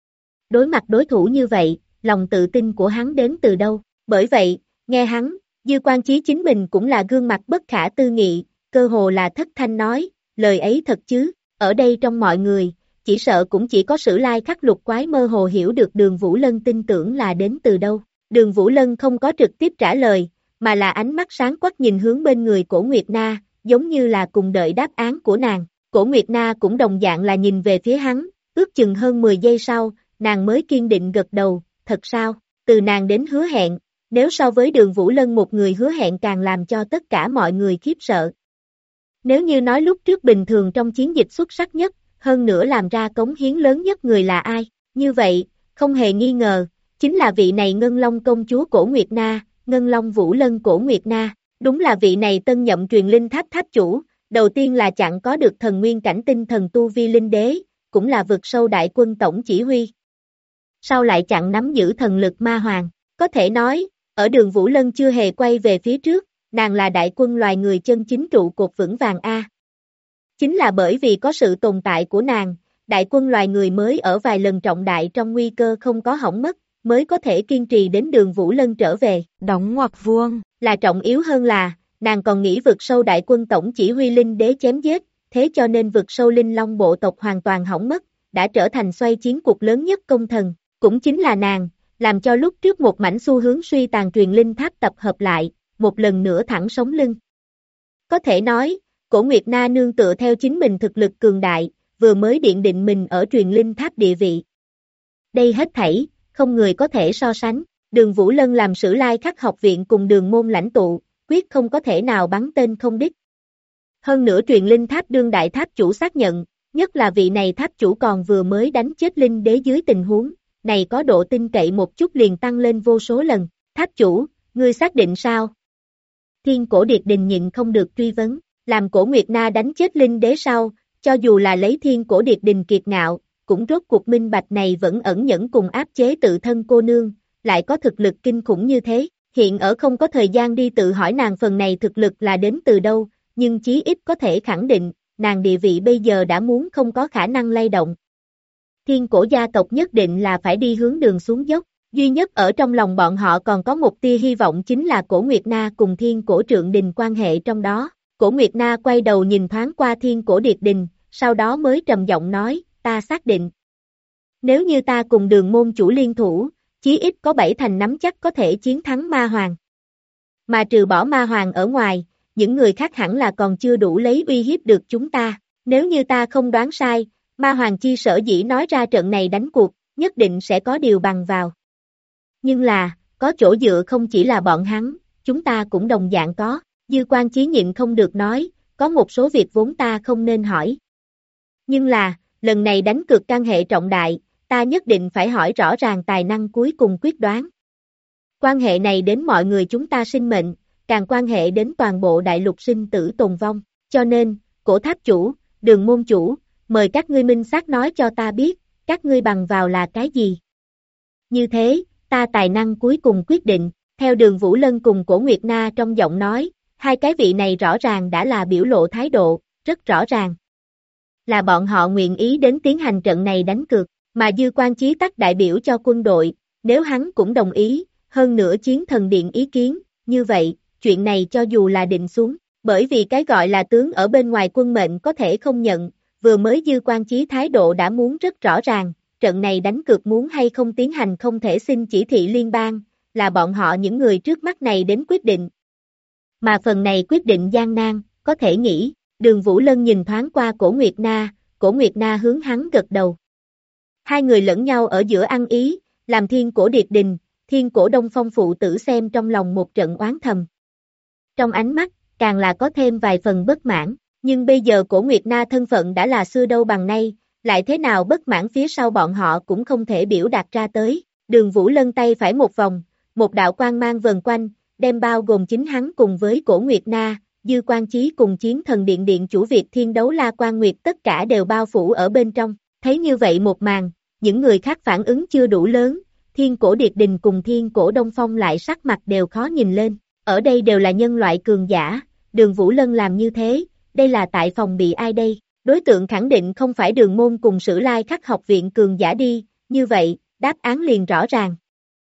Đối mặt đối thủ như vậy, lòng tự tin của hắn đến từ đâu? Bởi vậy, nghe hắn, Dư Quan Chí chính mình cũng là gương mặt bất khả tư nghị, cơ hồ là thất thanh nói, lời ấy thật chứ, ở đây trong mọi người, chỉ sợ cũng chỉ có Sử Lai Khắc Lục Quái mơ hồ hiểu được Đường Vũ Lân tin tưởng là đến từ đâu. Đường Vũ Lân không có trực tiếp trả lời, mà là ánh mắt sáng quắc nhìn hướng bên người Cổ Nguyệt Na, giống như là cùng đợi đáp án của nàng. Cổ Nguyệt Na cũng đồng dạng là nhìn về phía hắn, ước chừng hơn 10 giây sau, nàng mới kiên định gật đầu, thật sao, từ nàng đến hứa hẹn, nếu so với Đường Vũ Lân một người hứa hẹn càng làm cho tất cả mọi người khiếp sợ. Nếu như nói lúc trước bình thường trong chiến dịch xuất sắc nhất, hơn nữa làm ra cống hiến lớn nhất người là ai, như vậy, không hề nghi ngờ, chính là vị này Ngân Long công chúa Cổ Nguyệt Na, Ngân Long Vũ Lân Cổ Nguyệt Na, đúng là vị này tân nhậm truyền linh tháp tháp chủ, đầu tiên là chặn có được thần nguyên cảnh tinh thần tu vi linh đế, cũng là vực sâu đại quân tổng chỉ huy. Sau lại chặn nắm giữ thần lực ma hoàng, có thể nói, ở Đường Vũ Lân chưa hề quay về phía trước, nàng là đại quân loài người chân chính trụ cột vững vàng a. Chính là bởi vì có sự tồn tại của nàng, đại quân loài người mới ở vài lần trọng đại trong nguy cơ không có hỏng mất, mới có thể kiên trì đến Đường Vũ Lân trở về. Đóng ngoặc vuông, là trọng yếu hơn là, nàng còn nghĩ vực sâu đại quân tổng chỉ huy linh đế chém giết, thế cho nên vực sâu linh long bộ tộc hoàn toàn hỏng mất, đã trở thành xoay chiến cuộc lớn nhất công thần, cũng chính là nàng, làm cho lúc trước một mảnh xu hướng suy tàn truyền linh tháp tập hợp lại, một lần nữa thẳng sống lưng. Có thể nói, Cổ Nguyệt Na nương tựa theo chính mình thực lực cường đại, vừa mới điện định mình ở truyền linh tháp địa vị. Đây hết thảy, không người có thể so sánh, Đường Vũ Lân làm Sử Lai Khắc học viện cùng Đường môn lãnh tụ, quyết không có thể nào bắn tên không đích. Hơn nữa truyền linh tháp đương đại tháp chủ xác nhận, nhất là vị này tháp chủ còn vừa mới đánh chết linh đế dưới tình huống, này có độ tin cậy một chút liền tăng lên vô số lần. Tháp chủ, ngươi xác định sao? Thiên Cổ Điệt Đình nhịn không được truy vấn, làm Cổ Nguyệt Na đánh chết linh đế sau, cho dù là lấy Thiên Cổ Điệt Đình kiệt ngạo, cũng rốt cuộc minh bạch này vẫn ẩn nhẫn cùng áp chế tự thân cô nương, lại có thực lực kinh khủng như thế, hiện ở không có thời gian đi tự hỏi nàng phần này thực lực là đến từ đâu, nhưng chí ít có thể khẳng định, nàng địa vị bây giờ đã muốn không có khả năng lay động. Thiên Cổ gia tộc nhất định là phải đi hướng đường xuống dốc, duy nhất ở trong lòng bọn họ còn có một tia hy vọng chính là Cổ Nguyệt Na cùng Thiên Cổ Trượng Đình quan hệ trong đó. Cổ Nguyệt Na quay đầu nhìn thoáng qua Thiên Cổ Điệt Đình, sau đó mới trầm giọng nói, ta xác định. Nếu như ta cùng Đường môn chủ liên thủ, chí ít có 7 thành nắm chắc có thể chiến thắng ma hoàng. Mà trừ bỏ ma hoàng ở ngoài, những người khác hẳn là còn chưa đủ lấy uy hiếp được chúng ta. Nếu như ta không đoán sai, ma hoàng chi sở dĩ nói ra trận này đánh cuộc, nhất định sẽ có điều bằng vào. Nhưng là, có chỗ dựa không chỉ là bọn hắn, chúng ta cũng đồng dạng có. Dư Quan Chí nhịn không được nói, có một số việc vốn ta không nên hỏi. Nhưng là, lần này đánh cược căn hệ trọng đại, ta nhất định phải hỏi rõ ràng tài năng cuối cùng quyết đoán. Quan hệ này đến mọi người chúng ta sinh mệnh, càng quan hệ đến toàn bộ đại lục sinh tử tồn vong, cho nên, Cổ Tháp chủ, Đường môn chủ, mời các ngươi minh xác nói cho ta biết, các ngươi bằng vào là cái gì. Như thế, ta tài năng cuối cùng quyết định, theo Đường Vũ Lân cùng Cổ Nguyệt Na trong giọng nói, hai cái vị này rõ ràng đã là biểu lộ thái độ, rất rõ ràng. Là bọn họ nguyện ý đến tiến hành trận này đánh cược, mà Dư Quan Chí tắc đại biểu cho quân đội, nếu hắn cũng đồng ý, hơn nữa chiến thần điện ý kiến, như vậy, chuyện này cho dù là định xuống, bởi vì cái gọi là tướng ở bên ngoài quân mệnh có thể không nhận, vừa mới Dư Quan Chí thái độ đã muốn rất rõ ràng, trận này đánh cược muốn hay không tiến hành không thể xin chỉ thị liên bang, là bọn họ những người trước mắt này đến quyết định. Mà phần này quyết định gian nan, có thể nghĩ, Đường Vũ Lân nhìn thoáng qua Cổ Nguyệt Na hướng hắn gật đầu. Hai người lẫn nhau ở giữa ăn ý, làm Thiên Cổ Điệt Đình, Thiên Cổ Đông Phong phụ tử xem trong lòng một trận oán thầm. Trong ánh mắt, càng là có thêm vài phần bất mãn, nhưng bây giờ Cổ Nguyệt Na thân phận đã là xưa đâu bằng nay, lại thế nào bất mãn phía sau bọn họ cũng không thể biểu đạt ra tới. Đường Vũ Lân tay phải một vòng, một đạo quang mang vần quanh, đem bao gồm chính hắn cùng với Cổ Nguyệt Na, Dư Quan Chí cùng chiến thần điện điện chủ Việt Thiên Đấu La Quan Nguyệt tất cả đều bao phủ ở bên trong. Thấy như vậy một màn, những người khác phản ứng chưa đủ lớn, Thiên Cổ Điệt Đình cùng Thiên Cổ Đông Phong lại sắc mặt đều khó nhìn lên. Ở đây đều là nhân loại cường giả, Đường Vũ Lân làm như thế, đây là tại phòng bị ai đây? Đối tượng khẳng định không phải Đường môn cùng Sử Lai Khắc học viện cường giả đi, như vậy, đáp án liền rõ ràng.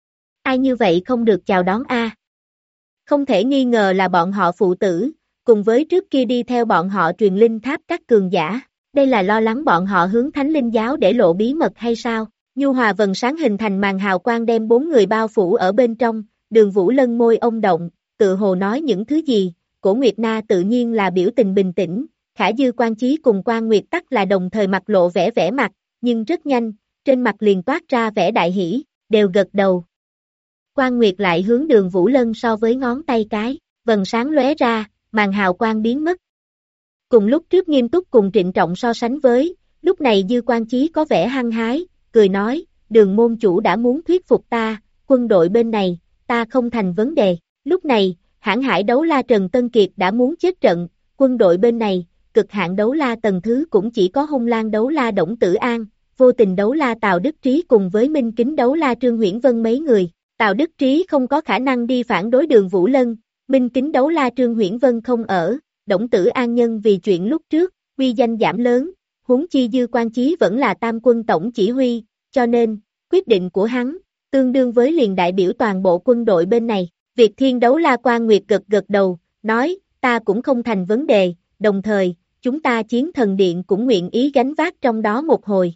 Ai như vậy không được chào đón a? Không thể nghi ngờ là bọn họ phụ tử, cùng với trước kia đi theo bọn họ truyền linh tháp các cường giả, đây là lo lắng bọn họ hướng Thánh Linh giáo để lộ bí mật hay sao? Nhu hòa vầng sáng hình thành màn hào quang đem 4 người bao phủ ở bên trong, Đường Vũ Lân môi ông động, tự hồ nói những thứ gì, Cổ Nguyệt Na tự nhiên là biểu tình bình tĩnh, Khả Dư Quan Chí cùng Quan Nguyệt tắc là đồng thời mặt lộ vẻ mặt, nhưng rất nhanh, trên mặt liền toát ra vẻ đại hỷ, đều gật đầu. Quan Nguyệt lại hướng Đường Vũ Lân so với ngón tay cái, vầng sáng lóe ra, màn hào quang biến mất. Cùng lúc trước nghiêm túc cùng trịnh trọng so sánh với, lúc này Dư Quan Chí có vẻ hăng hái, cười nói, Đường môn chủ đã muốn thuyết phục ta, quân đội bên này, ta không thành vấn đề. Lúc này, hãn hải đấu la Trần Tân Kiệt đã muốn chết trận, quân đội bên này, cực hạn đấu la tầng thứ cũng chỉ có hung lang đấu la Đổng Tử An, vô tình đấu la Tào Đức Trí cùng với minh kính đấu la Trương Huyễn Vân mấy người. Tào Đức Trí không có khả năng đi phản đối Đường Vũ Lân, minh kính đấu la Trương Huyễn Vân không ở, Đổng Tử An nhân vì chuyện lúc trước, uy danh giảm lớn, huống chi Dư Quan Chí vẫn là tam quân tổng chỉ huy, cho nên, quyết định của hắn, tương đương với liền đại biểu toàn bộ quân đội bên này. Việt Thiên Đấu La Quan Nguyệt gật đầu, nói, ta cũng không thành vấn đề, đồng thời, chúng ta chiến thần điện cũng nguyện ý gánh vác trong đó một hồi.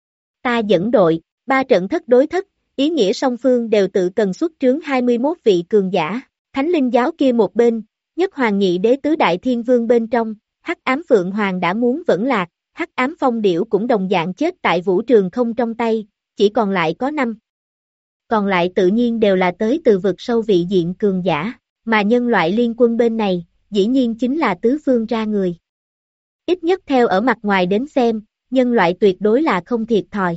Ta dẫn đội, 3 trận thất đối thất, ý nghĩa song phương đều tự cần xuất trướng 21 vị cường giả, Thánh Linh giáo kia một bên, Nhất Hoàng Nhị Đế Tứ Đại Thiên Vương bên trong, Hắc Ám Phượng Hoàng đã muốn vẫn lạc, Hắc Ám Phong Điểu cũng đồng dạng chết tại vũ trường không trong tay, chỉ còn lại có 5. Còn lại tự nhiên đều là tới từ vực sâu vị diện cường giả, mà nhân loại liên quân bên này, dĩ nhiên chính là tứ phương ra người. Ít nhất theo ở mặt ngoài đến xem, nhân loại tuyệt đối là không thiệt thòi.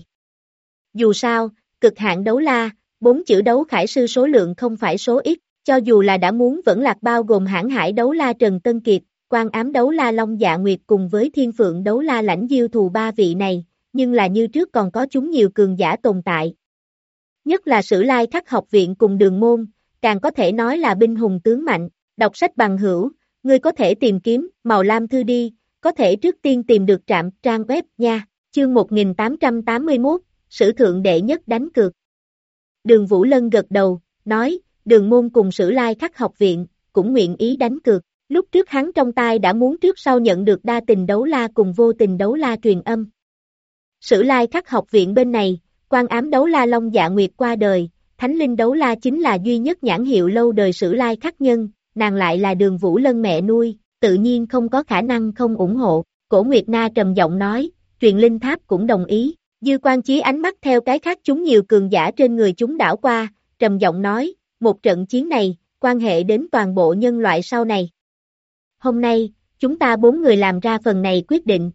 Dù sao, cực hạn đấu la, 4 chữ đấu khải sư số lượng không phải số ít, cho dù là đã muốn vẫn lạc bao gồm hãn hải đấu la Trần Tân Kiệt, Quan Ám đấu la Long Dạ Nguyệt cùng với Thiên Phượng đấu la Lãnh Diêu Thù 3 vị này, nhưng là như trước còn có chúng nhiều cường giả tồn tại. Nhất là Sử Lai Khắc học viện cùng Đường môn, càng có thể nói là binh hùng tướng mạnh, đọc sách bằng hữu, ngươi có thể tìm kiếm, màu lam thư đi, có thể trước tiên tìm được trạm trang web nha, chương 1881, Sử thượng đệ nhất đánh cược. Đường Vũ Lân gật đầu, nói, Đường môn cùng Sử Lai Khắc học viện, cũng nguyện ý đánh cược, lúc trước hắn trong tai đã muốn trước sau nhận được đa tình đấu la cùng vô tình đấu la truyền âm. Sử Lai Khắc học viện bên này, Quan ám đấu la Long Dạ Nguyệt qua đời, Thánh linh đấu la chính là duy nhất nhãn hiệu lâu đời sử lai khắc nhân, nàng lại là Đường Vũ Lân mẹ nuôi, tự nhiên không có khả năng không ủng hộ. Cổ Nguyệt Na trầm giọng nói, truyền linh tháp cũng đồng ý. Dư Quan Chí ánh mắt theo cái khác chúng nhiều cường giả trên người chúng đảo qua, trầm giọng nói, một trận chiến này, quan hệ đến toàn bộ nhân loại sau này. Hôm nay, chúng ta 4 người làm ra phần này quyết định.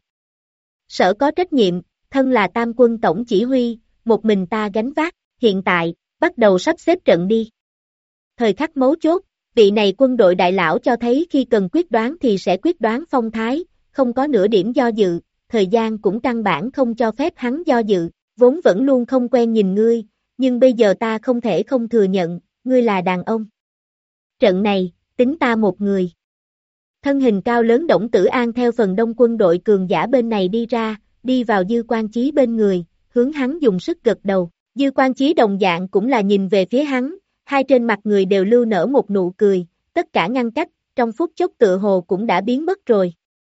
Sở có trách nhiệm, thân là Tam quân tổng chỉ huy, một mình ta gánh vác, hiện tại, bắt đầu sắp xếp trận đi. Thời khắc mấu chốt, vị này quân đội đại lão cho thấy khi cần quyết đoán thì sẽ quyết đoán phong thái, không có nửa điểm do dự, thời gian cũng căn bản không cho phép hắn do dự, vốn vẫn luôn không quen nhìn ngươi, nhưng bây giờ ta không thể không thừa nhận, ngươi là đàn ông. Trận này, tính ta một người. Thân hình cao lớn Đổng Tử An theo phần đông quân đội cường giả bên này đi ra, đi vào Dư Quan Chí bên người, hướng hắn dùng sức gật đầu. Dư Quan Chí đồng dạng cũng là nhìn về phía hắn, hai trên mặt người đều lưu nở một nụ cười, tất cả ngăn cách, trong phút chốc tựa hồ cũng đã biến mất rồi.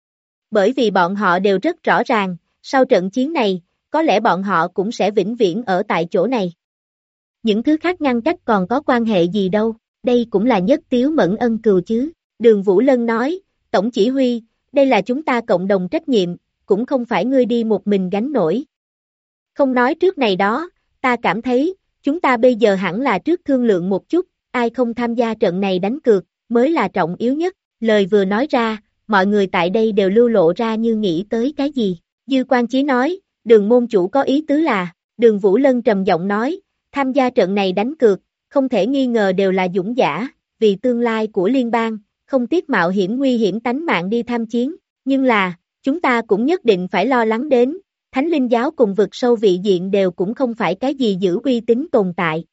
Bởi vì bọn họ đều rất rõ ràng, sau trận chiến này, có lẽ bọn họ cũng sẽ vĩnh viễn ở tại chỗ này. Những thứ khác ngăn cách còn có quan hệ gì đâu, đây cũng là nhất tiếu mẫn ân cừu chứ. Đường Vũ Lân nói, Tổng chỉ huy, đây là chúng ta cộng đồng trách nhiệm, cũng không phải ngươi đi một mình gánh nổi. Không nói trước này đó, ta cảm thấy, chúng ta bây giờ hẳn là trước thương lượng một chút, ai không tham gia trận này đánh cược, mới là trọng yếu nhất. Lời vừa nói ra, mọi người tại đây đều lưu lộ ra như nghĩ tới cái gì. Dư Quan Chí nói, Đường môn chủ có ý tứ là, Đường Vũ Lân trầm giọng nói, tham gia trận này đánh cược, không thể nghi ngờ đều là dũng giả, vì tương lai của liên bang, không tiếc mạo hiểm nguy hiểm tánh mạng đi tham chiến, nhưng là, chúng ta cũng nhất định phải lo lắng đến, Thánh Linh giáo cùng vực sâu vị diện đều cũng không phải cái gì giữ uy tín tồn tại.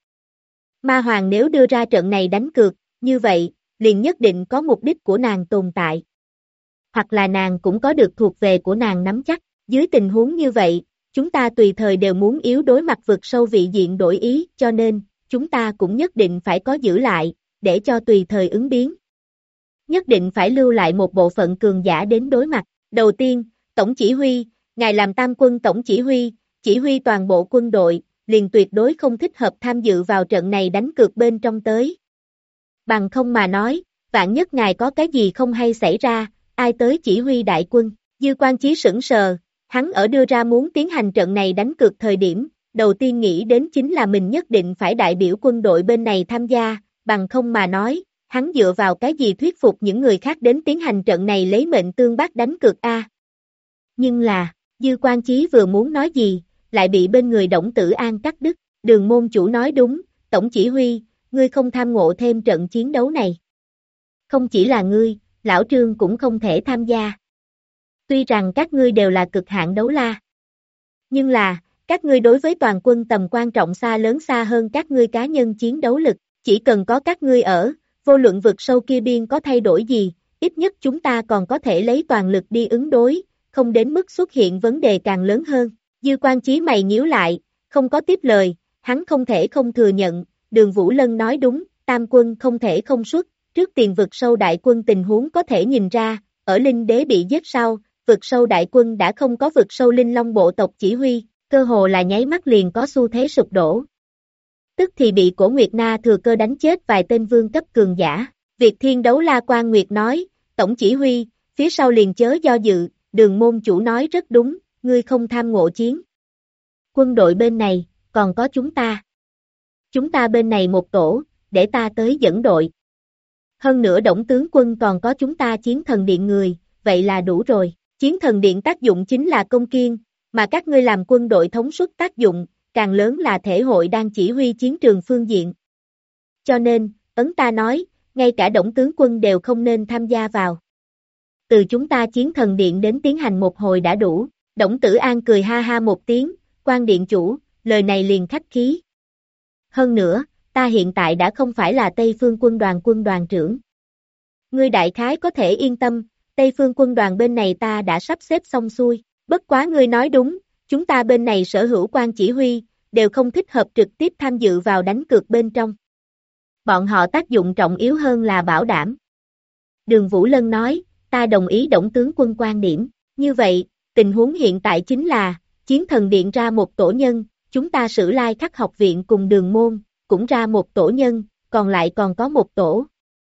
Ma Hoàng nếu đưa ra trận này đánh cược, như vậy, liền nhất định có mục đích của nàng tồn tại. Hoặc là nàng cũng có được thuộc về của nàng nắm chắc, dưới tình huống như vậy, chúng ta tùy thời đều muốn yếu đối mặt vực sâu vị diện đổi ý, cho nên, chúng ta cũng nhất định phải có giữ lại, để cho tùy thời ứng biến. Nhất định phải lưu lại một bộ phận cường giả đến đối mặt. Đầu tiên, Tổng chỉ huy, ngài làm Tam quân tổng chỉ huy toàn bộ quân đội, liền tuyệt đối không thích hợp tham dự vào trận này đánh cược bên trong tới. Bằng không mà nói, vạn nhất ngài có cái gì không hay xảy ra, ai tới chỉ huy đại quân. Dư Quan Chí sững sờ, hắn ở đưa ra muốn tiến hành trận này đánh cược thời điểm, đầu tiên nghĩ đến chính là mình nhất định phải đại biểu quân đội bên này tham gia, bằng không mà nói, hắn dựa vào cái gì thuyết phục những người khác đến tiến hành trận này lấy mệnh tương bác đánh cược a. Nhưng là, Dư Quan Chí vừa muốn nói gì, lại bị bên người Đổng Tử An cắt đứt. Đường môn chủ nói đúng, tổng chỉ huy, ngươi không tham ngộ thêm trận chiến đấu này. Không chỉ là ngươi, lão Trương cũng không thể tham gia. Tuy rằng các ngươi đều là cực hạn đấu la. Nhưng là, các ngươi đối với toàn quân tầm quan trọng xa lớn xa hơn các ngươi cá nhân chiến đấu lực, chỉ cần có các ngươi ở, vô luận vực sâu kia biên có thay đổi gì, ít nhất chúng ta còn có thể lấy toàn lực đi ứng đối, không đến mức xuất hiện vấn đề càng lớn hơn. Dư Quan Chí mày nhíu lại, không có tiếp lời, hắn không thể không thừa nhận, Đường Vũ Lân nói đúng, Tam quân không thể không xuất, trước tiền vực sâu đại quân tình huống có thể nhìn ra, ở Linh Đế bị giết sau, vực sâu đại quân đã không có vực sâu Linh Long bộ tộc chỉ huy, cơ hồ là nháy mắt liền có xu thế sụp đổ. Tức thì bị Cổ Nguyệt Na thừa cơ đánh chết vài tên vương cấp cường giả. Việt Thiên Đấu La Quan Nguyệt nói, tổng chỉ huy, phía sau liền chớ do dự, Đường môn chủ nói rất đúng, ngươi không tham ngộ chiến. Quân đội bên này, còn có chúng ta. Chúng ta bên này một tổ, để ta tới dẫn đội. Hơn nữa Đổng tướng quân còn có chúng ta chiến thần điện người, vậy là đủ rồi. Chiến thần điện tác dụng chính là công kiên, mà các ngươi làm quân đội thống suất tác dụng, càng lớn là thể hội đang chỉ huy chiến trường phương diện. Cho nên, ấn ta nói, ngay cả Đổng tướng quân đều không nên tham gia vào. Từ chúng ta chiến thần điện đến tiến hành một hồi đã đủ. Đổng Tử An cười ha ha một tiếng, Quan điện chủ, lời này liền khách khí. Hơn nữa, ta hiện tại đã không phải là Tây Phương quân đoàn trưởng. Ngươi đại khái có thể yên tâm, Tây Phương quân đoàn bên này ta đã sắp xếp xong xuôi, bất quá ngươi nói đúng, chúng ta bên này sở hữu quan chỉ huy, đều không thích hợp trực tiếp tham dự vào đánh cược bên trong. Bọn họ tác dụng trọng yếu hơn là bảo đảm. Đường Vũ Lân nói, ta đồng ý Đổng tướng quân quan điểm, như vậy, tình huống hiện tại chính là, chiến thần điện ra một tổ nhân, chúng ta Sử Lai Khắc học viện cùng Đường môn, cũng ra một tổ nhân, còn lại còn có một tổ.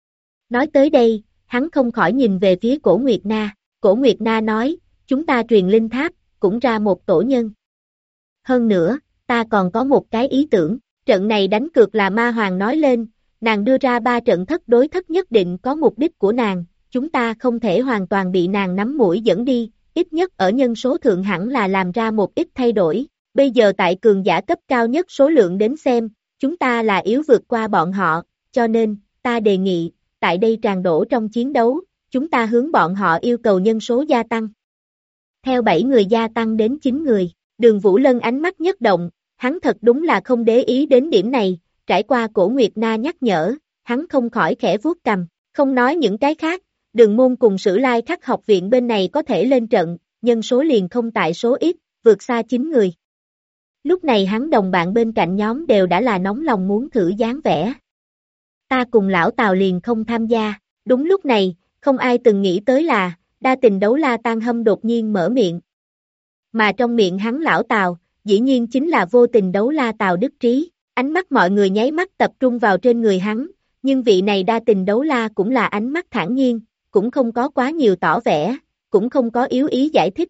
Nói tới đây, hắn không khỏi nhìn về phía Cổ Nguyệt Na. Cổ Nguyệt Na nói, chúng ta Truyền Linh Tháp, cũng ra một tổ nhân. Hơn nữa, ta còn có một cái ý tưởng, trận này đánh cược là Ma Hoàng nói lên, nàng đưa ra 3 trận thất đối thất nhất định có mục đích của nàng, chúng ta không thể hoàn toàn bị nàng nắm mũi dẫn đi, ít nhất ở nhân số thượng hẳn là làm ra một ít thay đổi. Bây giờ tại cường giả cấp cao nhất số lượng đến xem, chúng ta là yếu vượt qua bọn họ, cho nên, ta đề nghị, tại đây tràn đổ trong chiến đấu, chúng ta hướng bọn họ yêu cầu nhân số gia tăng. Theo 7 người gia tăng đến 9 người, Đường Vũ Lân ánh mắt nhất động, hắn thật đúng là không để ý đến điểm này, trải qua Cổ Nguyệt Na nhắc nhở, hắn không khỏi khẽ vuốt cằm, không nói những cái khác, Đường môn cùng Sử Lai Khắc học viện bên này có thể lên trận, nhân số liền không tại số ít, vượt xa 9 người. Lúc này hắn đồng bạn bên cạnh nhóm đều đã là nóng lòng muốn thử dáng vẻ. Ta cùng lão Tào liền không tham gia, đúng lúc này, không ai từng nghĩ tới là, đa tình đấu la Tan Hâm đột nhiên mở miệng. Mà trong miệng hắn lão Tào, dĩ nhiên chính là vô tình đấu la Tào Đức Trí, ánh mắt mọi người nháy mắt tập trung vào trên người hắn, nhưng vị này đa tình đấu la cũng là ánh mắt thản nhiên, cũng không có quá nhiều tỏ vẻ, cũng không có yếu ý giải thích.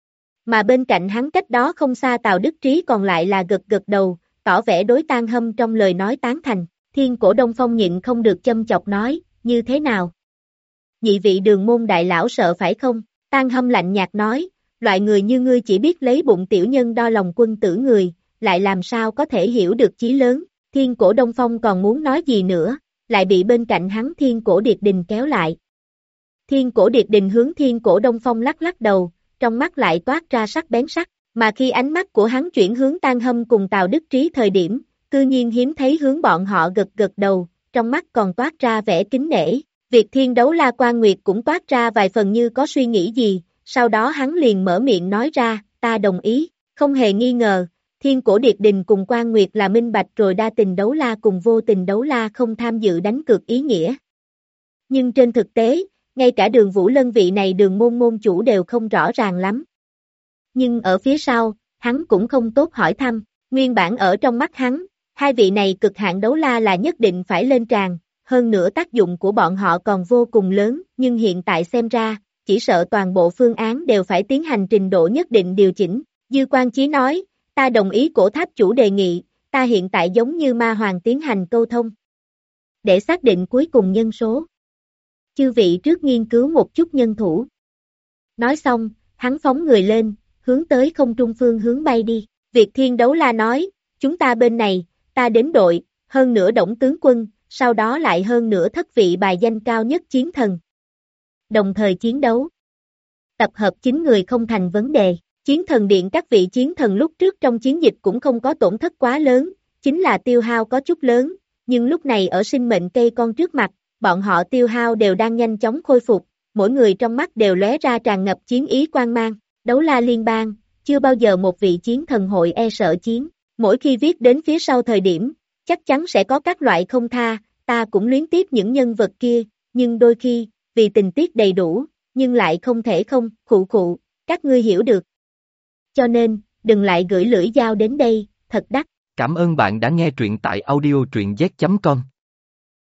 Mà bên cạnh hắn cách đó không xa Tào Đức Trí còn lại là gật gật đầu, tỏ vẻ đối Tan Hâm trong lời nói tán thành. Thiên Cổ Đông Phong nhịn không được châm chọc nói, như thế nào? Nhị vị Đường môn đại lão sợ phải không? Tan Hâm lạnh nhạt nói, loại người như ngươi chỉ biết lấy bụng tiểu nhân đo lòng quân tử người, lại làm sao có thể hiểu được chí lớn. Thiên Cổ Đông Phong còn muốn nói gì nữa, lại bị bên cạnh hắn Thiên Cổ Điệt Đình kéo lại. Thiên Cổ Điệt Đình hướng Thiên Cổ Đông Phong lắc lắc đầu, trong mắt lại toát ra sắc bén sắc, mà khi ánh mắt của hắn chuyển hướng Tan Hâm cùng Tào Đức Trí thời điểm, cư nhiên hiếm thấy hướng bọn họ gật gật đầu, trong mắt còn toát ra vẻ kính nể. Việc Thiên Đấu La Quan Nguyệt cũng toát ra vài phần như có suy nghĩ gì, sau đó hắn liền mở miệng nói ra, ta đồng ý, không hề nghi ngờ, Thiên Cổ Điệt Đình cùng Quan Nguyệt là minh bạch rồi đa tình đấu la cùng vô tình đấu la không tham dự đánh cược ý nghĩa. Nhưng trên thực tế, ngay cả Đường Vũ Lân vị này Đường môn môn chủ đều không rõ ràng lắm. Nhưng ở phía sau, hắn cũng không tốt hỏi thăm, nguyên bản ở trong mắt hắn, hai vị này cực hạn đấu la là nhất định phải lên tràng, hơn nữa tác dụng của bọn họ còn vô cùng lớn, nhưng hiện tại xem ra, chỉ sợ toàn bộ phương án đều phải tiến hành trình độ nhất định điều chỉnh. Dư Quan Chí nói, ta đồng ý Cổ Tháp chủ đề nghị, ta hiện tại giống như Ma Hoàng tiến hành câu thông. Để xác định cuối cùng nhân số. Chư vị trước nghiên cứu một chút nhân thủ. Nói xong, hắn phóng người lên, hướng tới không trung phương hướng bay đi. Việc Thiên Đấu La nói, chúng ta bên này, ta đến đội, hơn nữa Đổng tướng quân, sau đó lại hơn nữa thất vị bài danh cao nhất chiến thần. Đồng thời chiến đấu. Tập hợp 9 người không thành vấn đề. Chiến thần điện các vị chiến thần lúc trước trong chiến dịch cũng không có tổn thất quá lớn, chính là tiêu hao có chút lớn, nhưng lúc này ở sinh mệnh cây con trước mặt, bọn họ tiêu hao đều đang nhanh chóng khôi phục, mỗi người trong mắt đều lóe ra tràn ngập chiến ý quang mang. Đấu la liên bang, chưa bao giờ một vị chiến thần hội e sợ chiến, mỗi khi viết đến phía sau thời điểm, chắc chắn sẽ có các loại không tha, ta cũng luyến tiếc những nhân vật kia, nhưng đôi khi, vì tình tiết đầy đủ, nhưng lại không thể không, khụ, các ngươi hiểu được. Cho nên, đừng lại gửi lưỡi dao đến đây, thật đắt. Cảm ơn bạn đã nghe truyện tại audio truyện z.com.